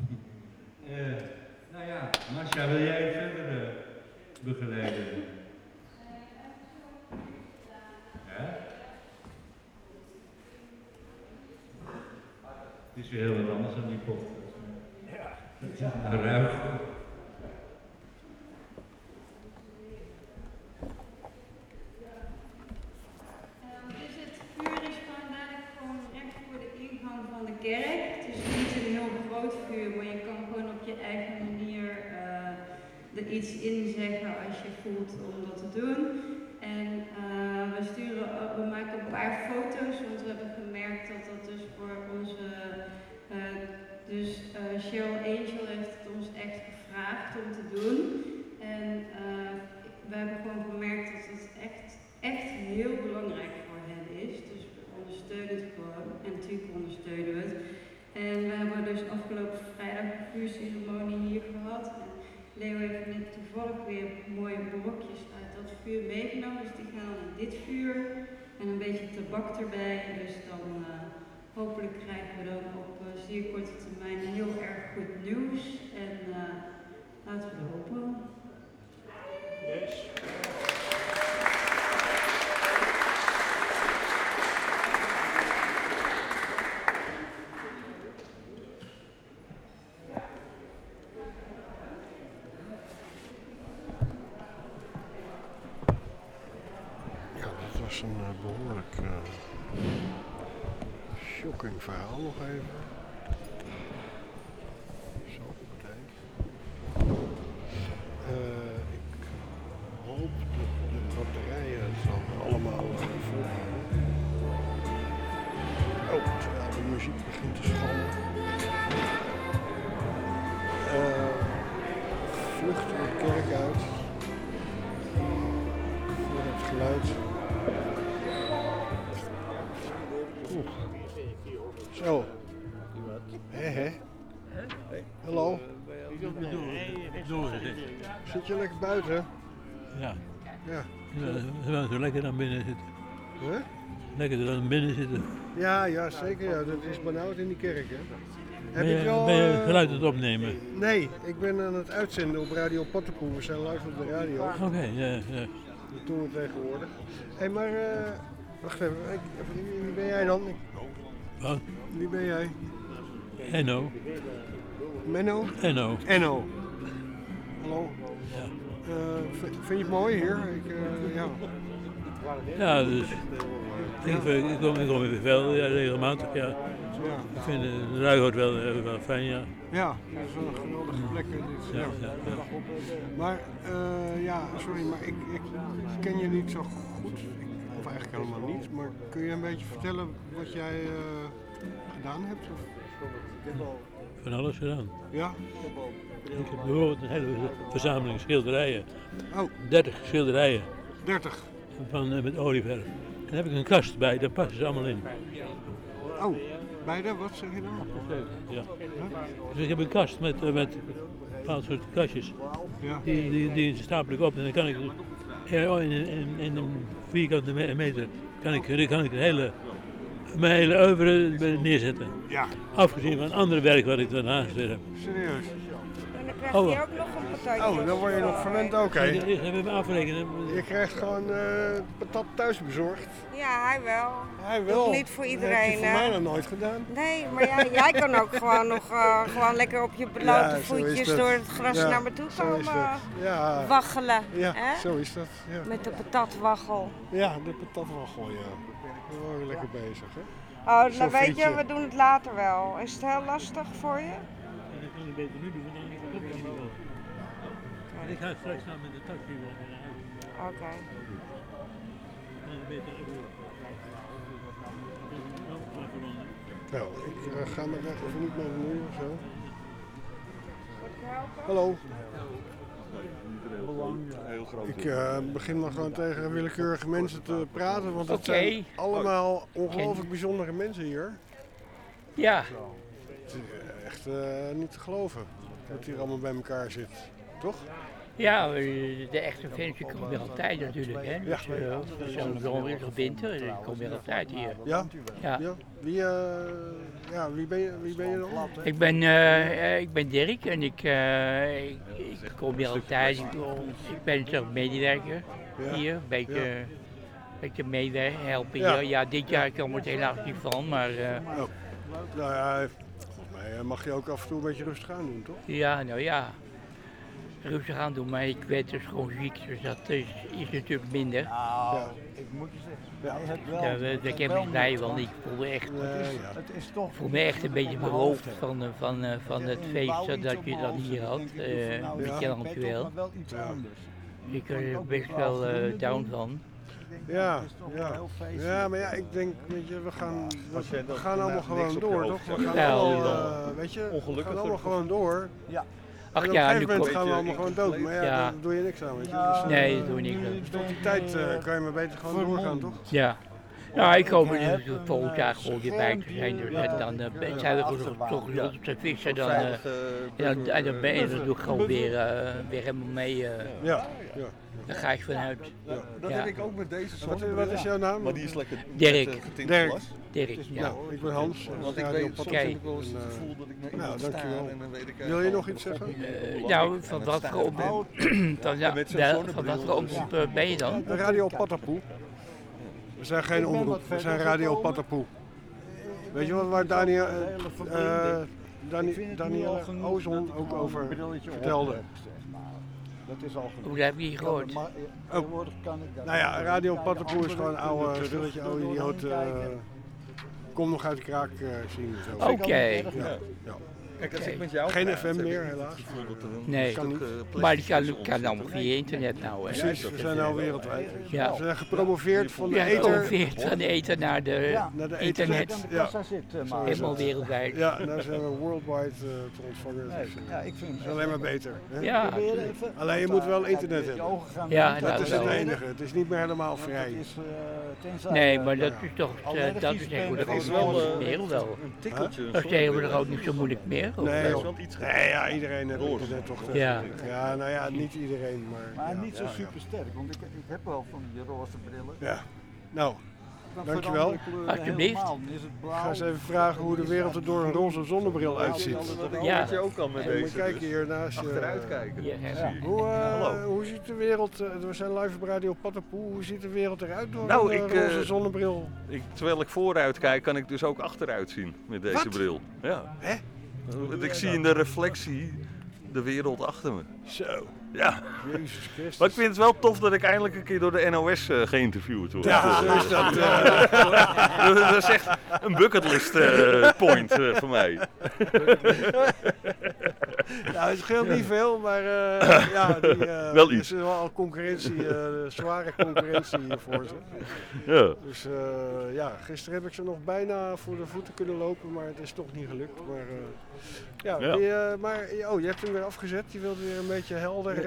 Marcia, wil jij verder begeleiden? Het is weer heel wat anders dan die pop. Ja. Ruig. Dus het vuur is gewoon recht voor de ingang van de kerk. Het is niet een heel groot vuur, maar je kan gewoon op je eigen manier er iets in zeggen als je voelt om dat te doen. En we maken een paar foto's, want we hebben gemerkt dat dat dus voor onze, Cheryl Angel heeft het ons echt gevraagd om te doen. En we hebben gewoon gemerkt dat het echt heel belangrijk voor hen is. Dus we ondersteunen het gewoon en natuurlijk ondersteunen we het. En we hebben dus afgelopen vrijdag een vuurceremonie hier gehad. En Leo heeft net toevallig weer mooie brokjes uit dat vuur meegenomen. Dus die gaan dan in dit vuur en een beetje tabak erbij. Dus dan hopelijk krijgen we dan op zeer korte termijn heel erg goed nieuws. En laten we hopen. Yes. Dat was een behoorlijk shocking verhaal nog even. Zo, kijk. Ik hoop dat de batterijen het dan allemaal volhouden. Oh, terwijl de muziek begint te schallen. Vluchten we de kerk uit. Voor het geluid. Zo. Hé. Hallo. Zit je lekker buiten? Ja. Ja. We zo lekker naar binnen zitten. Huh? Lekker er dan binnen zitten. Ja, zeker. Ja. Dat is benauwd in die kerk, hè. Ben je geluid aan het opnemen? Nee, ik ben aan het uitzenden op Radio Pattenpoel. We zijn live op de radio. Oké, ja. Dat doen we tegenwoordig. Hé, maar wacht even. Wie ben jij dan? Wat? Wie ben jij? Enno. Menno? Enno. Hallo. Ja. Vind je het mooi hier? Ja. Ja, dus ik kom weer veel, regelmatig, ja. Ik vind de Ruighout wel fijn, ja. Ja, dat is wel een geweldige plek. Ja. Maar, sorry, maar ik ken je niet zo goed. Of eigenlijk helemaal niet. Maar kun je een beetje vertellen wat jij gedaan hebt? Of? van alles gedaan. Ja? Ik heb bijvoorbeeld een hele verzameling schilderijen. Oh. 30 schilderijen. 30? Met olieverf. En daar heb ik een kast bij, daar passen ze allemaal in. Oh, beide? Wat zeg je nou? Ja. Dus ik heb een kast met bepaald soort kastjes. Ja. Die stapel ik op en dan kan ik in een vierkante meter kan ik mijn hele oeuvre neerzetten. Ja. Afgezien van andere werk wat ik daarnaast weer heb. Serieus? En dan krijg je ook nog een patatje. Oh, dan word je nog verwend ook, hè? Eerst hebben we afrekenen. Je krijgt gewoon patat thuis bezorgd. Ja, hij wel. Hij wel. Toch niet voor iedereen. Dat heb je voor hè? mij nog nooit gedaan. Nee, maar ja, jij kan ook gewoon nog gewoon lekker op je blote voetjes door het gras naar me toe komen waggelen. Ja, hè? zo is dat. Ja. Met de patatwaggel. Ja, de patatwaggel, ja. Dan word je lekker bezig, hè? Oh, Zo'n nou weet frietje. je, we doen het later wel. Is het heel lastig voor je? Dat kan ik beter nu doen, want dan klopt het niet wel. Maar ik ga straks nou met de taxi wel naar huis. Oké. Dan beter Nou, ik ga maar even niet met nu of zo. Hallo. Heel groot. Ik begin maar gewoon tegen willekeurige mensen te praten, want het Oké. zijn allemaal ongelooflijk bijzondere mensen hier. Ja. Het is echt niet te geloven dat hier allemaal bij elkaar zit, toch? Ja, de echte fans die komen weer altijd natuurlijk. Hè? Dus, zo'n zonwinter, winter, die komen weer altijd hier. Ja? Ja. Ja. Wie ben je dan? Ik ben Dirk en ik kom weer altijd. Ik ben zelf medewerker hier, een beetje meehelpen hier. Ja, dit jaar kan ik er helaas niet van, maar... Nou ja, volgens mij mag je ook af en toe een beetje rustig aan doen, toch? Ja, nou ja. Rustig aan doen, maar ik werd dus gewoon ziek, dus dat is natuurlijk minder. Nou, ik moet je zeggen, hij heeft wel... Daar ben ik blij van. Ik voelde echt, voel me echt een beetje beroofd van het feest dat je dan hier had, met je dankjewel. Ik er best wel down van. Ja, maar ja, ik denk, weet je, we gaan allemaal gewoon door, toch? We gaan Ja, allemaal, weet je, we gaan allemaal gewoon door. Ja. Ach en op ja, een gegeven nu moment komt- gaan we allemaal gewoon dood, maar ja, daar doe je niks aan, weet je. Dus, Nee, daar doe je niks aan. Dus tot die tijd kan je maar beter gewoon doorgaan, toch? Ja. Nou, ik hoop er dus volgend jaar gewoon weer bij te zijn. Dus, en dan zijn we toch gezond te vissen. En dan ben je natuurlijk gewoon weer helemaal mee. Daar ga ik vanuit. Dat heb ik ook met deze song. Wat is jouw naam? Maar die is lekker Dirk. getint Dirk. glas. Dirk, ja. Nou, ik ben Hans. Want ik Ja, weet, die op soms pad- heb ik wel eens het gevoel dat ik naar iemand sta dankjewel. en dan weet ik... Wil je nog iets zeggen? Nou, van wat voor omroep ben je dan? Radio Patapoe. We zijn geen omroep, we zijn Radio Patapoe. Weet je wat waar Danielle Ozon ook over vertelde? Dat is al Hoe heb je gehoord? Tegenwoordig kan ik dat. Nou ja, Radio Patapoe is gewoon een oude spelletje, oude idioot. Kom nog uit de kraak zien. Zo. Oké. Ja. Kijk, als ik met jou Geen praat, FM heb ik meer, het helaas. gevoel dat er een Nee, stuk, maar plastic die tussen kan ons allemaal zit, via internet nou. Hè. Precies, we zijn nou wereldwijd. Ja. We zijn gepromoveerd van de Ja, ether. gepromoveerd van de ether naar de internet. Ja. Helemaal wereldwijd. Ja, nou zijn we worldwide te ontvangen. Dus, Ja, ik vind het is alleen maar beter. Hè? Ja. Alleen je moet wel internet hebben. Ja, dat is het wel. enige. Het is niet meer helemaal vrij. Nee, maar dat is toch, dat is tegenwoordig ook niet zo moeilijk meer, of wel? Dat is tegenwoordig ook niet zo moeilijk meer, of Nee, wel? joh. Nee, ja, iedereen heeft internet toch. Ja. Ja, nou ja, niet iedereen, maar... Maar niet zo super sterk, want ik heb wel van die roze brillen. Ja. Nou, Dan dankjewel. veranderen kleuren Alsjeblieft. helemaal. Dan is het blauw. Ik ga eens even vragen hoe de wereld er door een roze zonnebril uitziet. Ja. Dat je ook kan met En moet deze. je kijken dus. hier naast je. Achteruit kijken. Ja. Zie je. Hoe ziet de wereld, we zijn live op Radio Patapoe, hoe ziet de wereld eruit door Nou, een roze zonnebril? Terwijl ik vooruit kijk, kan ik dus ook achteruit zien met deze Wat? bril. Ja. Hè? Want ik zie in de reflectie de wereld achter me. Zo. Ja. Jezus Christus. Maar ik vind het wel tof dat ik eindelijk een keer door de NOS geïnterviewd word. Ja, zo is dat. Dat is echt een bucketlist point voor mij. Nou, het scheelt niet veel, maar wel er iets. is wel al concurrentie, zware concurrentie voor ze. Ja. Dus gisteren heb ik ze nog bijna voor de voeten kunnen lopen, maar het is toch niet gelukt. Maar, je hebt hem weer afgezet, je wilt weer een beetje helder.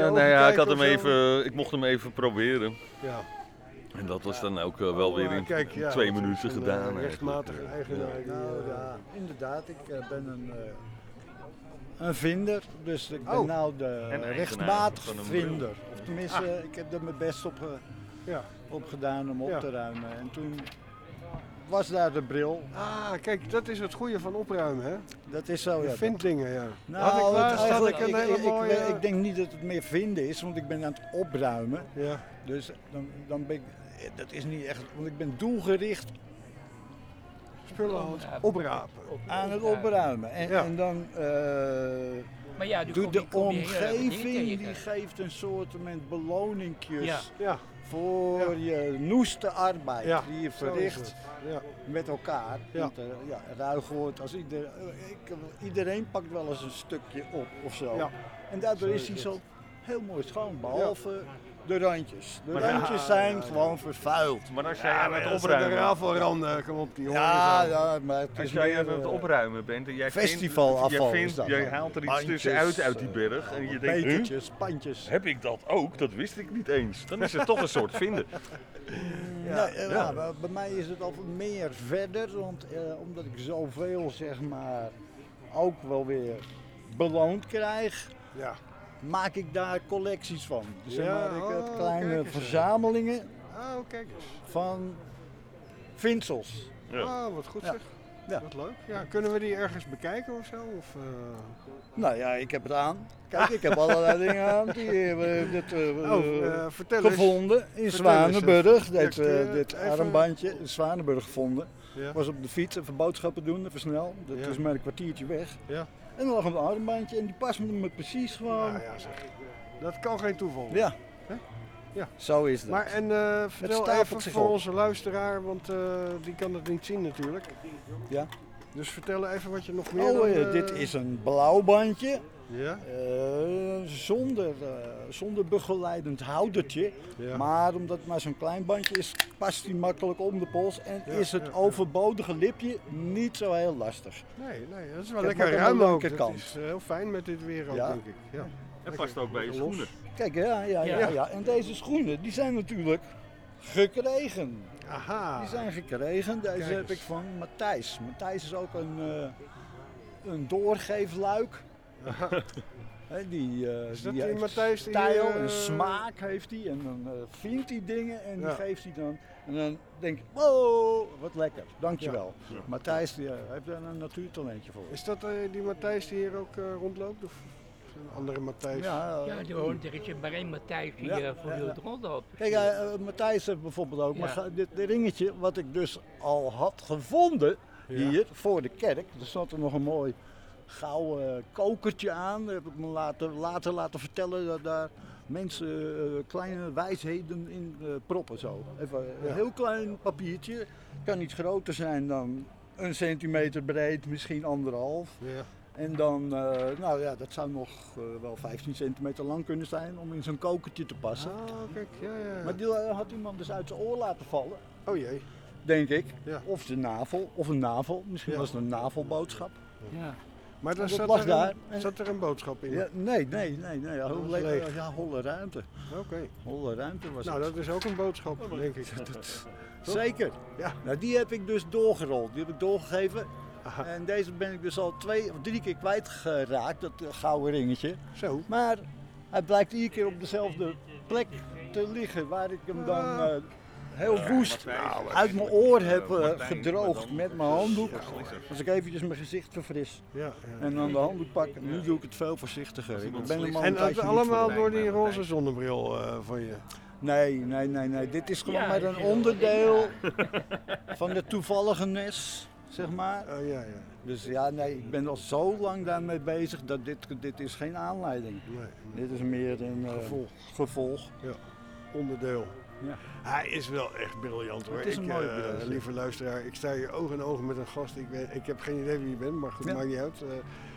Ik mocht hem even proberen. Ja. En dat was dan ook wel weer in 2 minuten gedaan. Rechtmatige eigenaar. Inderdaad, ik ben een vinder, dus ik ben nou de rechtmatig vinder. Of tenminste, ik heb er mijn best op gedaan om op te ruimen. En toen was daar de bril. Ah, kijk, dat is het goede van opruimen, hè? Dat is zo, Je vindt dingen, ja. Nou, ik denk niet dat het meer vinden is, want ik ben aan het opruimen. Ja. Dus dan ben ik, dat is niet echt, want ik ben doelgericht spullen oprapen. Aan het opruimen. En dan maar ja, doet de omgeving, die geeft een soort beloningjes voor je noeste arbeid die je verricht met elkaar. Want, ruig wordt als iedereen pakt wel eens een stukje op of zo. Ja. En daardoor is hij zo heel mooi schoon, behalve de randjes. De randjes zijn gewoon vervuild. Maar als jij aan het opruimen de rafelranden, kom op die horizon. Maar het is als jij aan het opruimen bent en jij festivalafval jij haalt er iets tussenuit uit die berg en je denkt, bekertjes, pandjes. Heb ik dat ook? Dat wist ik niet eens. Dan is het toch een soort vinden. Bij mij is het al meer verder, want omdat ik zoveel zeg maar ook wel weer beloond krijg. Ja. Maak ik daar collecties van. Dus zeg maar, ik heb kleine verzamelingen van vindsels. Ja. Oh, wat goed zeg. Ja. Wat leuk. Ja, kunnen we die ergens bekijken of zo? Of, Nou ja, ik heb het aan. Kijk, ik heb allerlei dingen aan. Die hebben gevonden in Zwanenburg. Dit armbandje in Zwanenburg gevonden. Ja. Was op de fiets, even boodschappen doen, even snel. Dat is maar een kwartiertje weg. Ja. En dan lag een armbandje en die past me precies gewoon. Ja, zeg. Dat kan geen toeval. Ja. Ja. Zo is dat. Maar vertel even voor onze luisteraar, want die kan het niet zien natuurlijk. Ja. Dus vertel even wat je nog meer... dit is een blauw bandje. Ja. Zonder begeleidend houdertje. Ja. Maar omdat het maar zo'n klein bandje is, past die makkelijk om de pols. En is het overbodige lipje niet zo heel lastig. Nee, dat is wel lekker ruim ook. Dat is heel fijn met dit weer ook, denk ik. Ja. En past ook bij je schoenen. Kijk, ja. En deze schoenen, die zijn natuurlijk gekregen. Aha. Die zijn gekregen. Deze heb ik van Matthijs. Matthijs is ook een doorgeefluik. Die Matthijs stijl en smaak heeft hij. En dan vindt hij dingen en die geeft hij dan. En dan denk ik, wow, wat lekker, dankjewel. Ja. Matthijs die heeft daar een natuurtalentje voor. Is dat die Matthijs die hier ook rondloopt? Of een andere Matthijs? Er is maar één Matthijs die voor je rondloopt. Kijk, Matthijs heeft bijvoorbeeld ook, maar dit ringetje wat ik dus al had gevonden hier voor de kerk. Er zat er nog een mooi gouden kokertje aan. Dat heb ik me laten vertellen dat daar mensen kleine wijsheden in proppen zo. Even een heel klein papiertje. Kan iets groter zijn dan 1 centimeter breed, misschien 1,5. Ja. En dan, dat zou nog wel 15 centimeter lang kunnen zijn om in zo'n kokertje te passen. Kijk, ja. Maar die had iemand dus uit zijn oor laten vallen. Oh jee. Denk ik. Ja. Of zijn navel, of een navel. Misschien was het een navelboodschap. Ja. Maar dan zat er een boodschap in? Ja, nee. Holle ruimte. Oké. Holle ruimte was het. Dat is ook een boodschap, denk ik. Zeker. Ja. Nou, die heb ik dus doorgerold. Die heb ik doorgegeven. Aha. En deze ben ik dus al 2 of 3 keer kwijtgeraakt, dat gouden ringetje. Zo. Maar hij blijkt iedere keer op dezelfde plek te liggen, waar ik hem dan heel woest uit mijn oor heb gedroogd met mijn handdoek. Als ik eventjes mijn gezicht verfris en dan de handdoek pak, nu doe ik het veel voorzichtiger. En dat allemaal door die roze zonnebril van je? Nee. Dit is gewoon maar een onderdeel van de toevallige nes. Zeg maar. Ja. Dus ik ben al zo lang daarmee bezig dat dit is geen aanleiding. Nee. Dit is meer een gevolg. Ja. Onderdeel. Ja. Hij is wel echt briljant hoor. Het is een mooie lieve luisteraar, ik sta hier oog in oog met een gast. Ik heb geen idee wie je bent, maar goed, maakt niet uit.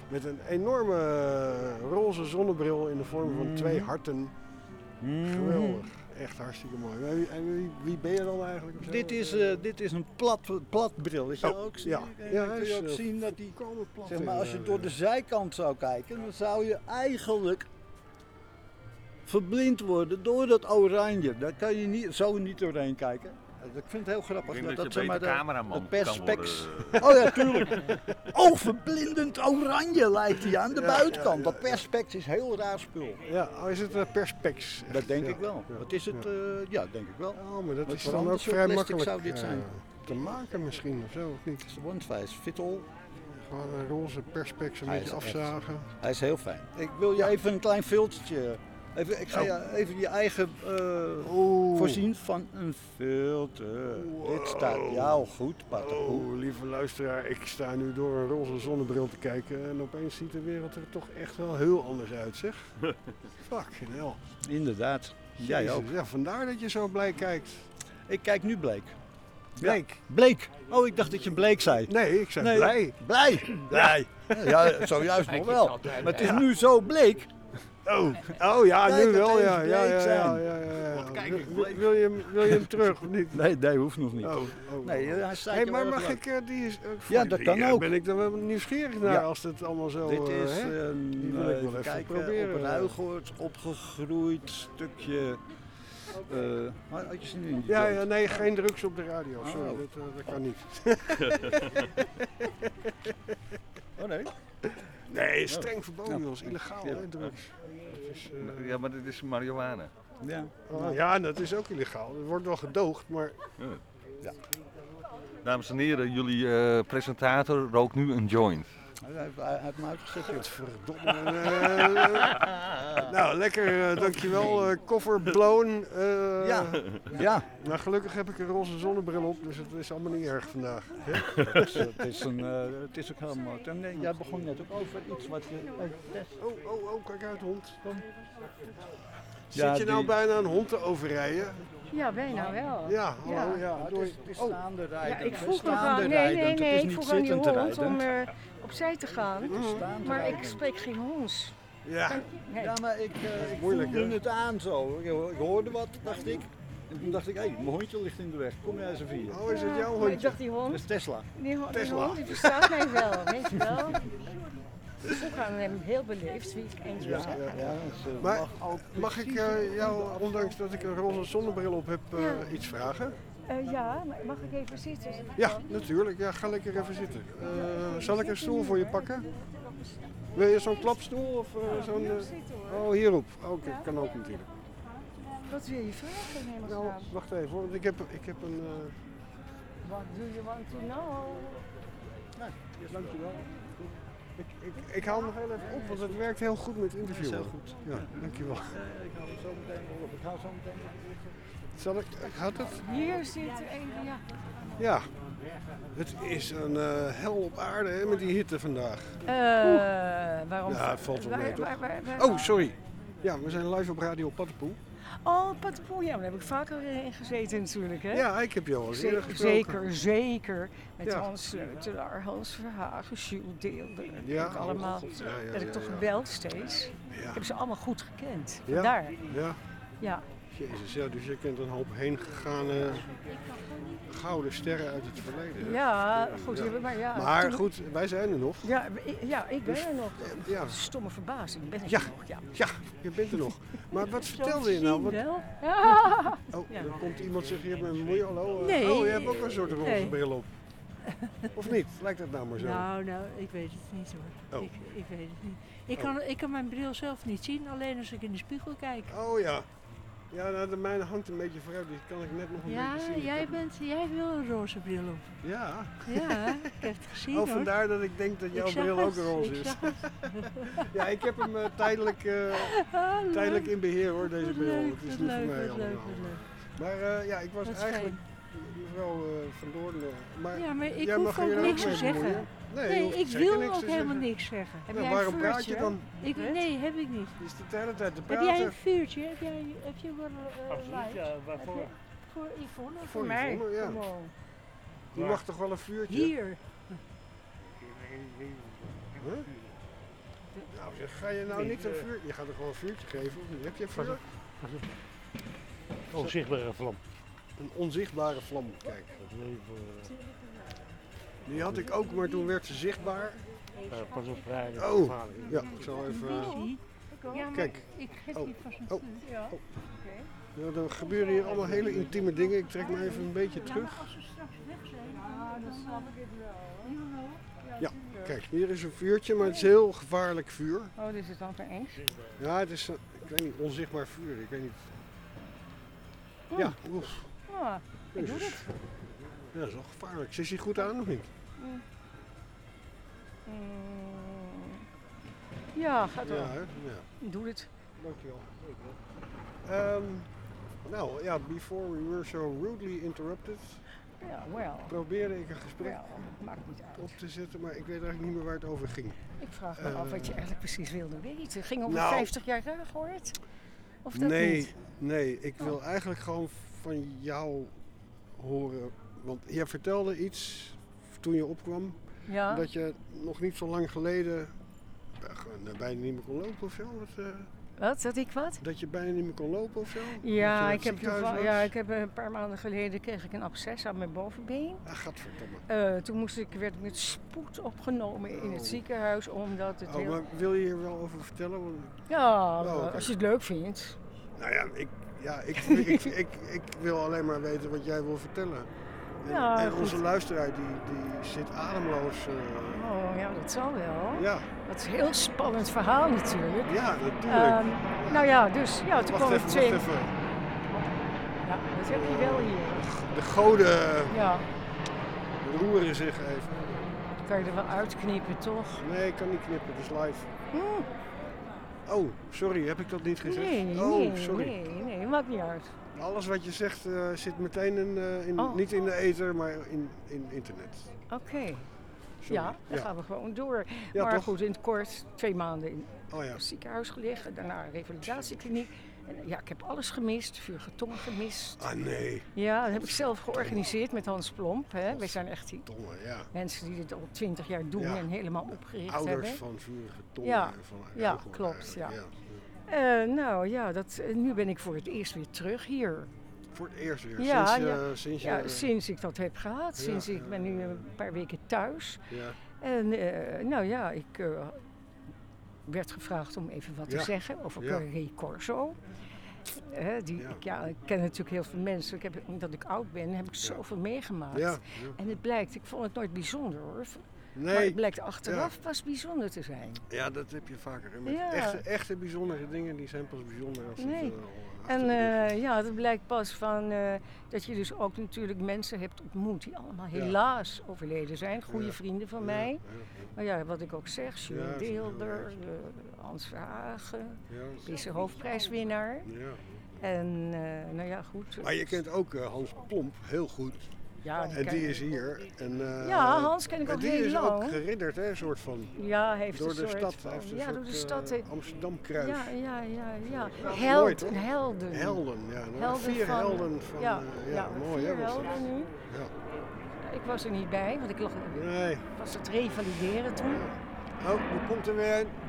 Met een enorme roze zonnebril in de vorm van 2 harten. Geweldig. Echt hartstikke mooi. En wie ben je dan eigenlijk? Dit is een plat brilletje ook. Ja. Kun je ook zien dat die, zeg maar, als je door de zijkant zou kijken, dan zou je eigenlijk verblind worden door dat oranje. Daar kan je zo niet doorheen kijken. Ik vind het heel grappig. Ik denk dat je zeg maar cameraman perspex. kan worden. Oh ja, tuurlijk. Verblindend oranje lijkt hij aan de buitenkant. Dat perspex is heel raar spul. Ja, is het perspex? Dat denk ik wel. Wat is het? Ja, denk ik wel. Oh, maar dat is Wat dan ook anders vrij plastic makkelijk zou dit zijn. te maken misschien of zo, of niet? Het is one size fit all. Gewoon een roze perspex een beetje afzagen. Hij is heel fijn. Ik wil je even een klein filtertje. Ik ga je even je eigen voorzien van een filter. Dit staat jou goed, Patapoe. Lieve luisteraar, ik sta nu door een roze zonnebril te kijken en opeens ziet de wereld er toch echt wel heel anders uit, zeg. Fucking hell. Inderdaad. Jij Jezus, ook. ja, vandaar dat je zo blij kijkt. Ik kijk nu bleek. Bleek? Ja, bleek. Oh, ik dacht dat je bleek zei. Nee, ik zei blij. Blij. Blij. Ja, zojuist nog wel. Maar het is nu zo bleek. Oh ja, Kijk, nu wel. Ja. Wat kijk ik bleek. Wil je hem terug of niet? Nee, hoeft nog niet. Nee, hij staat hey, je maar wel mag erg ik die is? Ja, dat kan ook. Ben ik dan wel nieuwsgierig naar als het allemaal zo. Dit is die wil ik wel even kijken, proberen. op Ruigoord opgegroeid stukje. Had je zin in? Ja, nee, geen drugs op de radio. Sorry, dat kan niet. Oh nee? Nee, streng verboden, dat is illegaal, hè, drugs. Ja, maar dit is marihuana. Ja. Ja, dat is ook illegaal. Het wordt wel gedoogd, maar... Ja. Dames en heren, jullie presentator rookt nu een joint. Hij heeft me uitgezet. Verdomme. Nou, lekker, dankjewel. Koffer blown. Ja. Nou, gelukkig heb ik een roze zonnebril op, dus het is allemaal niet erg vandaag. Het is ook heel mooi. En jij begon net ook over iets wat je... Oh, kijk uit, hond. Kom. Ja, Zit je nou bijna een hond te overrijden? Ja, bijna wel. Ja, hallo, ja. Het is staande rijden. Ja, ik vroeg nog aan, nee, ik vroeg aan die hond om opzij te gaan, maar ik spreek geen honds. Ja, maar ik voelde het aan zo. Ik hoorde wat, dacht ik. En toen dacht ik, hé, mijn hondje ligt in de weg. Kom jij eens even. Oh, is het jouw hondje? Maar ik dacht, die hond... Dat is Tesla. Die hond die verstaat mij wel, weet je wel. Ik vroeg aan hem heel beleefd wie ik eens wil zeggen. Maar mag ik jou, ondanks dat ik een roze zonnebril op heb, iets vragen? Ja, maar mag ik even zitten? Ja, natuurlijk. Ja, ga lekker even zitten. Zal ik een stoel voor je pakken? Wil je zo'n klapstoel of zo'n... Oh, hierop. Oké, kan ook natuurlijk. Wat wil je vragen? Nou, wacht even hoor, want ik heb een... What do you want to know? Nee, dankjewel. Ik haal nog heel even op, want het werkt heel goed met interviewen. Dat is heel goed. Ja, dankjewel. Ik hou het zo meteen wel op. Ik hou zo meteen op. Zal ik... Gaat het? Hier zit een, ja. Ja. Het is een hel op aarde hè, met die hitte vandaag. Waarom? Ja, het valt wel mee toch? Waar? Oh, sorry. Ja, we zijn live op Radio Patapoe. Oh, Patapoe, ja, daar heb ik vaker in gezeten natuurlijk, hè? Ja, ik heb jou al eerder gesproken. Zeker. Met Hans Sleutelaar, Hans Verhagen, Jules Deelder. Ja, allemaal. Dat ik toch gebeld steeds. Ik heb ze allemaal goed gekend. Vandaar. Ja. Jezus, ja, dus je kent een hoop heen gegaan gouden sterren uit het verleden. Ja, goed. Ja. Maar goed, wij zijn er nog. Ja, ik ben er nog. Ja. Stomme verbazing, ben ik er nog. Ja, je bent er nog. Maar wat vertelde je nou? Oh, er komt iemand zich hier met een moeie hallo. Nee. Oh, je hebt ook een soort roze bril op. Of niet? Lijkt dat nou maar zo? Nou, ik weet het niet hoor. Ik weet het niet. Ik kan mijn bril zelf niet zien, alleen als ik in de spiegel kijk. Oh ja. Ja, nou, de mijne hangt een beetje vooruit, die kan ik net nog een beetje zien. Jij wil een roze bril op. Ja. Ja, ik heb het gezien Oh, vandaar dat ik denk dat jouw bril ook roze is. Ja, ik heb hem tijdelijk in beheer hoor, deze bril. Het is niet voor mij allemaal. Maar ja, ik was eigenlijk mevrouw Van Doorn. Maar ik hoef ook niks te zeggen. Nee, ik wil ook helemaal niks zeggen. Heb jij waarom een praat je dan? Nee, heb ik niet. Je zit de hele tijd te praten. Heb jij een vuurtje? Heb je wel Absoluut, ja. Waarvoor? Voor Yvonne? Voor mij? Yvonne, ja. Je mag toch wel een vuurtje? Hier. Nou zeg, ga je nou niet een vuur... Je gaat er gewoon een vuurtje geven, of niet? Heb je een vuur? Onzichtbare vlam. Een onzichtbare vlam, kijk. Die had ik ook, maar toen werd ze zichtbaar. Pas op, vrij. Oh, ja, ik zal even... Kijk. Ik geef die vast een vuur. Ja. Ja, er gebeuren hier allemaal hele intieme dingen. Ik trek me even een beetje terug. Ja, maar als we straks weg zijn, dan snap ik het wel. Ja, kijk, hier is een vuurtje, maar het is heel gevaarlijk vuur. Oh, dus is dan eens? Ja, het is, ik weet niet, onzichtbaar vuur. Ik weet niet. Ja, oef. Ja, ik doe het. Ja, dat is wel gevaarlijk. Zit hij goed aan of niet? Ja, gaat wel. Ja, hè? Ja. Ik doe het. Dankjewel. Nou ja, before we were so rudely interrupted, probeerde ik een gesprek maakt niet uit. op te zetten, maar ik weet eigenlijk niet meer waar het over ging. Ik vraag me af wat je eigenlijk precies wilde weten. Ging over 50 jaar Ruigoord? Of dat niet? Nee, ik wil eigenlijk gewoon van jou horen, want jij vertelde iets toen je opkwam, dat je nog niet zo lang geleden bijna niet meer kon lopen of zo. Wat? Dat ik wat? Dat je bijna niet meer kon lopen of zo? Ja, ik heb een paar maanden geleden kreeg ik een absces aan mijn bovenbeen. Ah, gadverdamme. Toen werd ik met spoed opgenomen in het ziekenhuis omdat het maar wil je hier wel over vertellen? Want... Ja, als je het leuk vindt. Nou ja, ik wil alleen maar weten wat jij wil vertellen. En onze luisteraar die zit ademloos. Oh ja, dat zal wel. Ja. Dat is een heel spannend verhaal natuurlijk. Ja, natuurlijk. Toen kwam ik twee... Wacht even. Ja, dat heb je wel hier. De goden roeren zich even. Kan je er wel uitknippen, toch? Nee, ik kan niet knippen, het is live. Oh, sorry, heb ik dat niet gezegd? Nee, maakt niet uit. Alles wat je zegt zit meteen niet in de ether, maar in internet. Oké. Ja, dan gaan we gewoon door. Ja, maar toch? goed, in het kort 2 maanden in het ziekenhuis gelegen, daarna een revalidatiekliniek. En, ik heb alles gemist, Vuurige Tongen gemist. Ah nee. Ja, dat heb ik zelf georganiseerd met Hans Plomp. Hè. Wij zijn echt die mensen die dit al 20 jaar doen en helemaal opgericht hebben. Ouders van Vuurige Tongen. En van klopt. Nu ben ik voor het eerst weer terug hier. Voor het eerst weer? Sinds ik dat heb gehad. Ik ben nu een paar weken thuis. Ja. En ik werd gevraagd om even wat te zeggen over Carré Corso. Ik ken natuurlijk heel veel mensen. Omdat ik oud ben, heb ik zoveel meegemaakt. Ja. En het blijkt, ik vond het nooit bijzonder hoor. Nee. Maar het blijkt achteraf pas bijzonder te zijn. Ja, dat heb je vaker. Met echte bijzondere dingen, die zijn pas bijzonder als het blijkt pas van dat je dus ook natuurlijk mensen hebt ontmoet die allemaal helaas overleden zijn. Goede vrienden van mij. Maar wat ik ook zeg, Sjoerd Deelder, Hans Verhagen, is de hoofdprijswinnaar. Ja. En goed. Maar je kent ook Hans Plomp heel goed. Ja, die is hier. En, Hans ken ik ook heel lang. Die is ook geridderd, hè, een soort van. Ja, heeft door een de soort stad. van, Door de stad. Amsterdam-kruis. Ja. Helden, ja. Helden, 4 helden van. Mooi, 4 hè? helden nu. Ja. Ik was er niet bij, want ik was het revalideren toen. Oh, nu komt er weer een.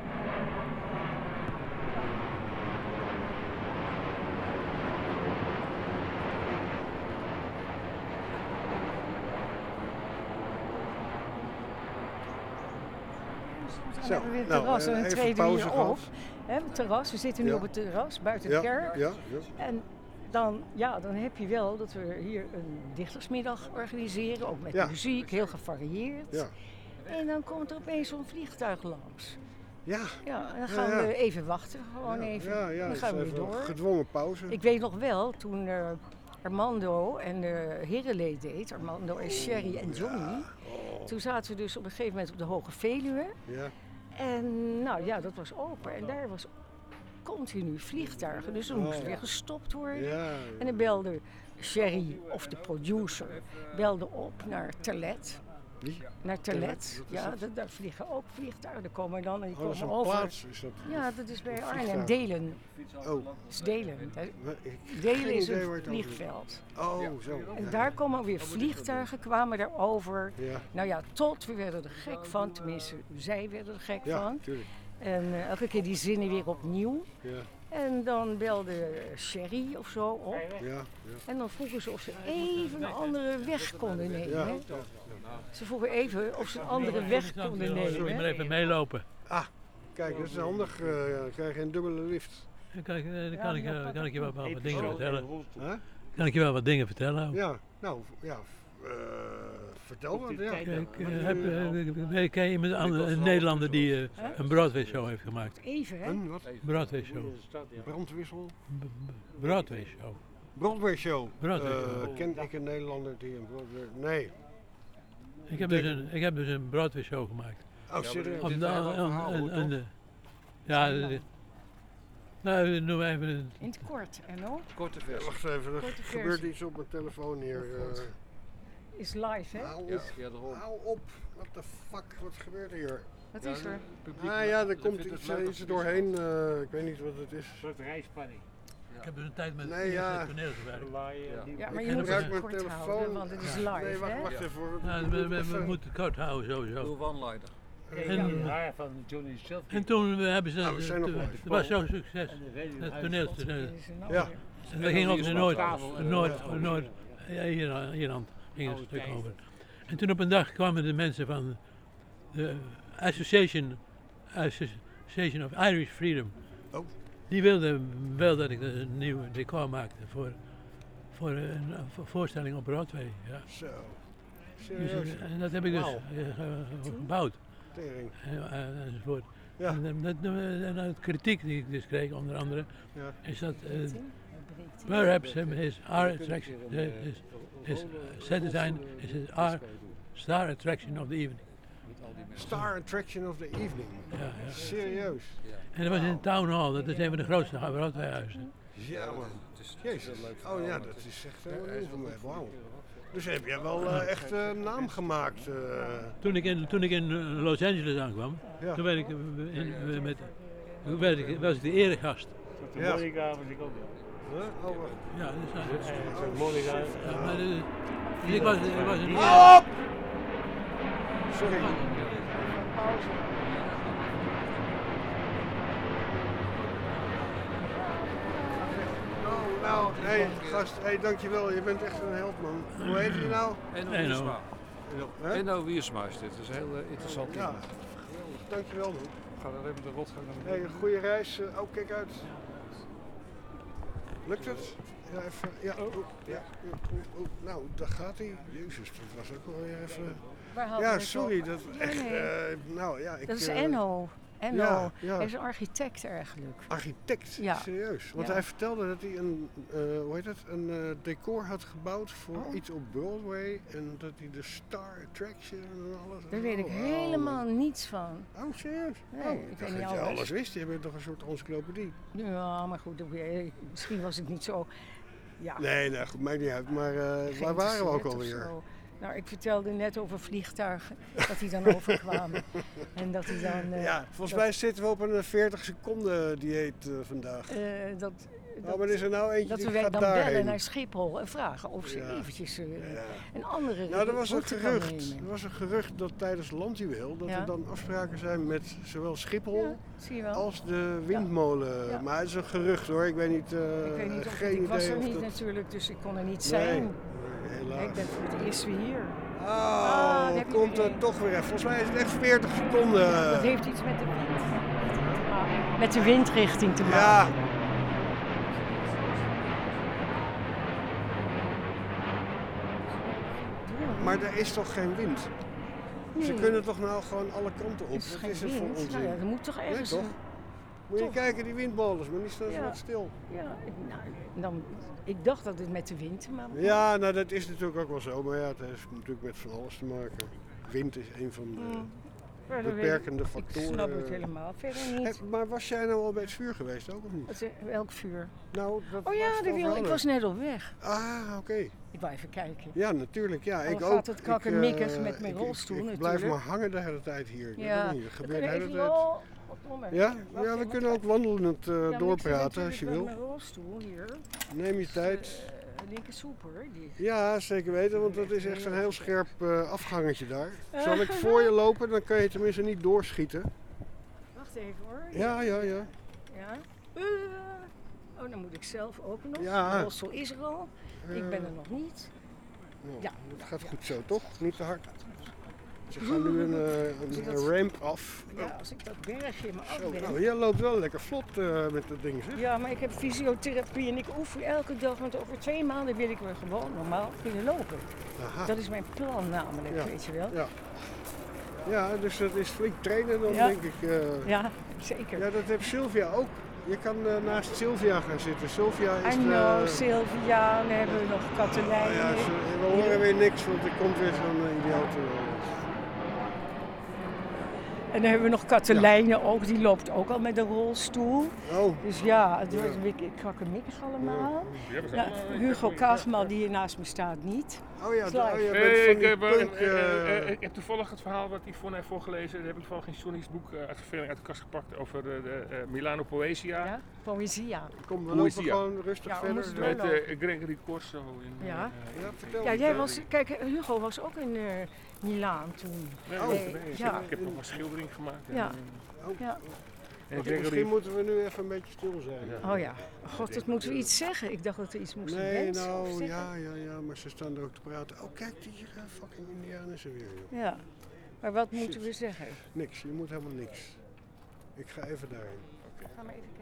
Dan hebben we weer het terras en een tweede hier op. Het terras, we zitten nu op het terras buiten de kerk. Ja. En dan heb je wel dat we hier een dichtersmiddag organiseren, ook met muziek, heel gevarieerd. Ja. En dan komt er opeens zo'n vliegtuig langs. Ja. En dan gaan we even wachten, gewoon even. Dan gaan we weer door. Gedwongen pauze. Ik weet nog wel, toen Armando en Herenlee deed, Armando en Sherry en Johnny. Toen zaten we dus op een gegeven moment op de Hoge Veluwe. Ja. En dat was open. En daar was continu vliegtuigen. Dus er moest weer gestopt worden. Ja. En dan belde Sherry, of de producer, belde op naar Terlet. Wie? Naar Terlet. Daar vliegen ook vliegtuigen. Daar komen dan en die dat is komen een over. Plaats, is dat dat is bij Arnhem. Delen. Oh. Dat is Delen. Delen is een vliegveld. Oh, zo. En daar komen weer vliegtuigen, kwamen daarover. Ja. Tot we werden er gek van. Tenminste, zij werden er gek van. Tuurlijk. En elke keer die zinnen weer opnieuw. Ja. En dan belde Sherry of zo op. Ja. En dan vroegen ze of ze even een andere weg konden nemen. Ja. Hè? Ze vroegen even of ze een andere weg konden nemen. Zullen we maar even meelopen? Ah, kijk, dat is handig. Dan krijg je een dubbele lift. Dan kan ik je wel wat dingen vertellen. Huh? Kan ik je wel wat dingen vertellen? Ook? Ja, nou ja. Vertel dat. Ja. Ken je iemand een Nederlander die een Broadway show heeft gemaakt? Even, hè? Een wat? Broadway show. Brandwissel? Broadway show. Broadway show. Broadway show. Ken ik een Nederlander die een Broadway... Nee. Ik heb dus een Broadway show gemaakt. Oh, serieus? Nou, noem even... In het kort, Enno? Korte versie. Wacht even, er Korte gebeurt versie. iets op mijn telefoon hier. Is live, hè? Hou op. Ja, daarom. Hou op. What the fuck, wat gebeurt hier? Wat is er? Ah ja, er komt iets doorheen. Ik weet niet wat het is. Een soort rijspanning. Ik heb dus een tijd met het toneel gewerkt. Ja, maar je moet gebruik het mijn kort telefoon. houden, want het is live, Nee, wacht hè? even. We moeten het kort houden, sowieso. Doe one-liner. Ja, van Johnny zelf. En toen hebben ze... we zijn nog live. Het was zo'n succes. Het toneelstuk. Ja. En dat ging over Noord-Ierland ging het een stuk over. En toen op een dag kwamen de mensen van de Association of Irish Freedom. Oh. Die wilden wel dat ik een nieuw decor maakte voor een voorstelling op Broadway. Ja. Zo. Dus, Serieus? en dat heb ik dus gebouwd. Tering. Enzovoort. Ja. En de kritiek die ik dus kreeg, onder andere, Ja. is dat perhaps our attraction, his set design is our star attraction of the evening. Star Attraction of the Evening. Ja. Serieus? En dat was in de Town Hall, dat is een van de grootste Broadway-huizen. Ja man. Jezus. Oh ja, dat is echt heel nieuw voor mij. Wauw. Dus heb jij wel echt een naam gemaakt? Toen ik in Los Angeles aankwam, Ja. toen was ik de eregast. Ja. Monica was ik ook. Huh? Oh, wacht. Ja, dus Monica. ja, maar dus ik was in... Hou op! Sorry. Oh, nou, hey, gast, hey, dankjewel. Je bent echt een held, man. Hoe heet je nou? Enno Enno. Wiersma. Hè? Enno Wiersma is dit. Dat is heel interessant. Ja, dankjewel, man. We gaan er even de rotgang naar Hey, een goede reis. Oh, kijk uit. Lukt het? Ja, even. Ja, ja. Nou, daar gaat hij. Jezus, dat was ook wel weer even. Waar hadden Ja, we het sorry. over? Dat Nee, echt. nee. Nou ja, ik. Dat is Enno. Enno. Ja, ja. Hij is een architect eigenlijk. Architect? Ja. Serieus? Want Ja. hij vertelde dat hij een decor had gebouwd voor iets op Broadway. En dat hij de Star Attraction en alles. Daar weet ik helemaal niets van. Oh, serieus? Nee, Oh, ik dacht weet niet dat je alles. alles wist. Je bent toch een soort encyclopedie? Ja, maar goed, misschien was ik niet zo... Ja. Nee, nou goed, maakt niet uit. Maar waar waren we ook alweer? Nou, ik vertelde net over vliegtuigen, dat die dan overkwamen. En dat die dan... Ja, volgens mij zitten we op een 40 seconden dieet vandaag. Maar is er nou eentje dat die we gaat dan daarheen? bellen naar Schiphol en vragen of ze Ja. eventjes een andere Nou, er was een route kan gerucht. nemen. Er was een gerucht dat tijdens Landjuweel dat Ja. er dan afspraken zijn met zowel Schiphol Ja, zie je wel. als de windmolen. Ja. Maar het is een gerucht hoor. Ik weet niet. Ik weet niet of geen ik was idee er of niet dat... natuurlijk, dus ik kon er niet Nee, zijn. helaas. Ik ben voor het eerst weer hier. Oh, daar heb je komt er er een. toch weer even. Volgens mij is het echt 40 seconden. Dat heeft iets met de windrichting te maken. Met de windrichting te maken. Ja. Maar er is toch geen wind? Ze Nee. kunnen toch nou gewoon alle kanten op? Er is Wat geen is het voor wind. onzin? Nou ja, er moet toch ergens Nee, toch? Moet je toch. kijken, die windmolens, maar die staan zo Ja. wat stil. Ja, ik dacht dat het met de wind te maken had. Ja, nou dat is natuurlijk ook wel zo, maar ja, het heeft natuurlijk met van alles te maken. Wind is een van de Verder beperkende weet ik factoren. snap het helemaal. Verder niet. Maar was jij nou al bij het vuur geweest ook of niet? Welk vuur? Nou, dat Oh ja, ik was net op weg. Ah, oké. Ik wou even kijken. Ja, natuurlijk. Ja, Dan ik gaat ook. het kakkemikkig met mijn rolstoel ik natuurlijk. blijf maar hangen de hele tijd hier. Ja, Dat we gebeurt de kunnen hele even tijd. Ja, Wacht, ja, we even, kunnen ook wandelend Ja, maar ik doorpraten zit als je natuurlijk wil. met mijn rolstoel hier. Neem je tijd. Linker soeper. Die... Ja, zeker weten, want dat is echt een heel scherp afgangetje daar. Ah. Zal ik voor je lopen, dan kan je tenminste niet doorschieten. Wacht wacht even hoor. Ja. Ja. Oh, dan moet ik zelf ook nog. Ja. Rossel is er al. Ik ben er nog niet. Nou, Ja. Het gaat goed zo, toch? Niet te hard. Ze gaan nu een ramp af. Ja, als ik dat bergje maar af Zo, ben. nou, jij loopt wel lekker vlot met dat ding, zeg. Ja, maar ik heb fysiotherapie en ik oefen elke dag, want over 2 maanden wil ik weer gewoon normaal kunnen lopen. Aha. Dat is mijn plan namelijk, Ja. weet je wel. Ja, dus dat is flink trainen dan, Ja. denk ik. Ja, zeker. Ja, dat heeft Sylvia ook. Je kan naast Sylvia gaan zitten. Sylvia is Sylvia, dan hebben we nog Katelijn. ja, we horen weer niks, want er komt weer zo'n idioot. En dan hebben we nog Katelijne ook, die loopt ook al met een rolstoel. Oh. Dus ja, het wordt een beetje krakkemikkig allemaal. Ja, Hugo Kagman, die hier naast me staat, niet. Oh ja, ik heb toevallig het verhaal wat Yvonne heeft voorgelezen. Dat heb ik toevallig in Johnny's boek uit de kast gepakt over de Milano Poesia. Ja, Poëzia. Kom, we lopen gewoon rustig verder. Met Gregory Corso. Kijk, Hugo was ook in Milaan toen. Ik heb nog een schildering gemaakt. Misschien moeten we nu even een beetje stil zijn. Oh ja, god, dat moeten we iets zeggen. Ik dacht dat we iets moesten wensen of zeggen. Ja, maar ze staan er ook te praten. Oh, kijk, die fucking Indianen zijn weer, joh. Ja, maar wat moeten we zeggen? Niks, je moet helemaal niks. Ik ga even daarheen. Ga maar even kijken.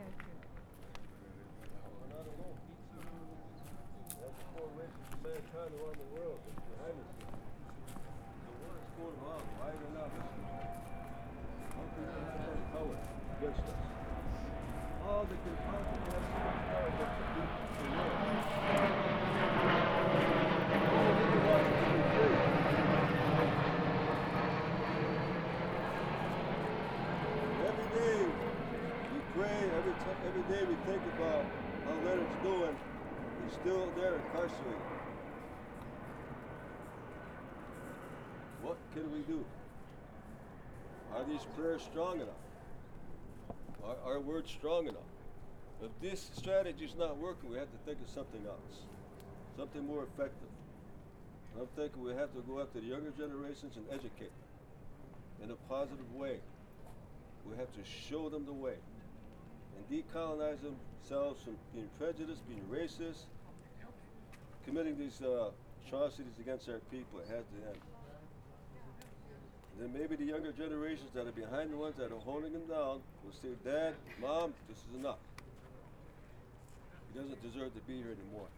Every day we think about how Leonard's doing. He's still there incarcerated. What can we do? Are these prayers strong enough? Are our words strong enough? If this strategy is not working, we have to think of something else, something more effective. And I'm thinking we have to go after the younger generations and educate them in a positive way. We have to show them the way and decolonize themselves from being prejudiced, being racist, committing these atrocities against our people. It has to end. And then maybe the younger generations that are behind the ones that are holding him down will say, Dad, Mom, this is enough. He doesn't deserve to be here anymore.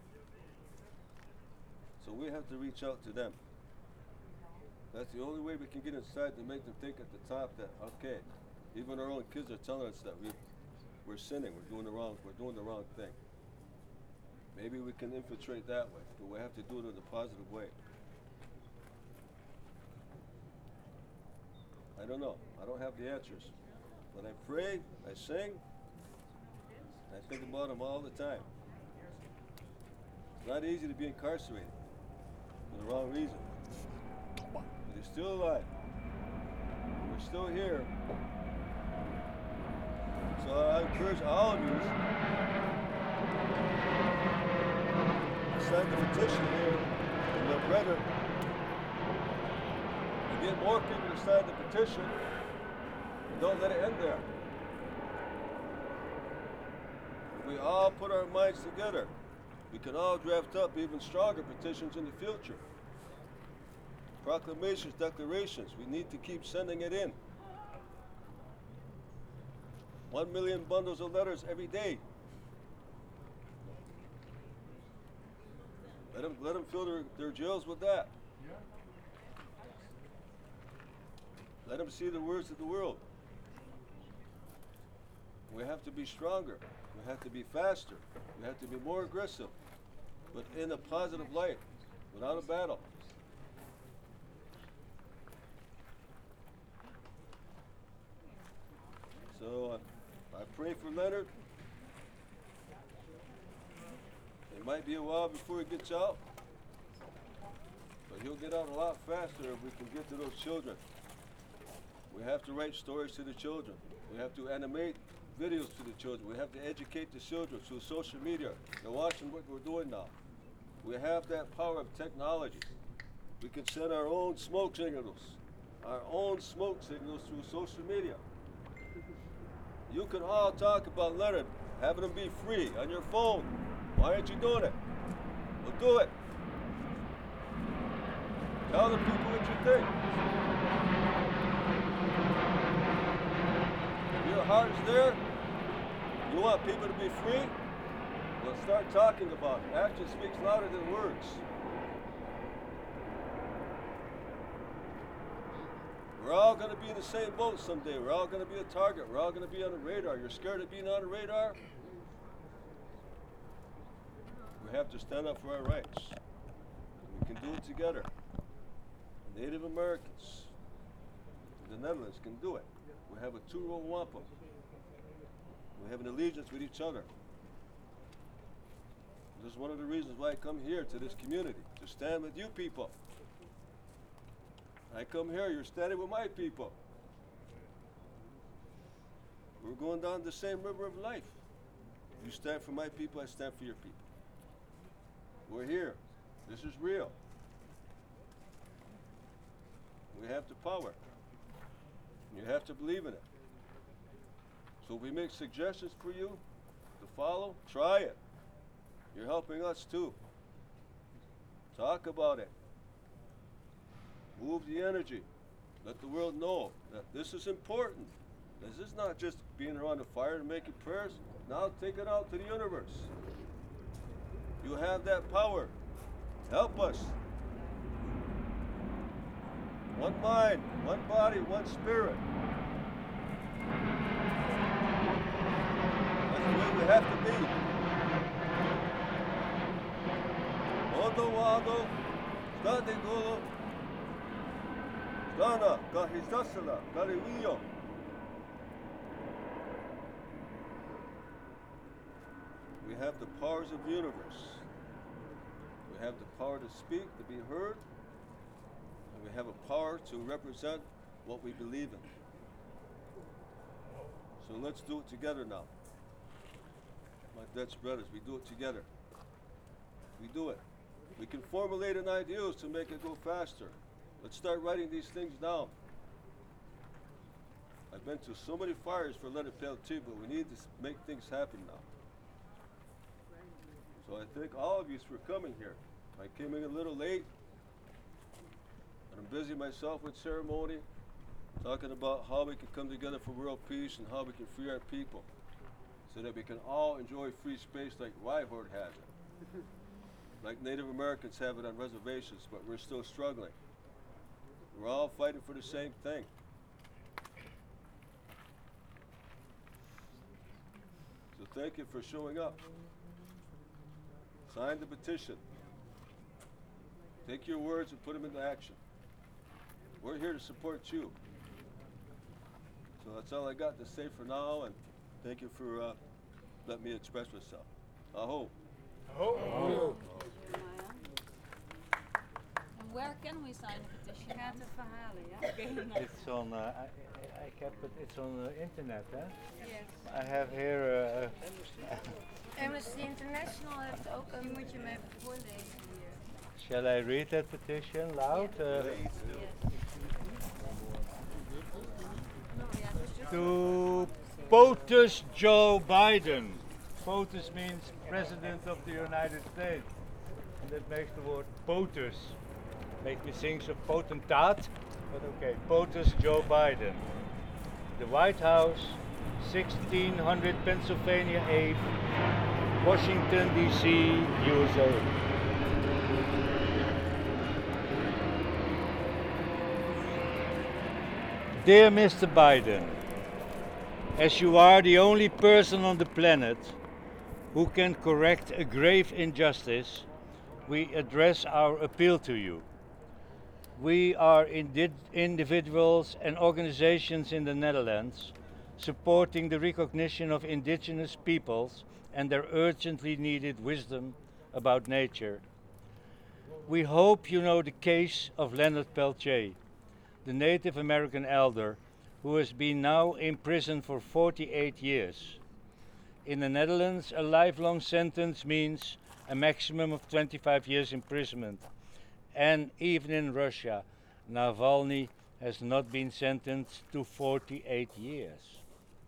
So we have to reach out to them. That's the only way we can get inside to make them think at the top that, okay, even our own kids are telling us that we're sinning, we're doing the wrong thing. Maybe we can infiltrate that way, but we have to do it in a positive way. I don't know. I don't have the answers. But I pray, I sing, I think about them all the time. It's not easy to be incarcerated for the wrong reason. But you're still alive. We're still here. So I encourage all of you to sign the petition here in the Reddit and get more people to sign the petition and don't let it end there. If we all put our minds together, we can all draft up even stronger petitions in the future. Proclamations, declarations, we need to keep sending it in. 1 million bundles of letters every day. Let them fill their jails with that. Let them see the words of the world. We have to be stronger. We have to be faster. We have to be more aggressive, but in a positive light, without a battle. So I pray for Leonard. It might be a while before he gets out, but he'll get out a lot faster if we can get to those children. We have to write stories to the children. We have to animate videos to the children. We have to educate the children through social media. They're watching what we're doing now. We have that power of technology. We can send our own smoke signals through social media. You can all talk about Lenin, having him be free on your phone. Why aren't you doing it? Well, do it. Tell the people what you think. If your heart is there, you want people to be free, well, start talking about it. Action speaks louder than words. We're all going to be in the same boat someday. We're all going to be a target. We're all going to be on the radar. You're scared of being on the radar? We have to stand up for our rights. We can do it together. Native Americans in the Netherlands can do it. We have a two-row wampum. We have an allegiance with each other. This is one of the reasons why I come here to this community, to stand with you people. I come here, you're standing with my people. We're going down the same river of life. You stand for my people, I stand for your people. We're here. This is real. We have the power. You have to believe in it. So if we make suggestions for you to follow, try it. You're helping us too. Talk about it. Move the energy. Let the world know that this is important. This is not just being around the fire and making prayers. Now take it out to the universe. You have that power. Help us. One mind, one body, one spirit. That's the way we have to be. Odo wado, stade golo, stana, kahizasala, kariwiyo. We have the powers of the universe. We have the power to speak, to be heard, and we have a power to represent what we believe in. So let's do it together now. My Dutch brothers, we do it together. We do it. We can formulate an ideas to make it go faster. Let's start writing these things down. I've been to so many fires for Leonard Peltier, but we need to make things happen now. So I thank all of you for coming here. I came in a little late, and I'm busy myself with ceremony, talking about how we can come together for world peace and how we can free our people so that we can all enjoy free space like Wyhord has it. Like Native Americans have it on reservations, but we're still struggling. We're all fighting for the same thing. So thank you for showing up. Sign the petition. Take your words and put them into action. We're here to support you. So that's all I got to say for now, and thank you for letting me express myself. Aho. Aho. And where can we sign the petition? Je gaat het verhalen, ja? It's on, I kept it, it's on the internet, hè? Yes. I have here... Amnesty International heeft ook een... Die moet je me even voorlezen hier. Shall I read that petition loud? To POTUS Joe Biden. POTUS means President of the United States. And that makes the word POTUS. Make me think of potentate, but okay. POTUS Joe Biden. The White House, 1600 Pennsylvania Ave, Washington, D.C., USA. Dear Mr. Biden, as you are the only person on the planet who can correct a grave injustice, we address our appeal to you. We are individuals and organizations in the Netherlands supporting the recognition of indigenous peoples and their urgently needed wisdom about nature. We hope you know the case of Leonard Peltier, the Native American elder who has been now in prison for 48 years. In the Netherlands, a lifelong sentence means a maximum of 25 years imprisonment. And even in Russia, Navalny has not been sentenced to 48 years.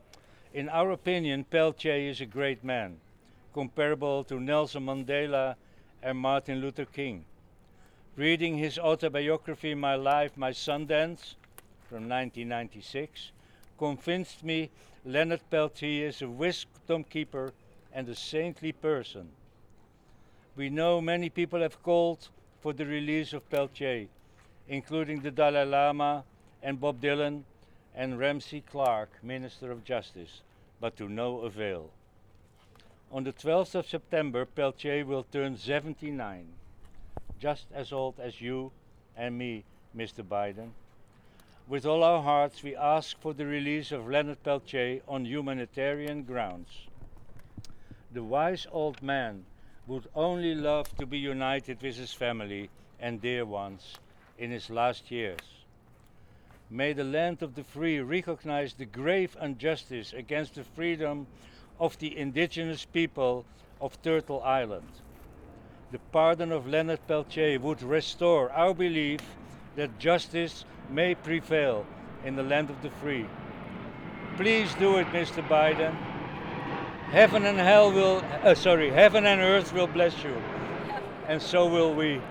In our opinion, Peltier is a great man, comparable to Nelson Mandela and Martin Luther King. Reading his autobiography, My Life, My Sundance, from 1996, convinced me Leonard Peltier is a wisdom keeper and a saintly person. We know many people have called for the release of Peltier, including the Dalai Lama and Bob Dylan and Ramsey Clark, Minister of Justice, but to no avail. On the 12th of September, Peltier will turn 79, just as old as you and me, Mr. Biden. With all our hearts, we ask for the release of Leonard Peltier on humanitarian grounds. The wise old man would only love to be united with his family and dear ones in his last years. May the land of the free recognize the grave injustice against the freedom of the indigenous people of Turtle Island. The pardon of Leonard Peltier would restore our belief that justice may prevail in the land of the free. Please do it, Mr. Biden. Heaven and earth will bless you, and so will we.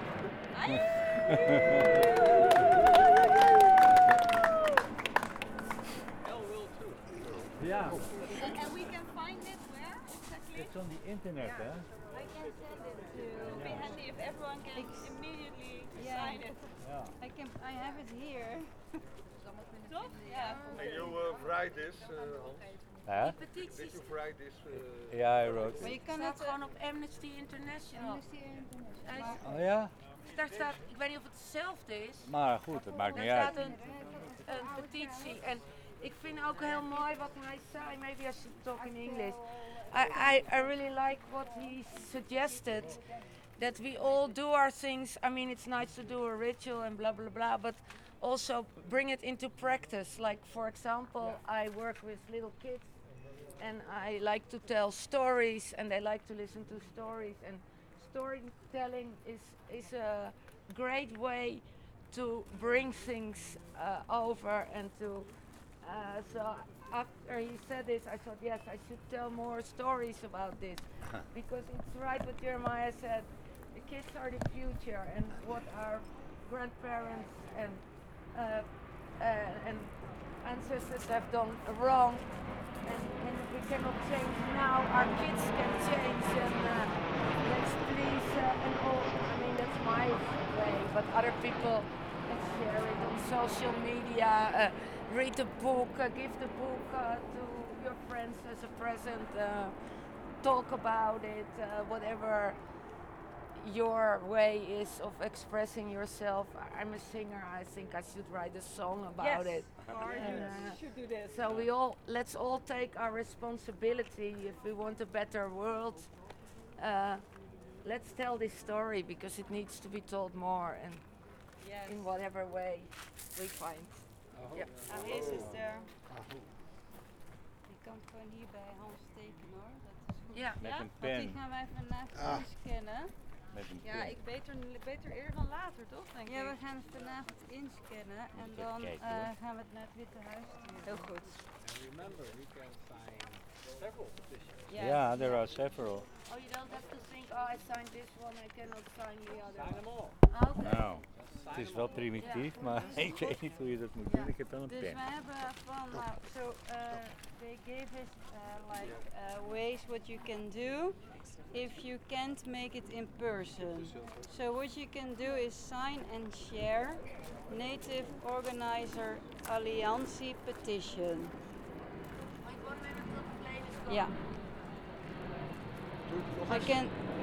Yeah. And we can find it where exactly? It's on the internet, I can send it to. It would be handy if everyone can immediately sign it. I have it here. Toch? Ja. And you write this, Hans? Huh? Did you write this? Yeah, I wrote Maar it. je kan het gewoon op Amnesty International. Oh ja? Daar staat, ik weet niet of het hetzelfde is. Maar goed, het maakt niet Daar uit. staat een petitie. En ik vind ook heel mooi wat hij zei. Maybe I should talk in English. I really like what he suggested. That we all do our things. I mean, it's nice to do a ritual and blah, blah, blah. But also bring it into practice. Like, for example, I work with little kids. And I like to tell stories. And they like to listen to stories. And storytelling is a great way to bring things over and to so after he said this, I thought, yes, I should tell more stories about this. Because it's right what Jeremiah said. The kids are the future, and what our grandparents and ancestors have done wrong. And we cannot change now, our kids can change. And let's please, and all, I mean, that's my way, but other people can share it on social media. Read the book, give the book to your friends as a present, talk about it, whatever your way is of expressing yourself. I'm a singer, I think I should write a song about it. You should do that. So let's all take our responsibility if we want a better world. Let's tell this story because it needs to be told more and in whatever way we find. Ja. Hij is het er. Je kan het gewoon hier bij Hans tekenen hoor. Dat is goed. Ja. Met een Want pen. die gaan wij vanavond inscannen. Met een Ja, pen. ik beter eerder dan later toch, denk ik? Ja, we gaan het vanavond inscannen en dan gaan we het naar het Witte Huis sturen. Heel goed. And remember, we can sign several petitions. Yeah, there are several. Oh, you don't have to think, oh, I signed this one, I cannot sign the other. Sign them all. Okay. Nou, het is wel primitief, maar ik weet niet hoe je dat moet doen. Ik heb wel een Dus pen. we hebben van, they gave us ways what you can do if you can't make it in person. So what you can do is sign and share Native Organizer Alliantie petition. Ja. I can.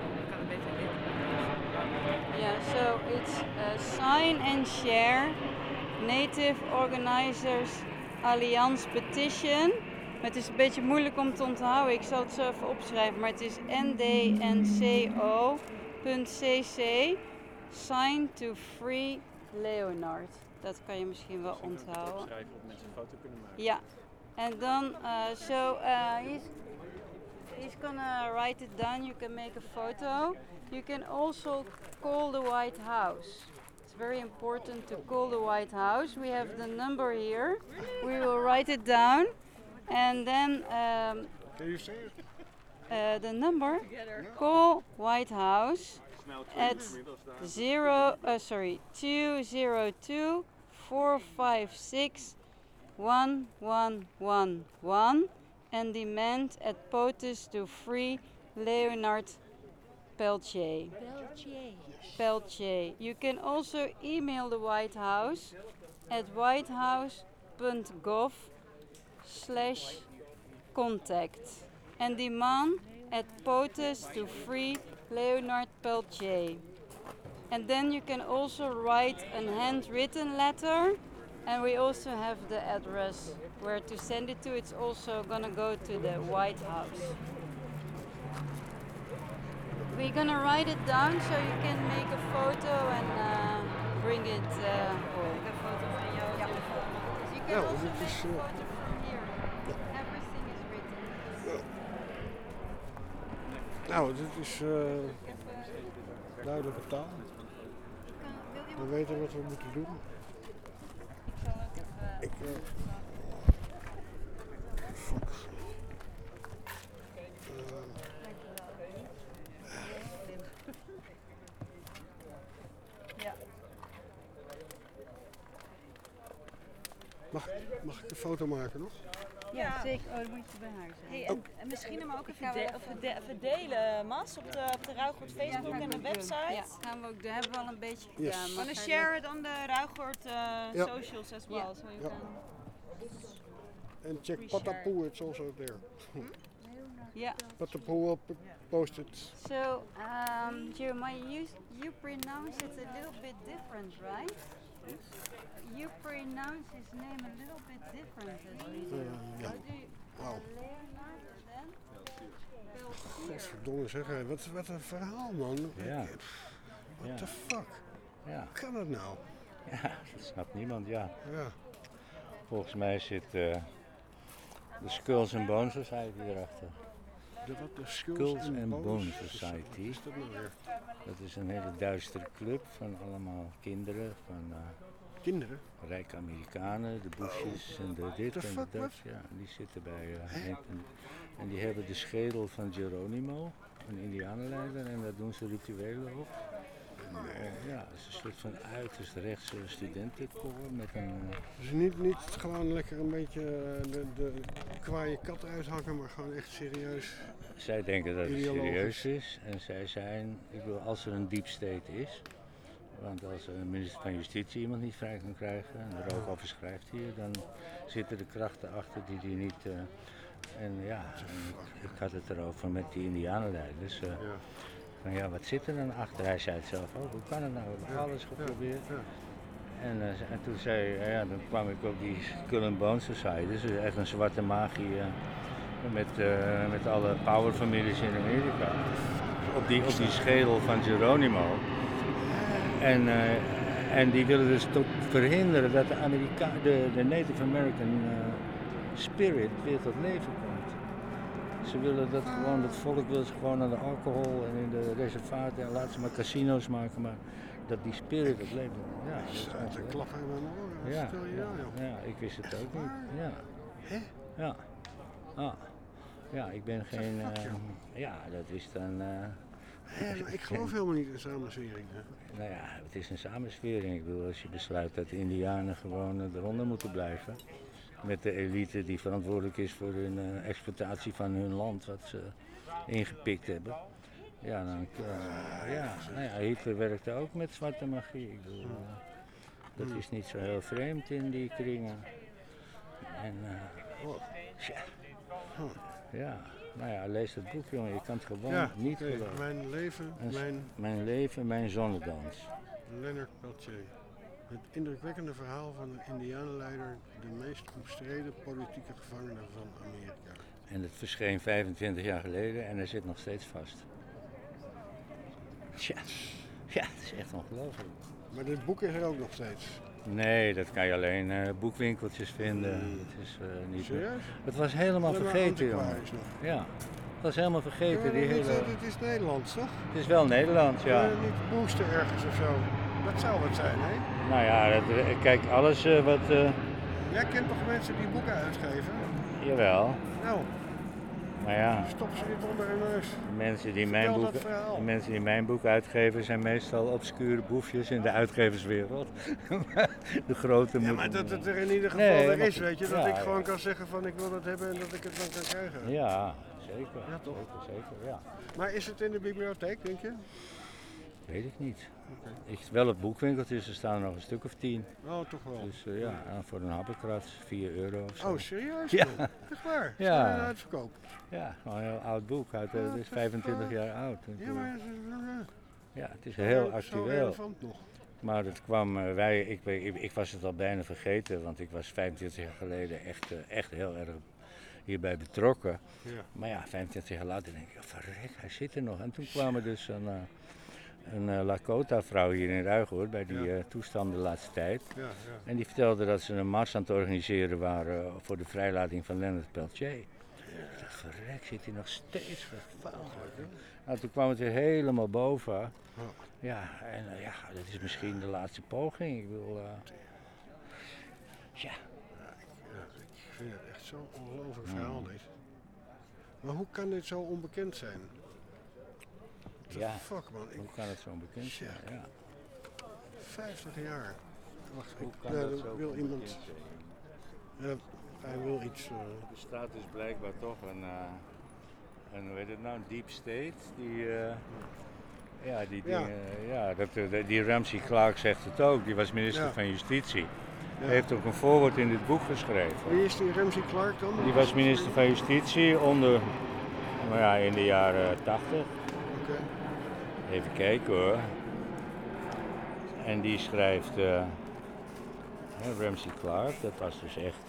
Yeah, so it's sign and share Native Organizers Alliance petition. Het is een beetje moeilijk om te onthouden. Ik zal het zo even opschrijven, maar het is ndnco.cc sign to free Leonard. Dat kan je misschien wel onthouden. Opschrijven of mensen een foto kunnen maken. Ja, en dan he's gonna write it down. You can make a photo. You can also call the White House. It's very important to call the White House. We have the number here. We will write it down. And then Can you say it? the number, call White House at 202-456-1111 and demand at POTUS to free Leonard Peltier. Peltier. You can also email the White House at whitehouse.gov/contact and demand at POTUS to free Leonard Peltier. And then you can also write a handwritten letter, and we also have the address where to send it to. It's also gonna go to the White House. We're gonna write it down so you can make a photo and bring it. Make a photo van jou. You can also make a photo from here. Everything is written. Nou, dit is duidelijke taal. We weten wat we moeten doen. Ik fuck. Mag ik een foto maken nog? Ja, zeker. Oh, dan moet je bij haar zijn. Hey, en misschien hem ook even verdelen, Mas, op de Ruigoord Facebook en de website. Ja, gaan we ook, daar hebben we al een beetje Yes. gedaan. Gonna share it on the Ruigoord socials as well. So you can... And check Patapoe, it's also there. Yeah. Patapoe will post it. So, Jeremiah, you pronounce it a little bit different, right? You pronounce his name a little bit different as we do. Ja. How do you, Wauw. Leonard and then? Godverdomme zeg, hé. Wat een verhaal, man. Ja. What the fuck? Ja. Hoe kan dat nou? Ja, dat snapt niemand, ja. Ja. Volgens mij zit de Skulls and Bones Society erachter. De Skulls and Bones Society. Wat is dat nou weer? Dat is een hele duistere club van allemaal kinderen, van kinderen? rijke Amerikanen, de Bushes en de dit en de dat. Ja, die zitten bij en die hebben de schedel van Geronimo, een indianenleider, en daar doen ze rituelen op. Ja, het is een soort van uiterst rechtse studentenkoor met een... Dus niet gewoon lekker een beetje de kwaaie kat uithangen, maar gewoon echt serieus. Zij denken dat het serieus is en zij zijn, ik bedoel, als er een deep state is, want als een minister van Justitie iemand niet vrij kan krijgen en er ook over schrijft hier, dan zitten er krachten achter die niet... en ja, ik had het erover met die indianenleiders. Van ja, wat zit er dan achter? Hij zei het zelf ook, hoe kan het nou? We hebben alles geprobeerd. En toen zei dan kwam ik op die Skull and Bones Society, dus echt een zwarte magie met alle powerfamilies in Amerika. Op die schedel van Geronimo. En die willen dus verhinderen dat de Native American spirit weer tot leven komt. Ze willen dat gewoon, het volk wil gewoon aan de alcohol en in de reservaten, en laat ze maar casino's maken, maar dat die spirit het leven. Ja, dat is de klap in mijn oren. Wat ja, stel je nou, joh? ja, ik wist het ook niet. Ja. Hè? Ja. Ah. Ja, ik ben geen. Ja, dat is dan. Maar ik geloof helemaal niet in samenzwering. Nou ja, het is een samenzwering. Ik bedoel, als je besluit dat de Indianen gewoon eronder moeten blijven. Met de elite die verantwoordelijk is voor hun exploitatie van hun land, wat ze ingepikt hebben. Ja, dan, Hitler werkte ook met zwarte magie. Ik bedoel, dat is niet zo heel vreemd in die kringen. En, nou ja, lees het boek, jongen. Je kan het gewoon niet geloven. Mijn leven, mijn zonnedans. Leonard Peltier. Het indrukwekkende verhaal van een indianenleider, de meest omstreden politieke gevangene van Amerika. En het verscheen 25 jaar geleden en hij zit nog steeds vast. Tja, het is echt ongelooflijk. Maar dit boek is er ook nog steeds? Nee, dat kan je alleen boekwinkeltjes vinden. Het is niet. Serieus? Het was helemaal vergeten, jongen. Ja, het was helemaal vergeten. Het is Nederlands, toch? Het is wel Nederlands, ja. Niet boosten ergens of zo. Dat zou wat zijn, hè? Nou ja, kijk, alles wat... Jij kent toch mensen die boeken uitgeven? Jawel. Nou. Maar ja. Stop ze dit onder hun neus. De mensen die mijn boek uitgeven zijn meestal obscure boefjes in de uitgeverswereld. De grote Ja, maar dat het er in ieder geval er is, weet je. Dat ja, ik gewoon kan zeggen van ik wil dat hebben en dat ik het dan kan krijgen. Ja, zeker. Ja, toch? Zeker, ja. Maar is het in de bibliotheek, denk je? Weet ik niet. Wel op boekwinkeltjes, er staan er nog een stuk of 10. Oh, toch wel. Dus ja, voor een happenkrat, €4 of zo. Oh, serieus? Ja. Echt waar? Ja. Is dat uitverkoop? Ja, gewoon een heel oud boek. Het is 25 jaar oud. Ja, maar... Ja, het is heel Zo actueel. relevant nog. Maar het kwam, ik was het al bijna vergeten, want ik was 25 jaar geleden echt heel erg hierbij betrokken. Ja. Maar ja, 25 jaar later denk ik, verrek, hij zit er nog. En toen kwam er dus een Lakota-vrouw hier in Ruigoord bij die toestand de laatste tijd. Ja, ja. En die vertelde dat ze een mars aan het organiseren waren voor de vrijlating van Leonard Peltier. Ik dacht, verrek, zit hij nog steeds vervuild. Nou, toen kwam het weer helemaal boven. Ja, en ja, dat is misschien de laatste poging. Ik bedoel, ja. Ik vind het echt zo'n ongelooflijk verhaal dit. Maar hoe kan dit zo onbekend zijn? Ja, fuck man. hoe kan het zo onbekend zijn? Ja. 50 jaar. Wacht, Hoe kan dat zo wil onbekend iemand... zijn? Ja, hij wil iets... Er staat dus blijkbaar toch een hoe heet het nou, een deep state, die Ramsey Clark zegt het ook, die was minister van Justitie. Ja. Hij heeft ook een voorwoord in dit boek geschreven. Wie is die Ramsey Clark dan? Die was minister van Justitie in de jaren 80. Oké. Even kijken hoor. En die schrijft, Ramsey Clark, dat was dus echt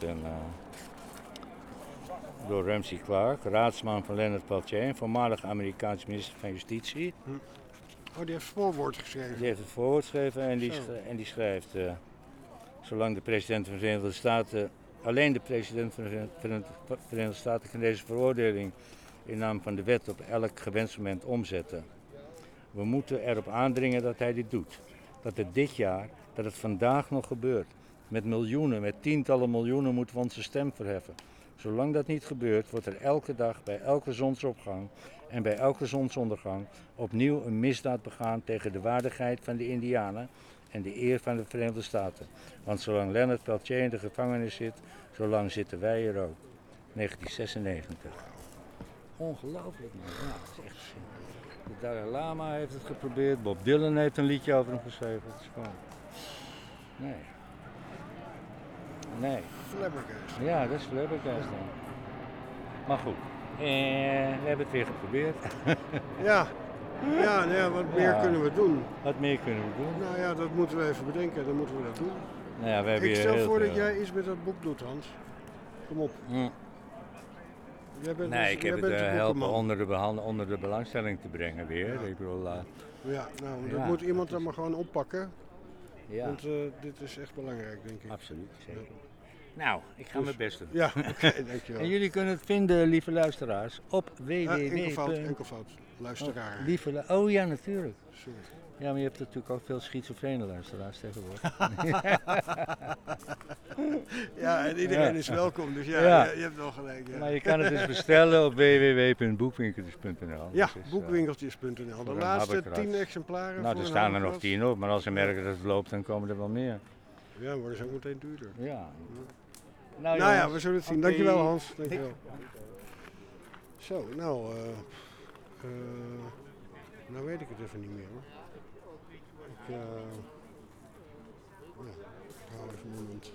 door Ramsey Clark, raadsman van Leonard Peltier, een voormalig Amerikaans minister van Justitie. Oh, die heeft het voorwoord geschreven. Die heeft het voorwoord geschreven en die schrijft, zolang de president van de Verenigde Staten, alleen de president van de Verenigde Staten kan deze veroordeling in naam van de wet op elk gewenst moment omzetten. We moeten erop aandringen dat hij dit doet. Dat het dit jaar, dat het vandaag nog gebeurt. Met miljoenen, met tientallen miljoenen moeten we onze stem verheffen. Zolang dat niet gebeurt, wordt er elke dag, bij elke zonsopgang en bij elke zonsondergang opnieuw een misdaad begaan tegen de waardigheid van de Indianen en de eer van de Verenigde Staten. Want zolang Leonard Peltier in de gevangenis zit, zolang zitten wij er ook. 1996. Ongelooflijk man. Ja, het is echt... De Dalai Lama heeft het geprobeerd, Bob Dylan heeft een liedje over hem geschreven. Het is gewoon... Nee. Flabbergasting. Ja, dat is flabbergasting. Maar goed, we hebben het weer geprobeerd. Ja, wat meer kunnen we doen? Wat meer kunnen we doen? Nou ja, dat moeten we even bedenken, dan moeten we dat doen. Nou ja, we hebben Ik stel heel voor veel. dat jij iets met dat boek doet, Hans. Kom op. Jij bent Ik heb het helpen onder de belangstelling te brengen weer. Ja. Ik bedoel, Dat moet iemand dan maar gewoon oppakken. Ja. Want dit is echt belangrijk, denk ik. Absoluut, zeker. Nou, ik ga mijn best doen. Ja, oké, dankjewel. En jullie kunnen het vinden, lieve luisteraars, op www. Enkelvoud, luisteraar. Oh ja, natuurlijk. Sorry. Ja, maar je hebt natuurlijk ook veel schizofrene luisteraars tegenwoordig. Ja, en iedereen is welkom, dus je hebt wel gelijk. Ja. Maar je kan het dus bestellen op www.boekwinkeltjes.nl. Ja, boekwinkeltjes.nl. De laatste 10 exemplaren. Nou, er staan er nog 10 op, maar als ze merken dat het loopt, dan komen er wel meer. Ja, dan worden ze ook meteen duurder. Ja. Nou ja, we zullen het zien. Dankjewel Hans. Dankjewel. Zo, nou weet ik het even niet meer hoor. Ik hou even mijn mond.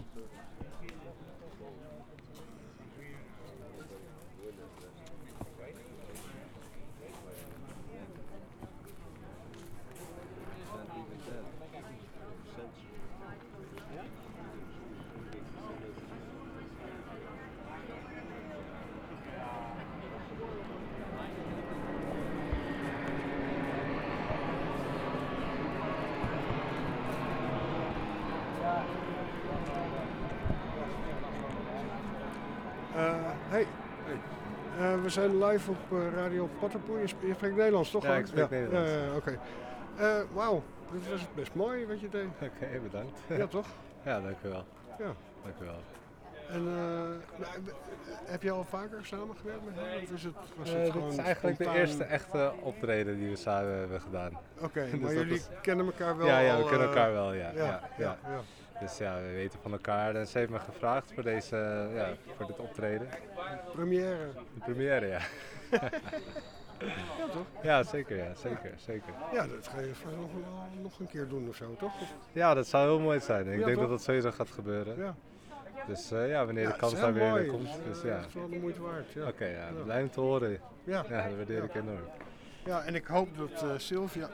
We zijn live op Radio Pattenpoel. Je spreekt Nederlands toch? Ja, ik spreek Nederlands. Oké. Wauw, dit was best mooi wat je deed. Oké, bedankt. Ja, toch? Ja, dank u wel. Ja. Dank u wel. En heb je al vaker samengewerkt met hem? Of was het dit is eigenlijk de eerste echte optreden die we samen hebben gedaan. Oké, Dus maar dat jullie kennen elkaar wel? Ja, al, we kennen elkaar wel, ja. Ja. Dus ja, we weten van elkaar. En ze heeft me gevraagd voor voor dit optreden. Première. De première, ja. Ja, toch? Ja, zeker. Ja, dat ga je nog een keer doen of zo, toch? Ja, dat zou heel mooi zijn. Ik denk toch? dat dat sowieso gaat gebeuren. Ja. Dus wanneer de kans het is daar heel weer mooi. komt. Dus ja. Dat is wel de moeite waard. Ja. Oké, blij om te horen. Ja. Ja, dat waardeer ik enorm. Ja, en ik hoop dat Sylvia...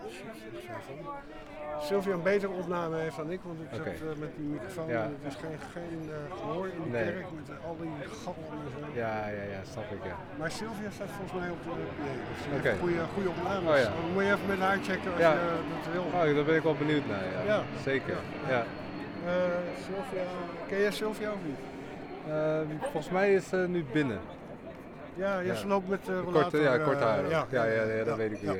Sylvia een betere opname heeft dan ik, want ik zat met die microfoon en het is geen gehoor in die kerk met al die gatten en zo. Ja, snap ik, ja. Maar Sylvia staat volgens mij op de dus Oké. goede opnames. Oh, ja. Dan moet je even met haar checken als je dat wil. Oh, daar ben ik wel benieuwd naar, ja. Zeker, ja. Sylvia, ken jij Sylvia of niet? Volgens mij is ze nu binnen. Ja, ze loopt met rollator. Kort haar. Ja, dat weet ik ja, weer.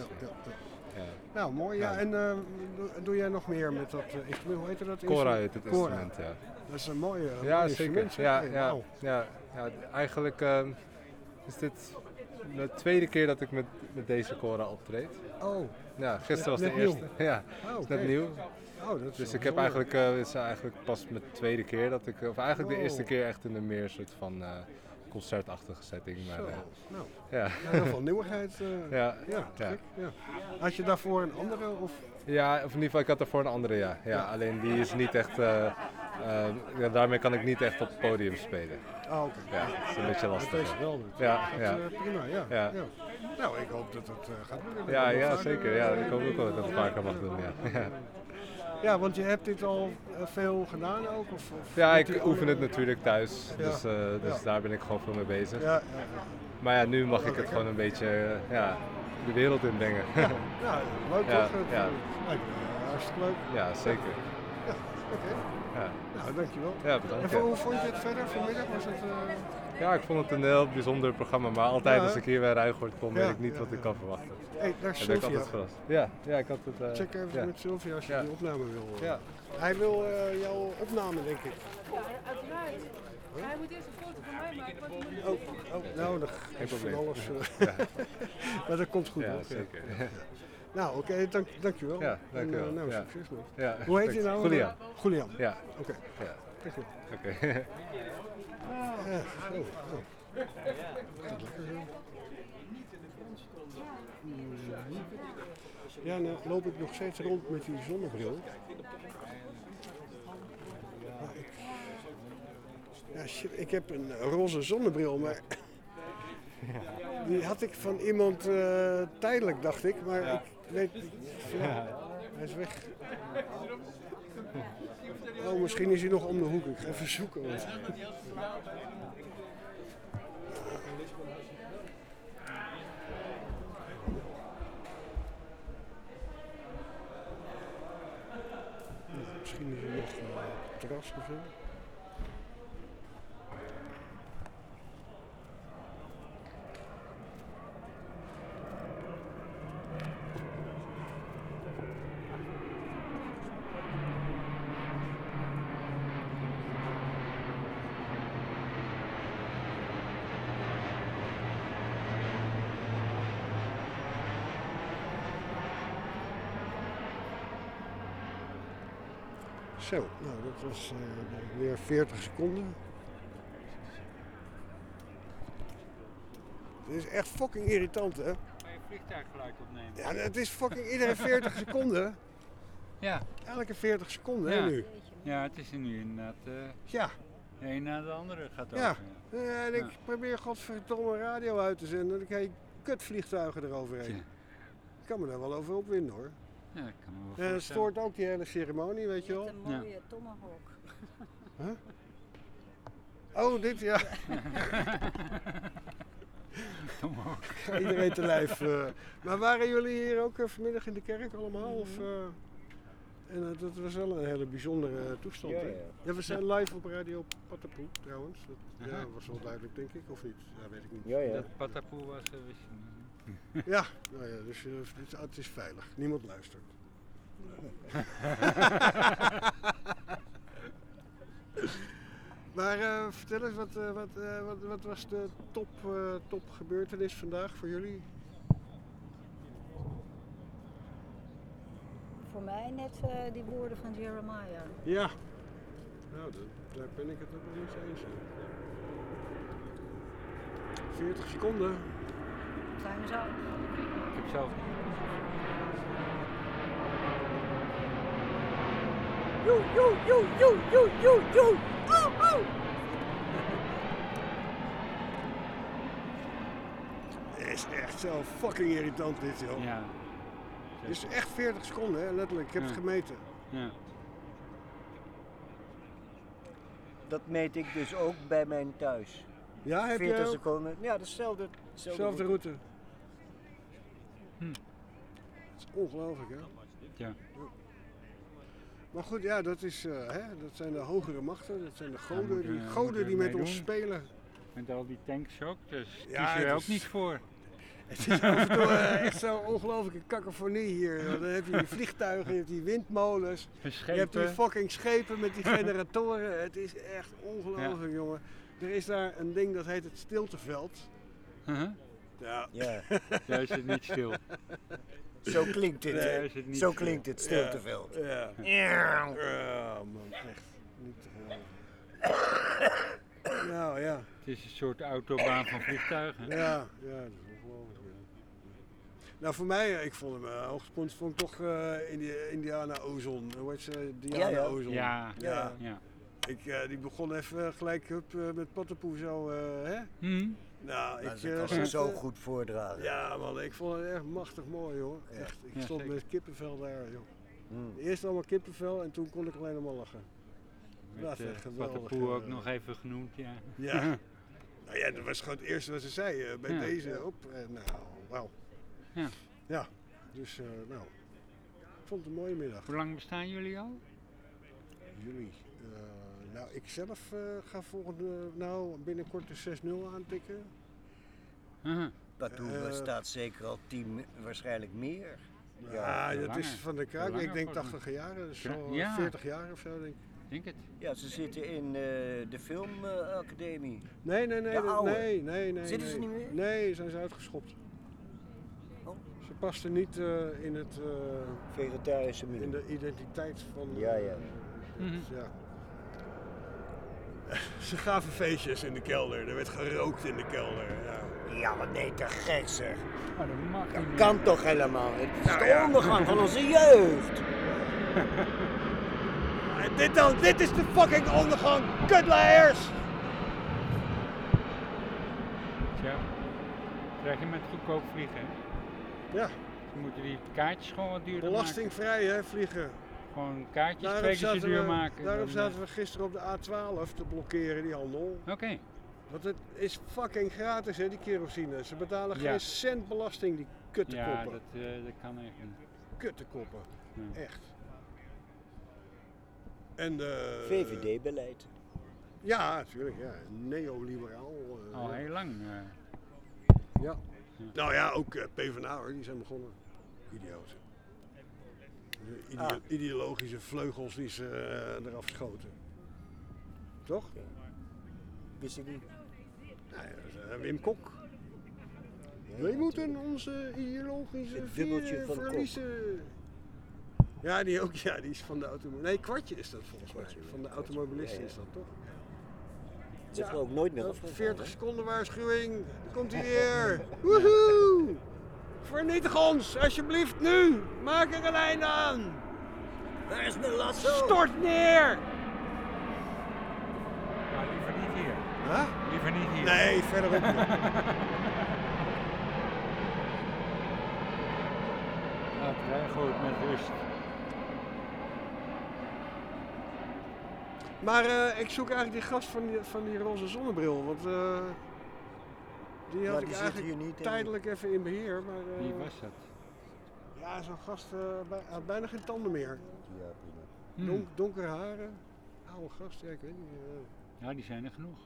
Nou, mooi. Ja. En doe jij nog meer met dat instrument? Hoe heet dat? Cora heet het instrument, ja. Dat is een mooie instrument. Zeker. Ja, eigenlijk is dit de tweede keer dat ik met deze Cora optreed. Oh. Ja, gisteren was net de eerste. Nieuw. Ja, is net nieuw. Oh, dat is dus ik heb eigenlijk, het is eigenlijk pas mijn tweede keer dat ik, of eigenlijk de eerste keer echt in een meer soort van concertachtige setting. Maar, ja. Heel veel nieuwigheid. Ja. Had je daarvoor een andere? Of? Ja, of in ieder geval, ik had daarvoor een andere, ja. Alleen die is niet echt, daarmee kan ik niet echt op het podium spelen. Oh, oké. Ja, dat is een beetje lastig. Dat is wel dus. Prima, ja. Nou, ik hoop dat het gaat lukken. Ja, zeker. Ja, ik hoop ook wel dat ik dat vaker mag doen, ja. Ja, want je hebt dit al veel gedaan ook? Of ja, ik oefen het natuurlijk thuis, dus daar ben ik gewoon veel mee bezig. Maar ja, nu mag ik het gewoon een beetje de wereld in brengen. Ja, leuk toch? Ja. Hartstikke leuk. Ja, zeker. Ja, oké. Ja. Nou, dankjewel. Ja, bedankt. En hoe vond je het verder vanmiddag? Was het, Ja, ik vond het een heel bijzonder programma, maar altijd als ik hier bij Ruigoord kom, weet ik niet wat ik kan verwachten. Hey, daar is en ben ik Sylvia. altijd verrast. Ja, ik had het... Check even met Sylvia als je die opname wil. Ja. Hij wil jouw opname, denk ik. Ja, uiteraard. Hij moet eerst een foto van mij maken, want die moet Nou, dat geen probleem. van alles. Maar dat komt goed. Ja, hoor. zeker. Nou, oké, dankjewel. Ja, dankjewel. Nou, Ja. succes nog. Ja, Hoe heet je nou? Julian. Julian. Ja. Oké. Ja. Dankjewel. Oké. Ja, lekker zo. Ja, nou loop ik nog steeds rond met die zonnebril. Ja, shit, ik heb een roze zonnebril, maar die had ik van iemand tijdelijk, dacht ik, maar ik weet niet. Hij is weg. Oh, misschien is hij nog om de hoek. Ik ga even zoeken. Misschien is hij nog op het terras of zo. Zo, nou dat was weer 40 seconden. Het is echt fucking irritant, hè? Ga je vliegtuiggeluid opnemen? Ja, het is fucking iedere 40 seconden. Ja. Elke 40 seconden, Ja. hè, nu? Ja, het is er nu inderdaad. Ja. De een na de andere gaat over. Ja. En ik probeer godverdomme radio uit te zenden. Dan krijg je kutvliegtuigen eroverheen. Ja. Ik kan me daar wel over opwinden, hoor. Ja, ik kan me wel En voorstellen. het stoort ook die hele ceremonie, weet je wel. Een mooie tomahawk. Huh? Oh, dit ja. Tomahawk. Iedereen te lijf. Maar waren jullie hier ook vanmiddag in de kerk allemaal? Of, en dat was wel een hele bijzondere toestand. Ja, hè? ja. Ja, we zijn live op Radio Patapoe trouwens. Dat was wel duidelijk, denk ik, of niet? Ja, weet ik niet. Ja, ja. Dat Patapoe was, wist je niet. Ja, nou ja, dus het is veilig. Niemand luistert. Maar vertel eens, wat was de top gebeurtenis vandaag voor jullie? Voor mij net die woorden van Jeremiah. Ja. Nou, daar ben ik het ook wel eens eens. 40 seconden. Time is up. Ik heb zelf niet. Yo. Oh. Het is echt zo fucking irritant dit, joh. Ja. Het is echt 40 seconden, hè, letterlijk. Ik heb het gemeten. Ja. Dat meet ik dus ook bij mijn thuis. Ja, heb 40 je ook? seconden. Ja, dezelfde route. Het is ongelooflijk, hè? Ja. Maar goed, ja, dat zijn de hogere machten. Dat zijn de goden, die met ons spelen. Met al die tanks ook, dus Ja, kies je er het ook is- niet voor. Het is af en toe echt zo'n ongelofelijke kakofonie hier. Dan heb je die vliegtuigen, je hebt die windmolens. En Je hebt die schepen. fucking schepen met die generatoren. Het is echt ongelooflijk, jongen. Er is daar een ding dat heet het stilteveld. Uh-huh. Ja. Daar is het niet stil. Zo klinkt het. Daar is het niet Zo stil. klinkt het stilteveld. Ja. Ja, man, echt. Niet te geloven. Nou ja. Het is een soort autobaan van vliegtuigen. Ja, dat is ongelooflijk. Ja. Nou, voor mij, ik vond hem hoogtepunt vond ik toch Indiana Ozon. Hoe heet ze? Diana Ozon. Ja. Die begon even gelijk met pattenpoe zo, hè? Nou, Maar ze kan het zo goed voordragen. Ja, man, ik vond het echt machtig mooi, hoor. Echt, ik Ja, stond zeker. met kippenvel daar, joh. Eerst allemaal kippenvel en toen kon ik alleen maar lachen. Dat is echt geweldig. Pattenpoe ook nog even genoemd, ja. Ja. Nou ja, dat was gewoon het eerste wat ze zei bij Ja. deze op. Nou, wauw. Ja. Ja, dus nou, ik vond het een mooie middag. Hoe lang bestaan jullie al? Jullie? Nou, ik zelf ga binnenkort de 6-0 aantikken. Patoe staat zeker al 10, waarschijnlijk meer. Ja, dat langer. is van de kraak. Ik denk 80 jaar, dus zo 40 jaar of zo, denk ik. Denk het. Ja, ze zitten in de filmacademie. Nee. De oude. Nee. Zitten ze niet meer? Nee, zijn ze uitgeschopt. Oh. Ze pasten niet in het... vegetarische menu. In de identiteit van... Ja. Dus ja. Ze gaven feestjes in de kelder. Er werd gerookt in de kelder. Ja, maar nee, te gek zeg. Oh, dat mag Dat niet. kan toch helemaal? Het is de ondergang van onze jeugd. Dit is de fucking ondergang, kutleiers! Tja, krijg je met goedkoop vliegen. Hè? Ja. Ze moeten die kaartjes gewoon wat duurder Belastingvrij, hè, vliegen. maken. Gewoon kaartjes 2 keer zo duur maken. Daarom dan, zaten we gisteren op de A12 te blokkeren, die handel. Oké. Want het is fucking gratis, hè, die kerosine. Ze betalen Ja. geen cent belasting, die kuttekoppen. Ja, dat kan echt niet. Kuttekoppen. Ja. Echt. En VVD-beleid. Ja, natuurlijk. Ja. Neoliberaal. Al heel lang. Ja. Nou ja, ook PvdA hoor, die zijn begonnen. Idioten. Ideologische vleugels die ze eraf schoten. Toch? Wist ik niet. Nou ja, Wim Kok. Wij moeten onze ideologische Het dubbeltje vieren van Kok. verliezen. Ja, die ook. Ja, die is van de automobilisten. Nee, Kwartje is dat volgens mij. Van de automobilisten is dat toch? Het is er ook nooit meer Ja, afgegaan, 40 hè? seconden waarschuwing. Dan komt hij weer. Woehoe! Vernietig ons, alsjeblieft nu. Maak er een einde aan. Waar is mijn lasso? Stort neer. Maar liever niet hier. Huh? Liever niet hier. Nee, verderop. Laat rijden goed met rust. Maar ik zoek eigenlijk die gast van die roze zonnebril. Want die had ik die zit eigenlijk hier niet, denk ik. tijdelijk even in beheer. Maar, Wie was dat? Ja, zo'n gast had bijna geen tanden meer. Ja, prima. Donkere haren. Oude gast, ja, ik weet niet. Ja, die zijn er genoeg.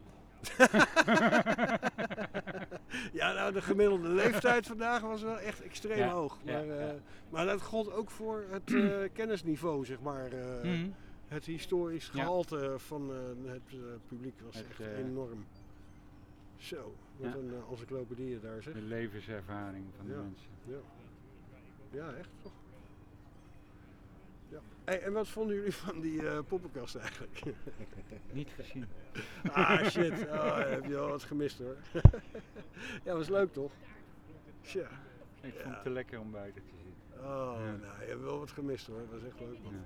Ja, nou, de gemiddelde leeftijd vandaag was wel echt extreem hoog. Ja, Maar, maar dat gold ook voor het kennisniveau, zeg maar. Het historisch gehalte van het publiek was echt enorm. Zo, wat een encyclopedie daar zeg. De levenservaring van de mensen. Ja, echt toch? Ja. Hey, en wat vonden jullie van die poppenkast eigenlijk? Niet gezien. Ah shit, heb je wel wat gemist hoor. Ja, was leuk toch? Tja. Ik vond het te lekker om buiten te zitten. Oh, nou, je hebt wel wat gemist hoor. Dat was echt leuk man.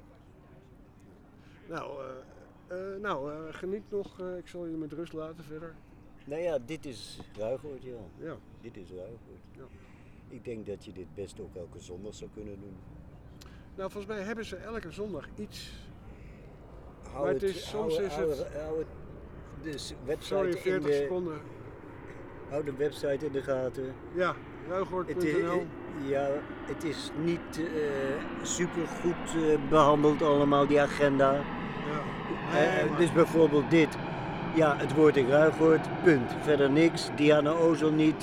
Ja. Geniet nog. Ik zal je met rust laten verder. Nou ja, dit is Ruigoord, Jan. Ja. Dit is Ruigoord. Ja. Ik denk dat je dit best ook elke zondag zou kunnen doen. Nou, volgens mij hebben ze elke zondag iets. Dus website sorry, 40 seconden. Hou de website in de gaten. Ja, ruigoord.nl. Ja, het is niet super goed behandeld allemaal, die agenda. Ja. Dus bijvoorbeeld dit. Ja, het woord in Ruigoord, punt. Verder niks. Diana Ozel niet.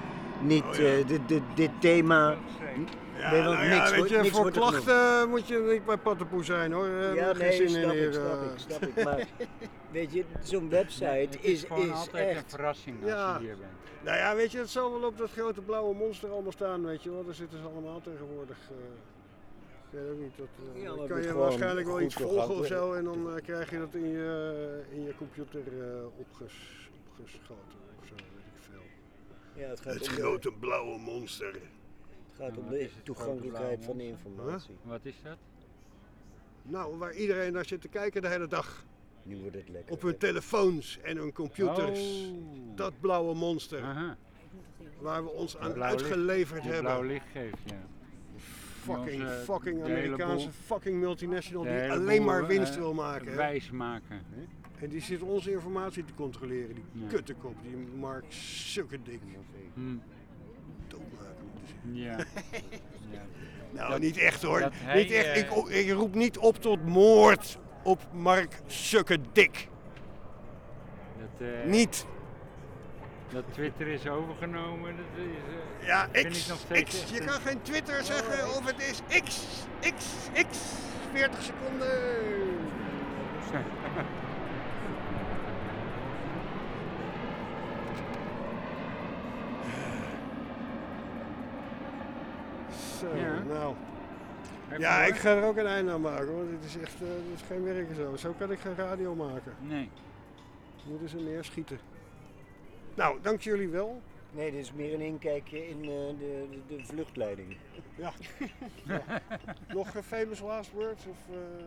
Dit thema. Ja, nee, nou niks, weet je, niks voor klachten moet je niet bij Pattenpoe zijn hoor. Ja, nee, snap ik. Maar weet je, zo'n website is altijd echt een verrassing als je hier bent. Nou ja, weet je, het zal wel op dat grote blauwe monster allemaal staan, weet je wel. Daar zitten ze allemaal tegenwoordig. Ik weet ook niet, dan kan je waarschijnlijk wel iets volgen of zo en dan krijg je dat in je computer opgeschoten of zo, weet ik veel. Ja, het gaat het om grote blauwe monster. Het gaat om de toegankelijkheid van de informatie. Wat is dat? Nou, waar iedereen naar zit te kijken de hele dag. Nu wordt het lekker. Op hun telefoons en hun computers. Dat blauwe monster. Aha. Waar we ons aan uitgeleverd hebben. Blauw licht geeft, ja. Fucking Amerikaanse fucking multinational die alleen maar winst wil maken. Wijs maken. En die zit onze informatie te controleren. Die kuttekop, die Mark Zuckerberg. Doodmaken moeten ze. Ja. Nou, niet echt hoor. Niet echt. Ik roep niet op tot moord op Mark Zuckerberg. Niet. Dat Twitter is overgenomen, dat is, ja, X. Je kan geen Twitter zeggen of het is X. 40 seconden. Zo, nou. Ja, ik ga er ook een einde aan maken, want dit is echt dit is geen werk zo. Zo kan ik geen radio maken. Nee. Moeten ze neerschieten. Nou, dank jullie wel. Nee, dit is meer een inkijkje in de vluchtleiding. Ja. Nog famous last words? Of,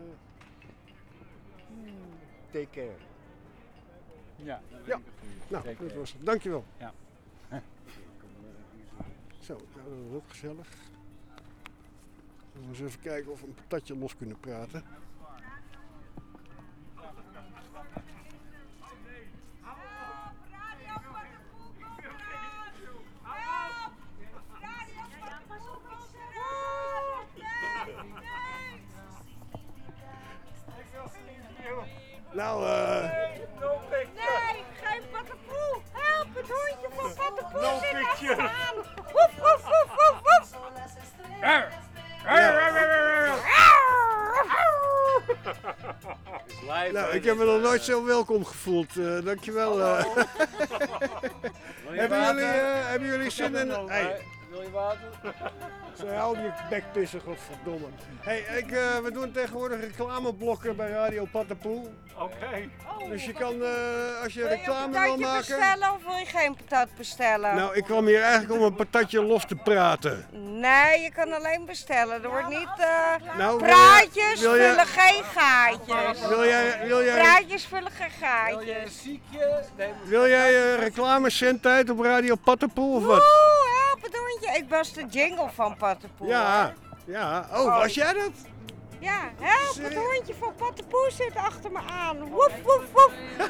Take care. Ja. Nou, dat was het. Dankjewel. Ja. Zo, nou, dat was ook gezellig. We gaan eens even kijken of we een patatje los kunnen praten. Nou, nee, geen Pattenpoe! Help, het hondje van Pattenpoe No zit picture. achteraan! Woef, woef, woef, woef, woef! Nou, ik heb me nog nooit zo welkom gevoeld. Dankjewel. Hebben jullie zin in? Hey. Wil je water? Zo, hou je bek pissen, godverdomme. Hey, we doen tegenwoordig reclameblokken bij Radio Pattenpoe. Oké. Dus je kan, als je reclame wil maken... bestellen of wil je geen patat bestellen? Nou, ik kwam hier eigenlijk om een patatje los te praten. Nee, je kan alleen bestellen. Er wordt niet... Nou, praatjes wil je- vullen geen gaatjes. Wil jij- Praatjes vullen geen gaatjes. Wil je ziekje? Wil jij reclamecenttijd op Radio Pattenpoe of wat? Oeh, help het hondje. Ik was de jingle van Pattenpoe. Ja. Oh, was jij dat? Ja, help, het hondje van Pattenpoe zit achter me aan. Woef, woef, woef.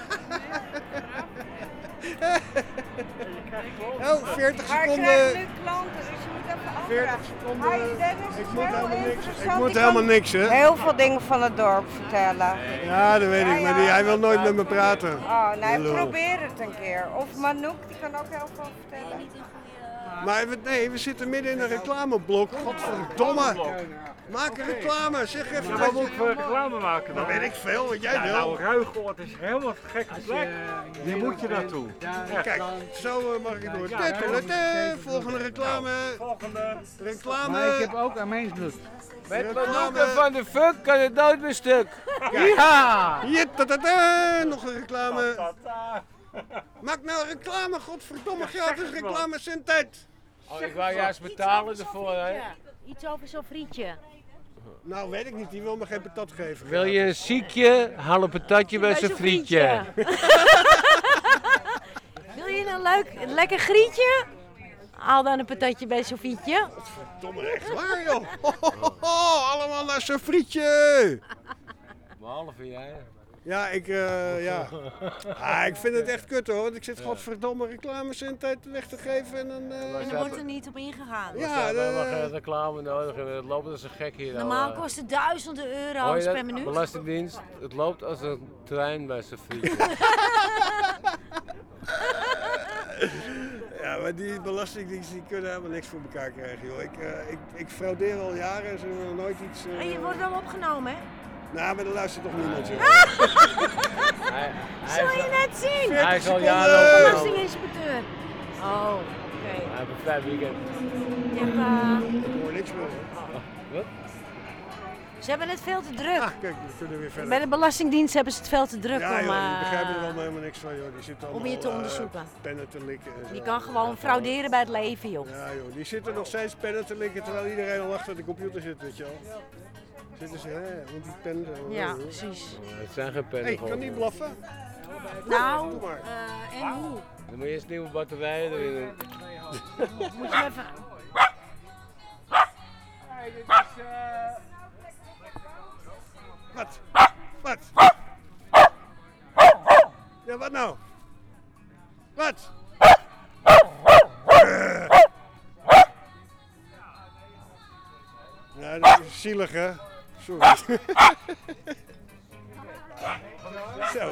Oh, 40 Maar ik seconden. krijg nu klanten, dus je moet even afvragen. 40 seconden. Hi Dennis, Ik is moet heel helemaal niks. interessant. Ik moet Die helemaal kan niks, hè? Heel veel dingen van het dorp vertellen. Ja, dat weet ik, maar hij wil nooit met me praten. Oh, nee, Lul. probeer het een keer. Of Manouk, die kan ook heel veel vertellen. Maar we zitten midden in een reclameblok. Godverdomme. Maak een reclame, zeg even. Ja, wat moet ik voor reclame maken dan? Dat weet ik veel, wat jij wil. Nou, Ruigoord is helemaal een gekke plek. Hier moet je naartoe. Kijk, zo mag ik door. Volgende reclame. Volgende reclame. Maar ik heb ook Armeensbloed. Met Manoeke van de Fuck kan het nooit meer stuk. Ja! Nog een reclame. Maak nou reclame, godverdomme, gratis reclame, zendtijd. Oh, ik wou juist betalen ervoor, hè. Iets over zo'n frietje. Nou, weet ik niet, die wil me geen patat geven. Wil je een ziekje, haal een patatje bij zo'n frietje. Wil je een lekker grietje? Haal dan een patatje bij zo'n frietje. Godverdomme, echt waar joh. Allemaal naar zo'n frietje. Behalve jij. Ja, ik vind het echt kut hoor, want ik zit godverdomme reclamezendtijd weg te geven en dan... En er wordt er niet op ingegaan. Ja, we hebben geen reclame nodig en het loopt als een gek hier. Normaal kost het duizenden euro's per minuut. Belastingdienst, het loopt als een trein bij zijn frietje. Ja, maar die belastingdiensten die kunnen helemaal niks voor elkaar krijgen joh. Ik fraudeer al jaren en ze hebben nog nooit iets... En je wordt wel opgenomen hè? Nou, maar er luistert toch niemand. Zul je net zien? Hij is al jaren belastinginspecteur. Oh, oké. Hij heeft een vrij weekend. Je hebt, Ik hoor niks meer. Wat? Ze hebben het veel te druk. Kijk, we kunnen weer verder. Bij de Belastingdienst hebben ze het veel te druk Ja, om... joh, die begrijpen er allemaal helemaal niks van, joh. Die zitten allemaal, om je te onderzoeken. Pennen te likken. En Die zo. kan gewoon frauderen bij het leven, joh. Ja, joh. Die zitten nog steeds pennen te likken terwijl iedereen al achter de computer zit, weet je wel. Zitten ze, hè, want die pen... Ja, precies. Het zijn geen pennen. Hey, kan niet blaffen? Nou, doe maar. En hoe? Dan moet je eerst nieuwe batterijen erin doen. Moet je even... Hey, dit is... Wat? Wat? Ja, wat nou? Wat? Ja, dat is zielig, hè? Sorry. Zo.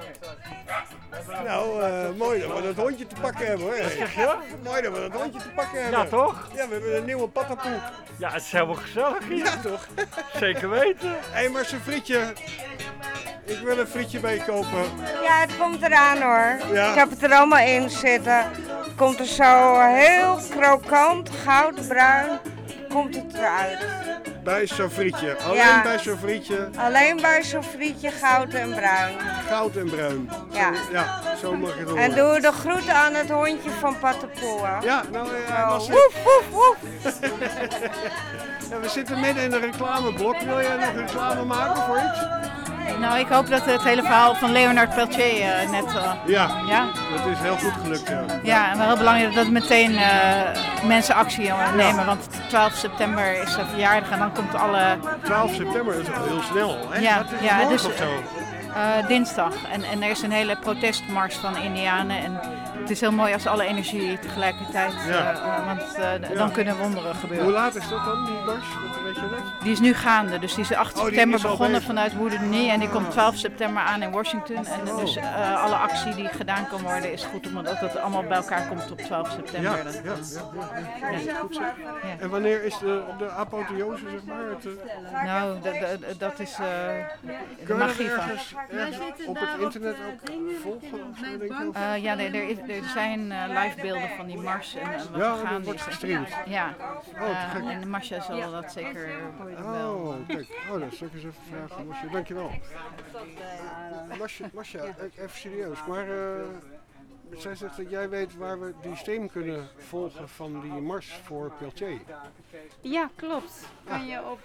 Nou, mooi dat we dat hondje te pakken hebben, hoor. Wat zeg je? Mooi dat we dat hondje te pakken hebben. Ja, toch? Ja, we hebben een nieuwe patapoe. Ja, het is helemaal gezellig hier. Ja, toch? Zeker weten. Hé, maar zo'n frietje. Ik wil een frietje bij je kopen. Ja, het komt eraan hoor. Ja. Ik heb het er allemaal in zitten. Het komt er zo heel krokant, goudbruin, komt het eruit. Bij zo'n frietje. Alleen Ja. bij zo'n frietje. Alleen bij zo'n frietje goud en bruin. Goud en bruin. Ja. Ja, zo mag je het En horen. doe de groeten aan het hondje van Patapoe. Ja, nou, hij was Woef, woef, woef. Ja, we zitten midden in een reclameblok. Wil jij nog reclame maken voor iets? Nou, ik hoop dat het hele verhaal van Leonard Peltier net... Ja, dat is heel goed gelukt. Ja, Ja, en wel heel belangrijk dat meteen mensen actie nemen, want 12 september is de verjaardag en dan komt alle... 12 september, dat is al heel snel. Hè? Ja, Dat is ja, morgen dus of zo. dinsdag. En er is een hele protestmars van Indianen en het is heel mooi als alle energie tegelijkertijd, want dan kunnen wonderen gebeuren. Hoe laat is dat dan, die mars? Weet je dat? Die is nu gaande, dus die is 8 die september is al begonnen bezig. vanuit Wounded Knee en die komt 12 september aan in Washington. En dus alle actie die gedaan kan worden is goed, omdat het allemaal bij elkaar komt op 12 september. Ja, goed zo. En wanneer is de apotheose, zeg maar? Nou, dat is de Kun je dat magie van. ergens op het internet ook volgen? Of zo, denk je? Of- Ja, er zijn live beelden van die mars en wat Ja, er gaande dat wordt is. gestreamd. Ja, Oh, te gek. en Masha zal dat zeker wel. Oh, kijk. Oh, dat zal ik eens even vragen. Masha, dankjewel. Masha, even serieus. Maar zij zegt dat jij weet waar we die stream kunnen volgen van die mars voor Peltier. Ja, klopt. Kan je op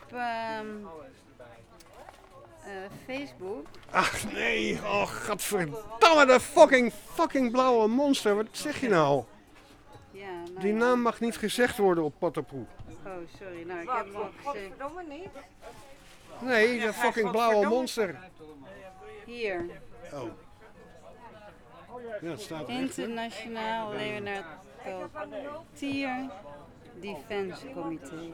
Facebook. Ach nee, oh godverdamme, de fucking blauwe monster. Wat zeg je nou? Ja, nou Die ja. naam mag niet gezegd worden op Patapoe. Oh, sorry. Nou, ik heb hem al gezegd. Godverdomme niet. Nee, de fucking blauwe monster. Hier. Oh. Ja, het staat er echt, hè? Internationaal Leonard Peltier Defense Comité. Nou,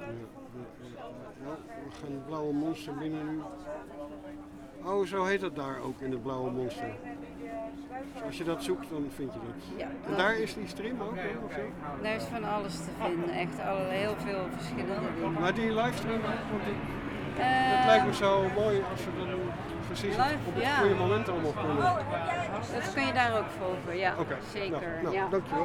we gaan het blauwe monster binnen nu. Oh, zo heet dat daar ook in het blauwe monster. Als je dat zoekt, dan vind je dat. Ja. En daar is die stream ook of zo? Daar is van alles te vinden, echt heel veel verschillende dingen. Maar die livestream, want dat lijkt me zo mooi als we dan precies op het goede moment allemaal kunnen. Dat kun je daar ook volgen, ja. Oké. Zeker. Nou, ja. dankjewel.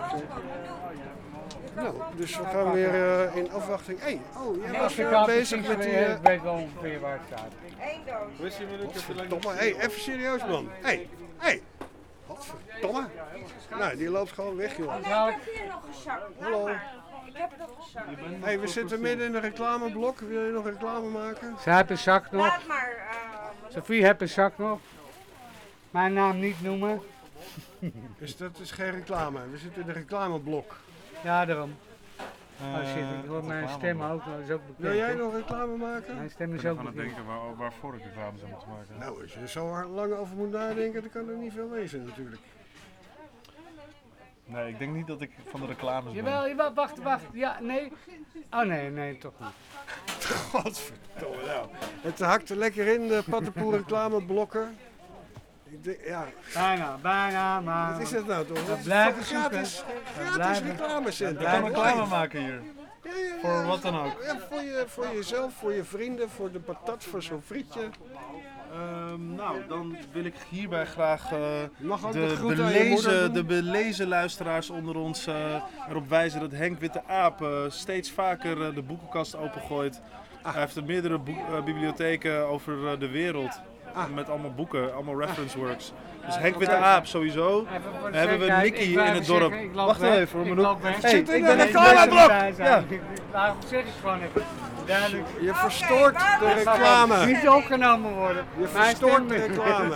Nou, dus we gaan weer in afwachting. Hey, jij was weer bezig met die... Ik weet wel ongeveer waar het staat. 1 doos. Godverdomme, even serieus man. Hey. Godverdomme. Nou, die loopt gewoon weg, joh. Ik heb hier nog een zak. Hallo. Ik heb nog een zak. Hey, we zitten midden in een reclameblok. Wil je nog reclame maken? Ze heeft een zak nog. Laat maar. Sophie heeft een zak nog. Mijn naam niet noemen. Dus dat is geen reclame. We zitten in een reclameblok. Ja, daarom. Ik hoor mijn stem ook, dat is ook bekend. Wil jij nog reclame maken? Mijn stem is ook aan het bekend. denken waarvoor ik reclame zou moeten maken. Nou, als je er zo lang over moet nadenken, dan kan er niet veel wezen natuurlijk. Nee, ik denk niet dat ik van de reclames ben. Jawel, wacht. Ja, nee. Oh nee, toch niet. Godverdomme nou. Het hakte lekker in, de Pattenpoel reclameblokken. Ja. Bijna, maar... Wat is het nou toch? Dat blijven gratis reclamecentrum. Ik kan reclame maken hier. Ja. Voor wat dan ook. Ja, voor jezelf, voor je vrienden, voor de patat, voor zo'n frietje. Nou, dan wil ik hierbij graag de de belezen luisteraars onder ons erop wijzen dat Henk Witte Aap steeds vaker de boekenkast opengooit. Hij heeft meerdere bibliotheken over de wereld. Met allemaal boeken, allemaal reference works. Dus Henk Witte Aap sowieso. Dan hebben we Nicky in het dorp. Wacht even, ik zit in een reclameblok! Ja. Daarom zeg ik gewoon even. Duidelijk. Je verstoort de reclame. Niet opgenomen worden. Je verstoort de reclame.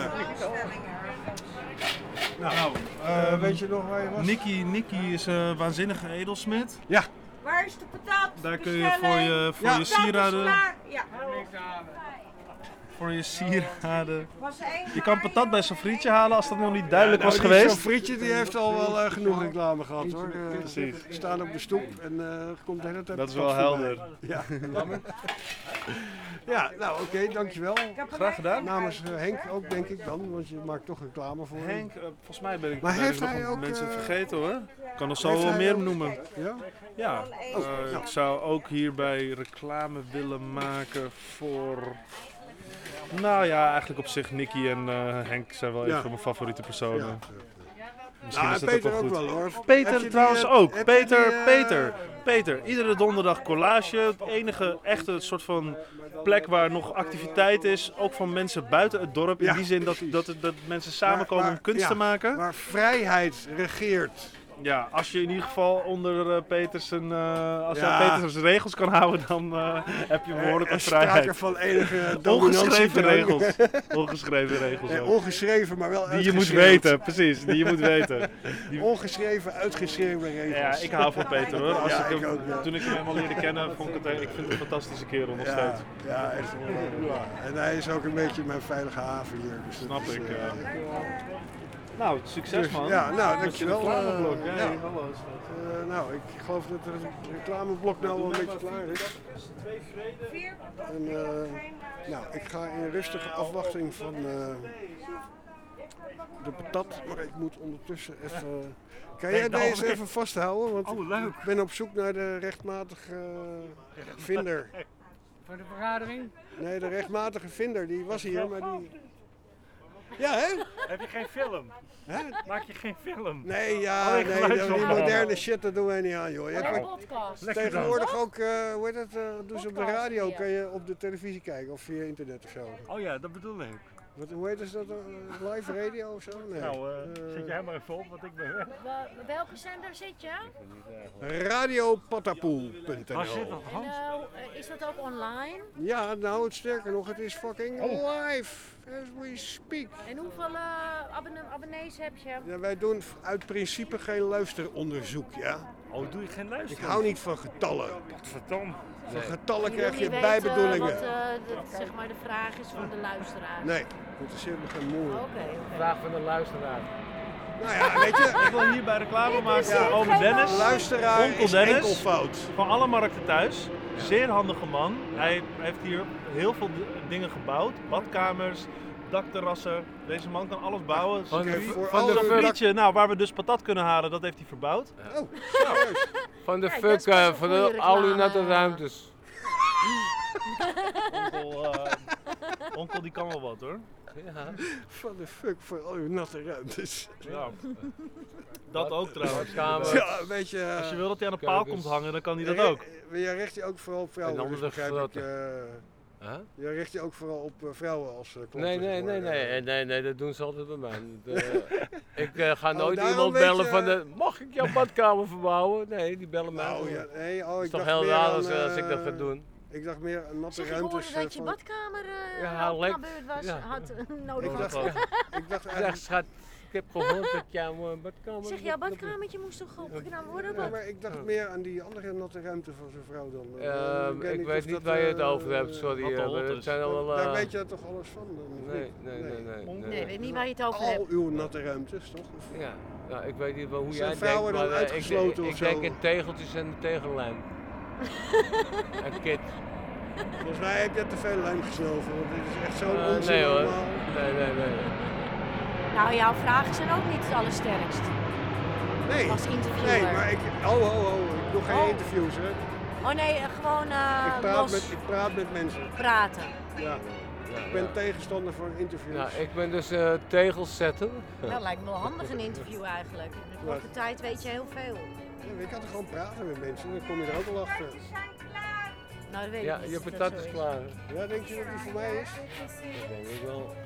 Nou, weet je nog waar je was? Nicky is een waanzinnige edelsmid. Ja. Waar is de patat? Daar kun je voor je sieraden... Ja. Voor je sieraden. Je kan patat bij zo'n frietje halen als dat nog niet duidelijk was Die geweest. Zo'n frietje die heeft al wel genoeg reclame gehad hoor. Precies. We staan op de stoep en er komt de hele tijd. Dat is wel helder. Ja. Ja, nou oké, dankjewel. Graag gedaan. Namens Henk ook denk ik dan, want je maakt toch reclame voor Henk, volgens mij ben ik maar heeft nog hij ook, mensen vergeten hoor. Ik kan nog zo heeft wel hij meer ook- noemen. Ja? Ja, ik zou ook hierbij reclame willen maken voor... Nou ja, eigenlijk op zich Nicky en Henk zijn wel een van mijn favoriete personen. Misschien is dat Peter ook wel goed. hoor. Peter Heb je trouwens die, ook. heb je Peter. Iedere donderdag collage. Het enige echte soort van plek waar nog activiteit is. Ook van mensen buiten het dorp. In die zin dat mensen samenkomen om kunst te maken. Waar vrijheid regeert. Ja, als je in ieder geval onder Peters regels kan houden, dan heb je behoorlijk wat vrijheid. Sprake van enige dominantie. Ongeschreven regels. Ongeschreven regels. Nee, ook. ongeschreven, maar wel die je moet uitgeschreeuwd. weten, precies. Die je moet weten. Ongeschreven, uitgeschreven regels. Ja, ik hou van Peter hoor. Ik ook, ja. Toen ik hem helemaal leerde kennen, vond ik het een fantastische kerel nog steeds. Ja, echt. Ja. En hij is ook een beetje mijn veilige haven hier. Dus Snap dat is, ik. Nou, succes man. Ja, nou, dankjewel. Reclameblok. Ja. Nou, ik geloof dat het reclameblok nou wel een beetje klaar is. En, nou, ik ga in rustige afwachting van de patat, maar ik moet ondertussen even... Kan jij deze even vasthouden? Want ik ben op zoek naar de rechtmatige vinder. Voor de vergadering? Nee, de rechtmatige vinder, die was hier, maar die... Ja, hè? Heb je geen film? Hè? Maak je geen film? Nee, ja, die moderne shit, dat doen wij niet aan, joh. Je hebt podcast. tegenwoordig ook, hoe heet het, doen ze op de radio, kan je op de televisie kijken of via internet of zo. Oh ja, dat bedoel ik. Hoe heet dat, live radio of zo? Nee. Nou, zet jij maar even op, want ik ben... Welke zender zit je? Radiopatapoel.nl. Is dat ook online? Ja, nou, het sterker nog, het is fucking live as we speak. En hoeveel abonnees heb je? Ja, wij doen uit principe geen luisteronderzoek, ja. Oh, doe je geen luisteren? Ik hou niet van getallen. Vertom. Van getallen Je krijg wil je niet bijbedoelingen. weten wat zeg maar de vraag is van de luisteraar. Nee, interesseert me geen moer. Vraag van de luisteraar. Nou ja, weet je, ik wil hierbij reclame maken voor oom Dennis. Luisteraar Onkel is Dennis. enkelvoud. Van alle markten thuis. Zeer handige man. Hij heeft hier heel veel dingen gebouwd. Badkamers, dakterrassen. Deze man kan alles bouwen. Van Van de frietje, nou, waar we dus patat kunnen halen, dat heeft hij verbouwd. Oh, serieus? Van de fuck, van de al uw natte ruimtes. Onkel die kan wel wat hoor. Ja. Van de fuck voor al uw natte ruimtes. Ja. Dat ook trouwens. Ja, een beetje, als je wil dat hij aan de paal komt hangen, dan kan hij dat ook. Je richt je ook vooral op vrouwen, dus begrijp ik. Je richt je ook vooral op vrouwen als Nee, dat doen ze altijd bij mij. Ik ga nooit iemand bellen van mag ik jouw badkamer verbouwen? Nee, die bellen mij. Het is toch heel raar als ik dat ga doen. Ik dacht meer een natte zeg, ruimtes. Zeg, dat je badkamer nabeurd was, had nodig was. Ik dacht eigenlijk... Schat, ik heb gehoord dat jouw badkamer... Zeg, jouw badkamertje moest toch opgedaan worden? Ja, maar ik dacht meer aan die andere natte ruimte van zijn vrouw dan. Ik weet niet waar je het over hebt, sorry. Het zijn allemaal, daar weet je toch alles van? Nee, ik weet niet waar je het over hebt. Al uw natte ruimtes, toch? Ja, ik weet niet hoe jij vrouwen denkt, dan uitgesloten ik denk in tegeltjes en tegellijm. Een kit. Volgens mij heb je te veel lijm gesnoven, want dit is echt zo'n onzin nee hoor. allemaal. Nee. Nou, jouw vragen zijn ook niet het allersterkst. Nee. Als interviewer. Nee, maar ik doe geen interviews, hè. Oh nee, gewoon ik praat met mensen. Praten. Ja. Ik ben tegenstander van interviews. Nou, ik ben dus tegelzetter. Nou, lijkt me wel handig een interview eigenlijk. In de korte tijd weet je heel veel. Ja, ik kan er gewoon praten met mensen, dan kom je er ook wel achter. Nou, dat weet ik niet. Je patat is klaar. Ja, denk je dat die voor mij is? Dat denk ik wel.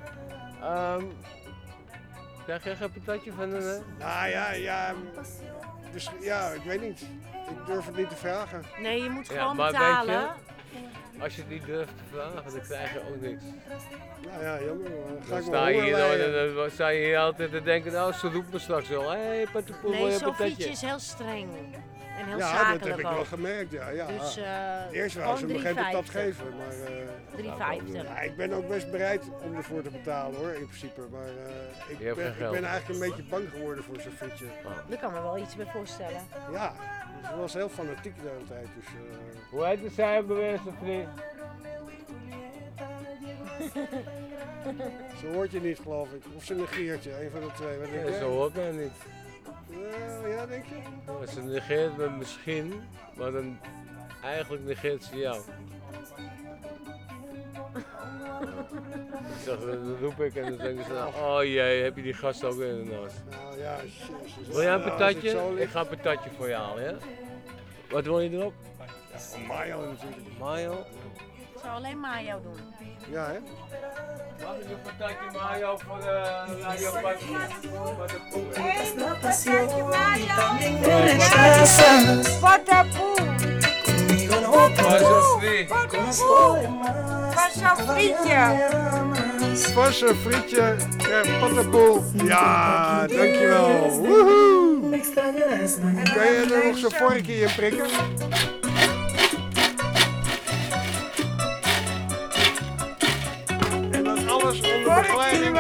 Krijg jij geen patatje van een... Nou ja. Dus ja, ik weet niet. Ik durf het niet te vragen. Nee, je moet gewoon betalen. Weet je, als je het niet durft te vragen, dan krijg je ook niks. Nou ja, jammer. Dan sta je hier altijd te denken, nou, ze roept me straks wel. Hé, Pattenpoel, wil je een patatje? Sofietje is heel streng. En heel zakelijk zakelijk dat heb ik ook. wel gemerkt, ja. Dus, eerst wou ze me geen patat geven, maar... 3,50. Ja, ik ben ook best bereid om ervoor te betalen hoor, in principe. Maar ik ben eigenlijk een beetje bang geworden voor zo'n frietje. Daar kan me wel iets bij voorstellen. Ja, ze was heel fanatiek de hele tijd. Dus, hoe heet de zij bewezen vriend? Zo hoort je niet, geloof ik. Of ze negeert je, een van de twee. Wat denk jij? Zo hoort mij niet. Ja, denk je? Ze negeert me misschien, maar dan eigenlijk negeert ze jou. Dan roep ik en dan denken ze, oh jee, heb je die gast ook weer ernaast. Nou ja, jezus. Wil jij een patatje? Ik ga een patatje voor je halen, ja? Wat wil je erop? Ja, mayo natuurlijk. Mayo? Ik zou alleen mayo doen. Ja, hè? Mag ik een patatje mayo voor de radio Passen frietje, patapoel. Ja, dankjewel. Woehoe! Kan je er nog zo'n vorkje in prikken? En dan alles onder begeleiding.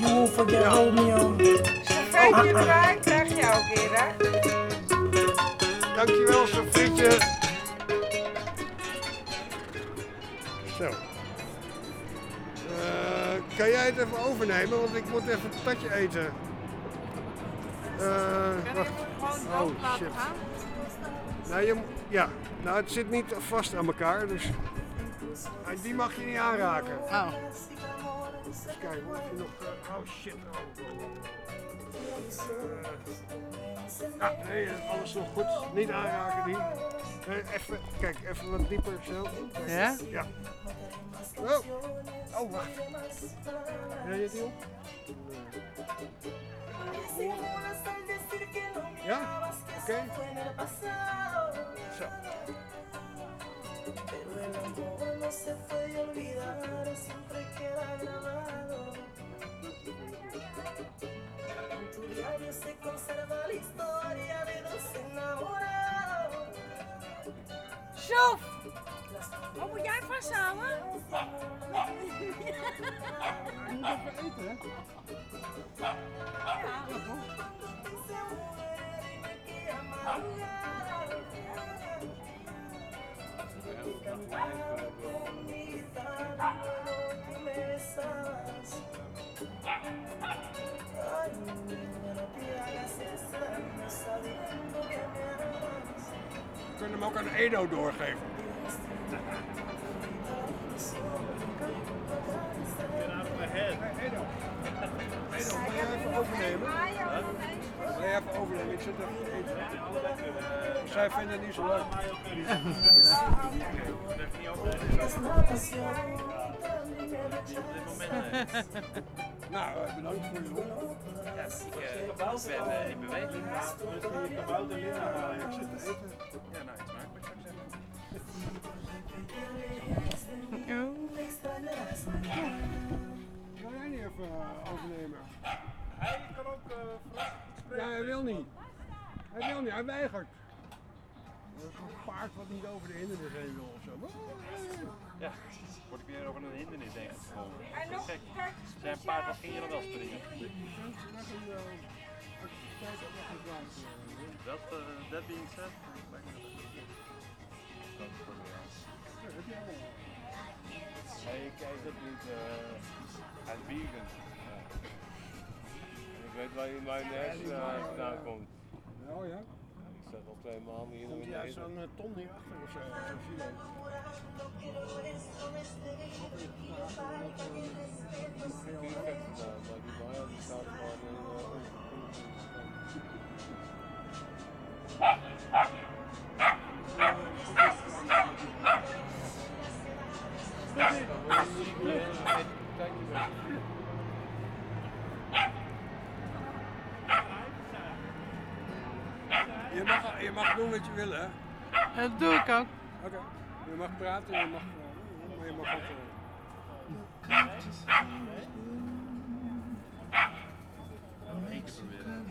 Stafetje erbij, krijg je ook weer, hè? Dankjewel, Sofietje. Zo. Kan jij het even overnemen, want ik moet even een patatje eten. Wacht. Oh shit. Nou, nou, het zit niet vast aan elkaar, dus die mag je niet aanraken. Oh. Even kijken, of je nog... oh shit. Nee, alles nog goed. Niet aanraken, die. Even, kijk, even wat dieper zo. Ja? Ja. Oh, wacht. Wil je die op? Ja? Oké. Zo. Sof! Wat moet jij vasthouden? Je moet even eten, hè? Ja. We kunnen hem ook aan Edo doorgeven. Edo, wil jij even overnemen? Wil jij even overnemen? Ik zit even te eten. Zij vinden het niet zo leuk. Nou, bedankt voor je hulp. Ja, ik ben in beweging. Ik zit te eten. Ja, nou, iets makkelijk zou ik zeggen. Wil jij niet even overnemen? Hij kan ook Ja, hij wil niet. Hij weigert. Dat is een paard wat niet over de hindernis heen wil of zo. Ja, word ik weer over een hindernis heen gekomen. Dat is gek. Zijn paard wat ging je dan wel springen? That being said, Ik eet het niet uit vegan. Ik weet waar je mayonaise vandaan komt. Oh ja? Ik zat al 2 maanden hier Komt hij uit zo'n ton hierachter of zo? Zo'n file. Maar die mayo die staat gewoon Je mag doen wat je wil, hè? Dat doe ik ook. Oké. Je mag praten, maar je mag ook... Eén keer proberen.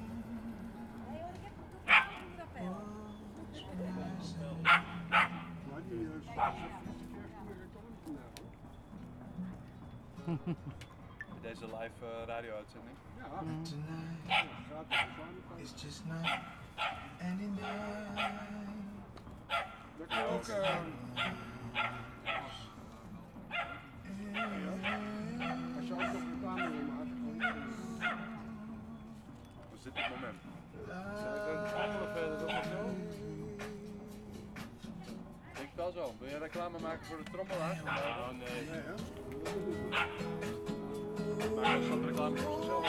Deze live radio-uitzending. Ja. It's just night and in night. Dat kan ook... Als je ook nog reclame wil maken. Hoe zit dit moment? Zal ik een trommel verder doen of zo? Ik denk wel zo. Wil je reclame maken voor de trommelaar? Oh nee. Nee, hè? Maar dat gaat reclame voor zichzelf.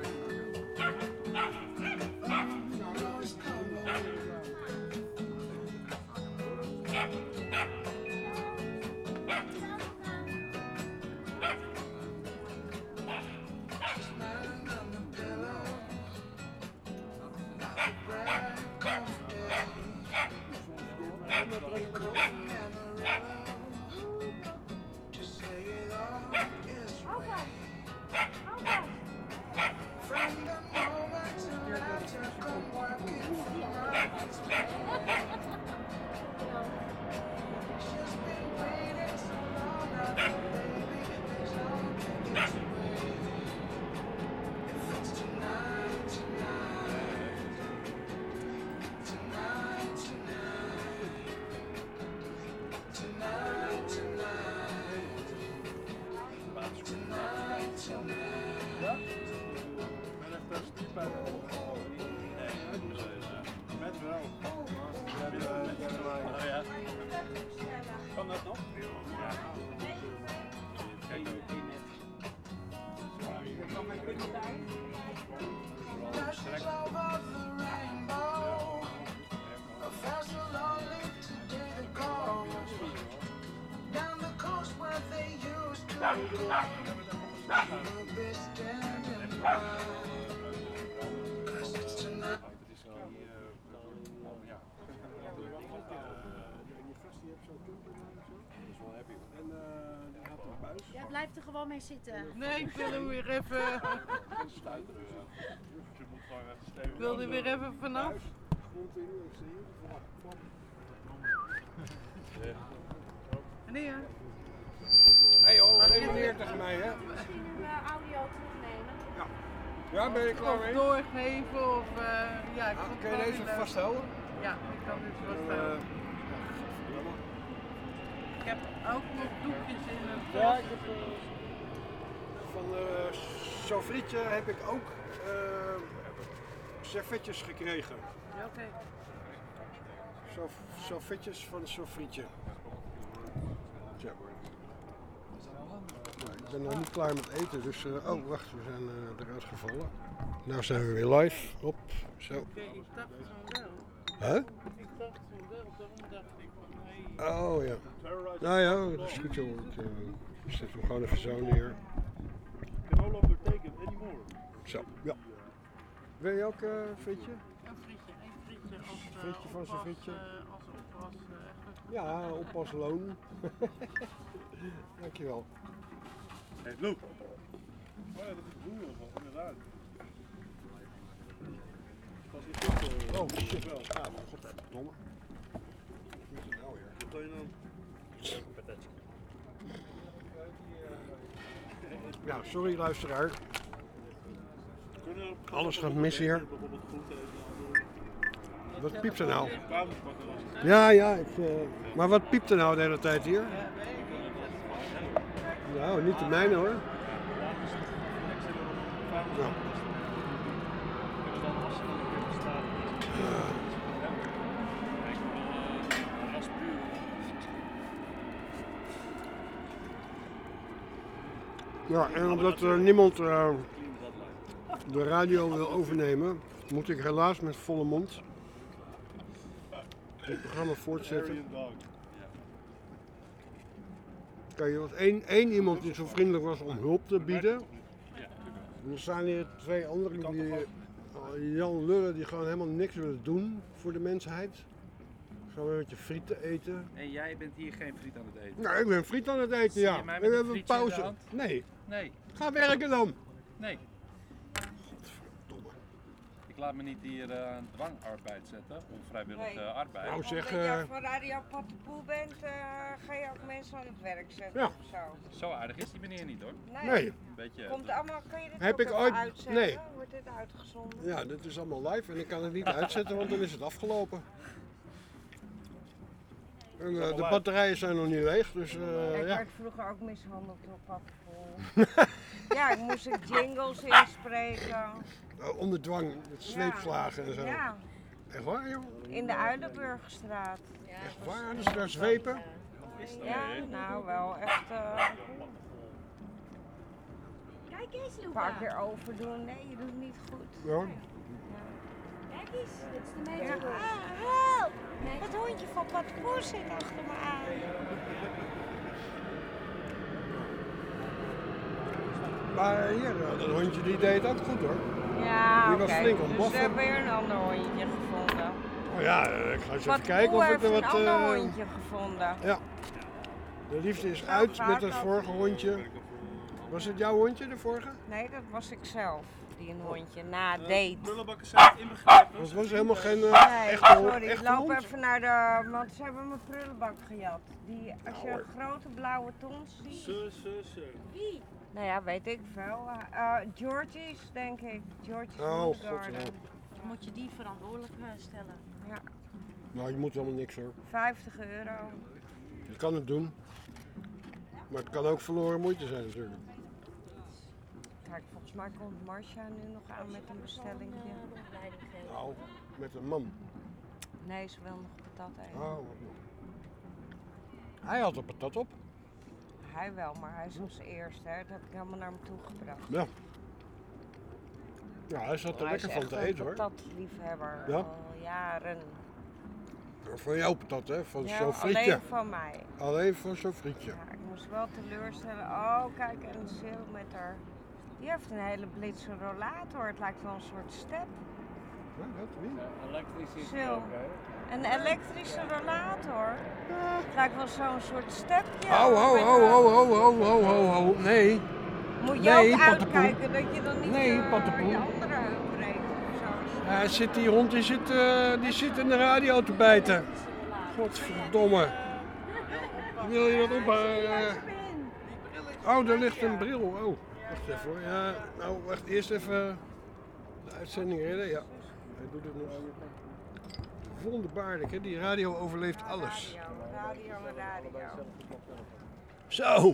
Kan dat nog? Ja. Kijk ook niet. Ja, blijf er gewoon mee zitten. Nee, ik wil er weer even... Ik wil er weer even vanaf. Meneer. Hé joh, geen meer tegen mij, hè? Misschien een audio terugnemen. Ja. Ja, ben je klaar mee? Of doorgeven of... ja, ik vond kun je deze vasthouden? Ja, ik kan dit vasthouden. Ik heb ook nog doekjes in het... Ja, ik heb van Sofrietje heb ik ook servetjes gekregen. Ja, oké. Servetjes van Sofrietje. Zo. Nou, ik ben nog niet klaar met eten, dus... oh, wacht, we zijn eruit gevallen. Nou zijn we weer live. Hop, zo. Oké, ik dacht van wel. Huh? Ik dacht van wel, daarom dacht ik van hey. Oh ja. Nou ja, dat is goed zo. Ik zet hem gewoon even zo neer. Can no longer take it anymore. Zo, ja. Wil je ook frietje? Een frietje, één frietje als frietje van zijn frietje. Als oppas. Ja, oppasloon. Dankjewel. Hey, Luke. Oh ja, dat is boeren van, inderdaad. Oh shit wel. Ah, godverdomme. Wat is het nou weer? Wat doe je dan? Ja, sorry luisteraar. Alles gaat mis hier. Wat piept er nou? Ja, maar wat piept er nou de hele tijd hier? Nou, niet de mijne hoor. Nou. Ja, en omdat niemand de radio wil overnemen, moet ik helaas met volle mond het programma voortzetten. Kijk, er was één iemand die zo vriendelijk was om hulp te bieden. En er staan hier twee anderen die Jan lullen die gewoon helemaal niks willen doen voor de mensheid. Gaan we een beetje frieten eten. En jij bent hier geen friet aan het eten? Nou, ik ben friet aan het eten, Zie ja. je mij We met hebben een een frietje in de pauze. hand? Nee. Nee. Ga werken dan. Nee. Ik laat me niet hier aan dwangarbeid zetten, onvrijwillige arbeid. Nou zeg... Omdat je voor Radio Pattenpoel bent, ga je ook mensen aan het werk zetten Ja. of zo. Zo aardig is die meneer niet hoor. Nee. Een beetje, Komt allemaal, kun je dit Heb ook ik even ooit- uitzetten? nee. Wordt dit uitgezonden? Ja, dit is allemaal live en ik kan het niet uitzetten, want dan is het afgelopen. En, de batterijen zijn nog niet leeg, dus Ik ja. werd vroeger ook mishandeld door Pattenpoel. Ja, ik moest ik jingles inspreken. Onder dwang, met zweepslagen en zo. Ja. Echt waar, joh? In de Uilenburgerstraat. Echt waar? Dus daar zwepen? Ja, nou wel echt. Kijk eens, Een Luca. paar keer overdoen. Nee, je doet het niet goed. Ja. Kijk eens, dit is de Ja. meter. Help! Het hondje van Pattenpoel zit achter me aan. Maar hier, dat hondje die deed ook goed hoor. Ja, Die was oké. flink aan Dus we blaffen. hebben weer een ander hondje gevonden. Oh ja, ik ga eens even Pattenpoel kijken of ik heeft er wat... een ander hondje gevonden. Ja. De liefde is Zo uit gaat met het dat. vorige hondje. Was het jouw hondje, de vorige? Nee, dat was ik zelf. Die een hondje na date. Prullenbakken zijn inbegrepen. Dat was helemaal geen Nee, echte sorry, ik echte loop hond. even naar de... Want ze hebben mijn prullenbak gejat. Die, als je een grote blauwe tons ziet... Wie? Nou ja, weet ik veel. Georgie's, denk ik. Georgie's Oh, Food godzijdank. Garden. Moet je die verantwoordelijk stellen? Ja, Nou, je moet helemaal niks hoor. €50. Je kan het doen. Maar het kan ook verloren moeite zijn natuurlijk. Kijk, volgens mij komt Marcia nu nog aan met een bestelling. Nou, met een man. Nee, ze wil nog patat eten. Oh, wat nog. Hij had er patat op. Hij wel, maar hij is als eerste. Hè. Dat heb ik helemaal naar hem toe gebracht. Ja. Ja, hij zat er Hij is lekker van echt te een eten hoor. patatliefhebber. Ja? Al jaren. Van jouw patat hè, van Ja, zo'n frietje. alleen van mij. Alleen van zo'n frietje. Ja, ik moest wel teleurstellen. Oh, kijk, en Sil met haar. Die heeft een hele blitse rollator. Het lijkt wel een soort step. Ja, wat? Wie? Elektrisch is Sil. ook, hè? Een elektrische rollator. Het lijkt wel zo'n soort stepje. Ho, ho, met ho, een- ho, ho, ho, ho, ho, ho. Nee. Moet je Nee, ook Pattenpoel. uitkijken dat je dan niet Nee, Pattenpoel. je andere heup breekt of zo. Die hond die zit in de radio te bijten. Godverdomme. Wil je dat op? Oh, daar ligt een bril. Oh, wacht even hoor. Ja, nou, wacht eerst even de uitzending redden. Ja, hij doet het nog. Wonderbaarlijk, hè? Die radio overleeft alles. Radio. Zo.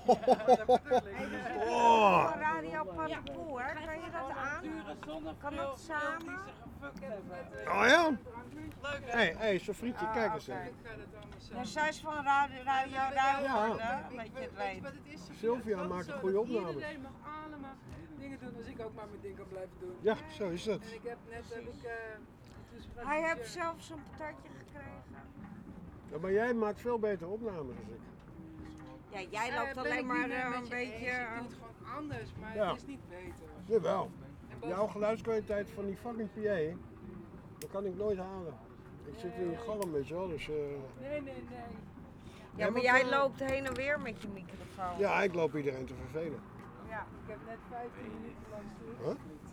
Oh. Radio Paddenpoel, hè? Kan je dat aan? Kan dat samen? Oh ja? Hé, Sofrietje, kijk eens. Ja, zij is van Radio Ruigoord, een beetje het weten. Sylvia maakt een goede opname. Iedereen mag allemaal dingen doen als ik ook maar mijn ding kan blijven doen. Ja, zo is dat. En ik heb net... Hij heeft zelfs een patatje gekregen. Ja, maar jij maakt veel betere opnames dan ik. Ja, jij loopt alleen maar een beetje... Ik doe het gewoon anders, maar Ja. het is niet beter. Jawel. Jouw geluidskwaliteit van die fucking PA, dat kan ik nooit halen. Ik zit in je galm, weet je wel, dus... Nee. Ja, maar jij loopt heen en weer met je microfoon. Ja, ik loop iedereen te vervelen. Ja. Ik heb net 15 minuten lang Huh?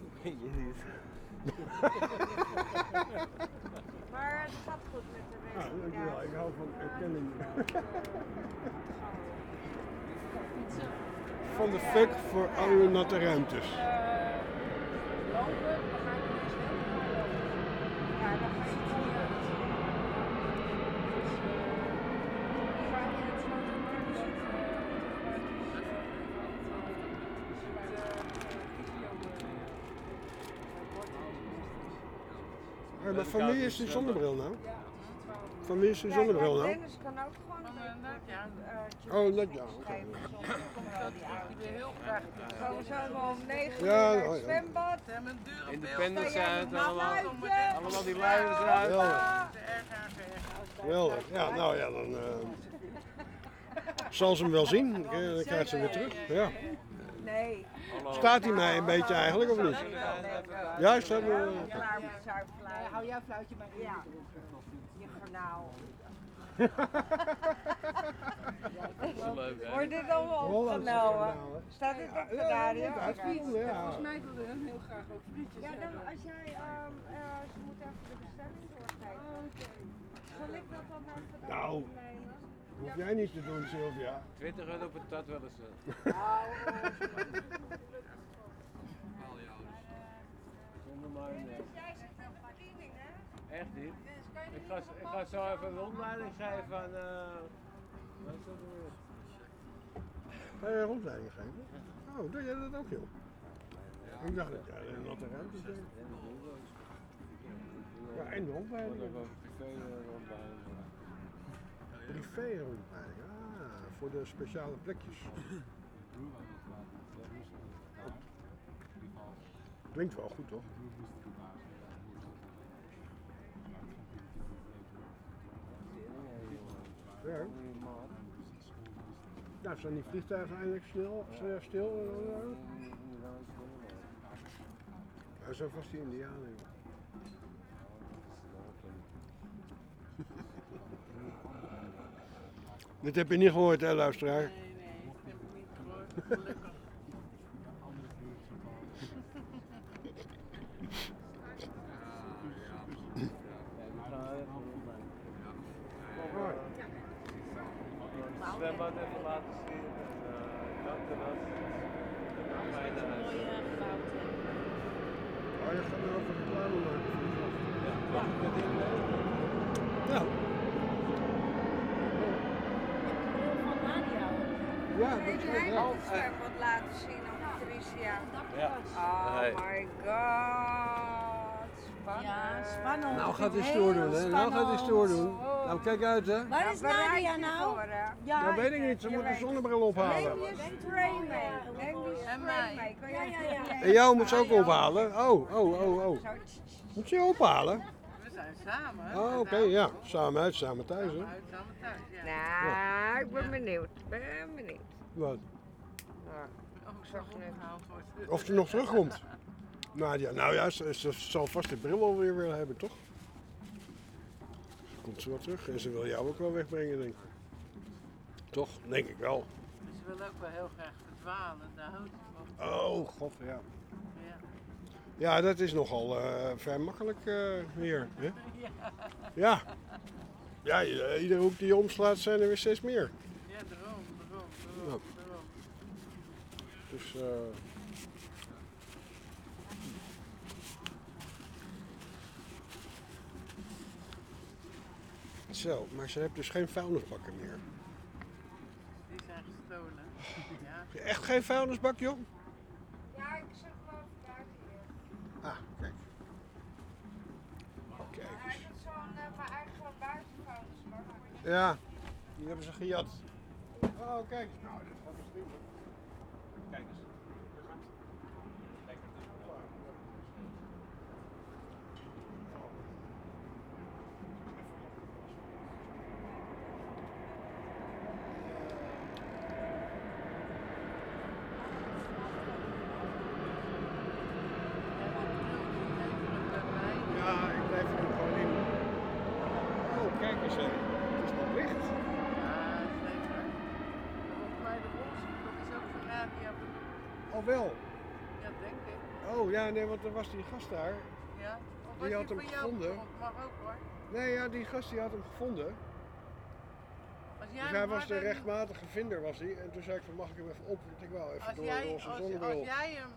Maar het gaat goed met de Ja, dankjewel. Ik hou van erkenning. Van de fuck voor al uw natte ruimtes. Maar van wie is die zonnebril nou? Van wie is die zonnebril nou? Dennis kan ook gewoon Oh, net ja. heel graag. Gaan we zo om 9 uur Ja, naar oh, het ja. zwembad. Independence uit, allemaal die luiers luiers eruit. Geweldig. Ja, nou ja, dan zal ze hem wel zien. Dan krijgt ze hem weer terug. Ja. Nee. Staat hij mij een beetje eigenlijk, of niet? Ja, staat me... Hou jouw fluitje maar in. Ja. Je garnaal. Wordt dit allemaal opgenomen? Staat dit op de radio? Volgens mij wilde hij heel graag ook frietjes. Ja, dan als jij, ze moet even de bestelling doorgeven. Zal ik dat dan even Nou, nemen? hoef jij niet te doen, Sylvia. 20 euro per tat wel eens. Zonder mayonaise. Jij zit wel bediening, hè? Echt niet. Ik ga zo even een rondleiding geven aan... wat is dat weer? Ga je een rondleiding geven? Oh, doe jij dat ook, joh? Ik dacht dat jij een natte ruimte deed. Ja, en de rondleiding. Privé rondleiding, voor de speciale plekjes. Klinkt wel goed, toch? Ja. Nou, zijn die vliegtuigen eindelijk stil? Ja, zo vast die Indianen, joh. Dit heb je niet gehoord, hè, luisteraar? Nee, ik heb het niet gehoord. Gelukkig. Zwembad even laten zien en dakterras. Oh, je gaat er ook een reclame maken. Ja, ik heb Ja. Ja, dat is Jij ja. moet zwembad laten zien op Patricia. Ja. Oh Nee. my god. Spannend. Ja, spannend. Nou gaat hij stoer doen, hè? Nou gaat hij stoer doen. Nou, kijk uit, hè? Waar is Nadia nou? Dat weet ik niet, ze moet de zonnebril ophalen. Neem je spray mee. Neem die spray mee. Kan jij En jou moet ze ook ophalen? Oh. Moet ze je ophalen? We zijn samen. Oh, oké, ja. Samen uit, samen thuis, hè? Samen thuis, ja. Nou, ik ben benieuwd. Wat? Oh, ik zag net. Of ze nog terugkomt. Nadia, nou ja, ze zal vast de bril alweer willen hebben, toch? Komt ze wel terug en ze wil jou ook wel wegbrengen, denk ik. Toch? Denk ik wel. Ze wil ook wel heel graag verdwalen, daar houdt ze van. Oh, god, ja. Ja. Ja, dat is nogal vrij makkelijk hier. Hè? Ja. Ja. Ja, iedere hoek die je omslaat zijn er weer steeds meer. Ja, daarom. Ja. Dus, Zo, maar ze heeft dus geen vuilnisbakken meer. Die zijn gestolen. Ja. Echt geen vuilnisbak, joh? Ja, ik zag hem over buiten hier. Ah, kijk. Kijk Hij eens. doet zo'n mijn eigen buitenvuilnisbak. Ja, die hebben ze gejat. Oh, kijk. Nou, dit gaat dus niet. Kijk eens. Lekker Ja, ik blijf er gewoon in. Oh, kijk eens, hè. Het is nog licht. Ja, zeker. Volgens mij de roze, dat is ook van Nadia Bloem. Oh, wel. Ja, denk ik. Oh, ja, nee, want er was die gast daar. Ja? Of was Die had hem van jou gevonden. bijvoorbeeld? Mag ook hoor. Nee, ja, die gast die had hem gevonden. Als Dus jij hij hem was de harder- rechtmatige vinder, was hij. En toen zei ik van, mag ik hem even op? Want ik wou even Als door jij, een roze als zonnebril. jij hem,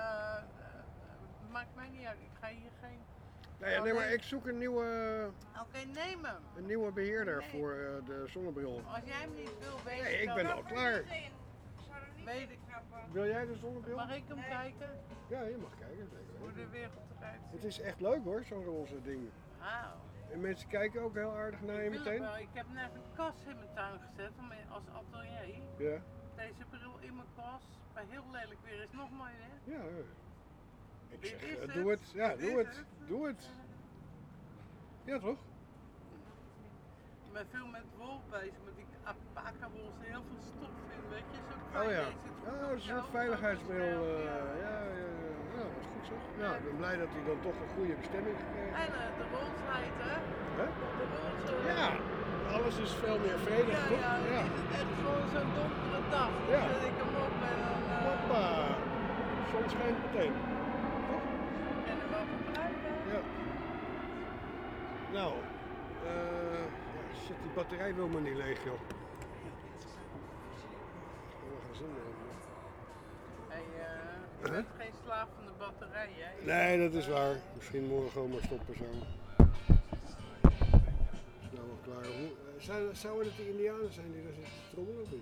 maakt mij niet uit. Ik ga hier geen... Nee, ja, nee, maar ik zoek een nieuwe, Oké, neem hem. een nieuwe beheerder voor de zonnebril. Als jij hem niet wil, weet Nee, ik ben al klaar. Weet ik. Wil jij de zonnebril? Mag ik hem kijken? Ja, je mag kijken. Zeker. Hoe de wereld eruit ziet. Het is echt leuk hoor, zo'n roze ding. Wauw. En mensen kijken ook heel aardig naar je Ik wil het meteen. wel. Ik heb net een kast in mijn tuin gezet als atelier. Ja. Deze bril in mijn kast. Bij heel lelijk weer is nog mooier, hè? Ja, ik Dit zeg, is doe het. Ja, Dit doe is het. Doe het. Ja, toch? Ik ben veel met wol bezig, met die alpaca-wol. Er heel veel stof in, weet je? Zo Oh ja. deze zit goed Oh, op een soort jou, veiligheidsbril. zo Ja, wat goed zeg. Ja, ik ben blij dat hij dan toch een goede bestemming gekregen heeft. En de rolsheid, hè? Hè? De rolsheid. Ja, alles is veel meer vredig, Ja, toch? ja, dan is het echt gewoon zo'n donkere dag. Dan Ja. zet ik hem op en dan... Hoppa. Zon schijnt meteen. En hem wel gebruiken. Ja. Nou, shit, die batterij wil me niet leeg, joh. We gaan zin nemen. Hey, je bent geen slaaf van de batterij, hè? Nee, dat is waar. Misschien morgen gewoon maar stoppen zo. Is nou wel klaar. Zouden het de Indianen zijn die daar zitten te trommelen of niet?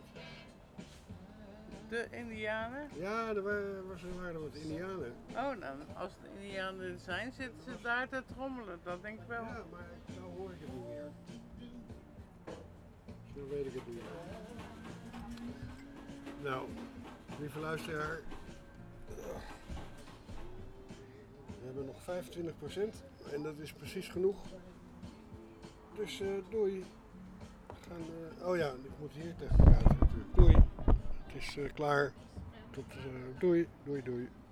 De Indianen? Ja, er waren wat Indianen. Oh, dan, als het Indianen er zijn, zitten ze daar te trommelen. Dat denk ik wel. Ja, maar nou hoor ik het niet meer. Zo weet ik het niet meer. Nou, lieve luisteraar. We hebben nog 25% en dat is precies genoeg. Dus doei. We gaan, oh ja, ik moet hier tegen praten natuurlijk. Doei. Het is klaar. Tot, doei, doei, doei.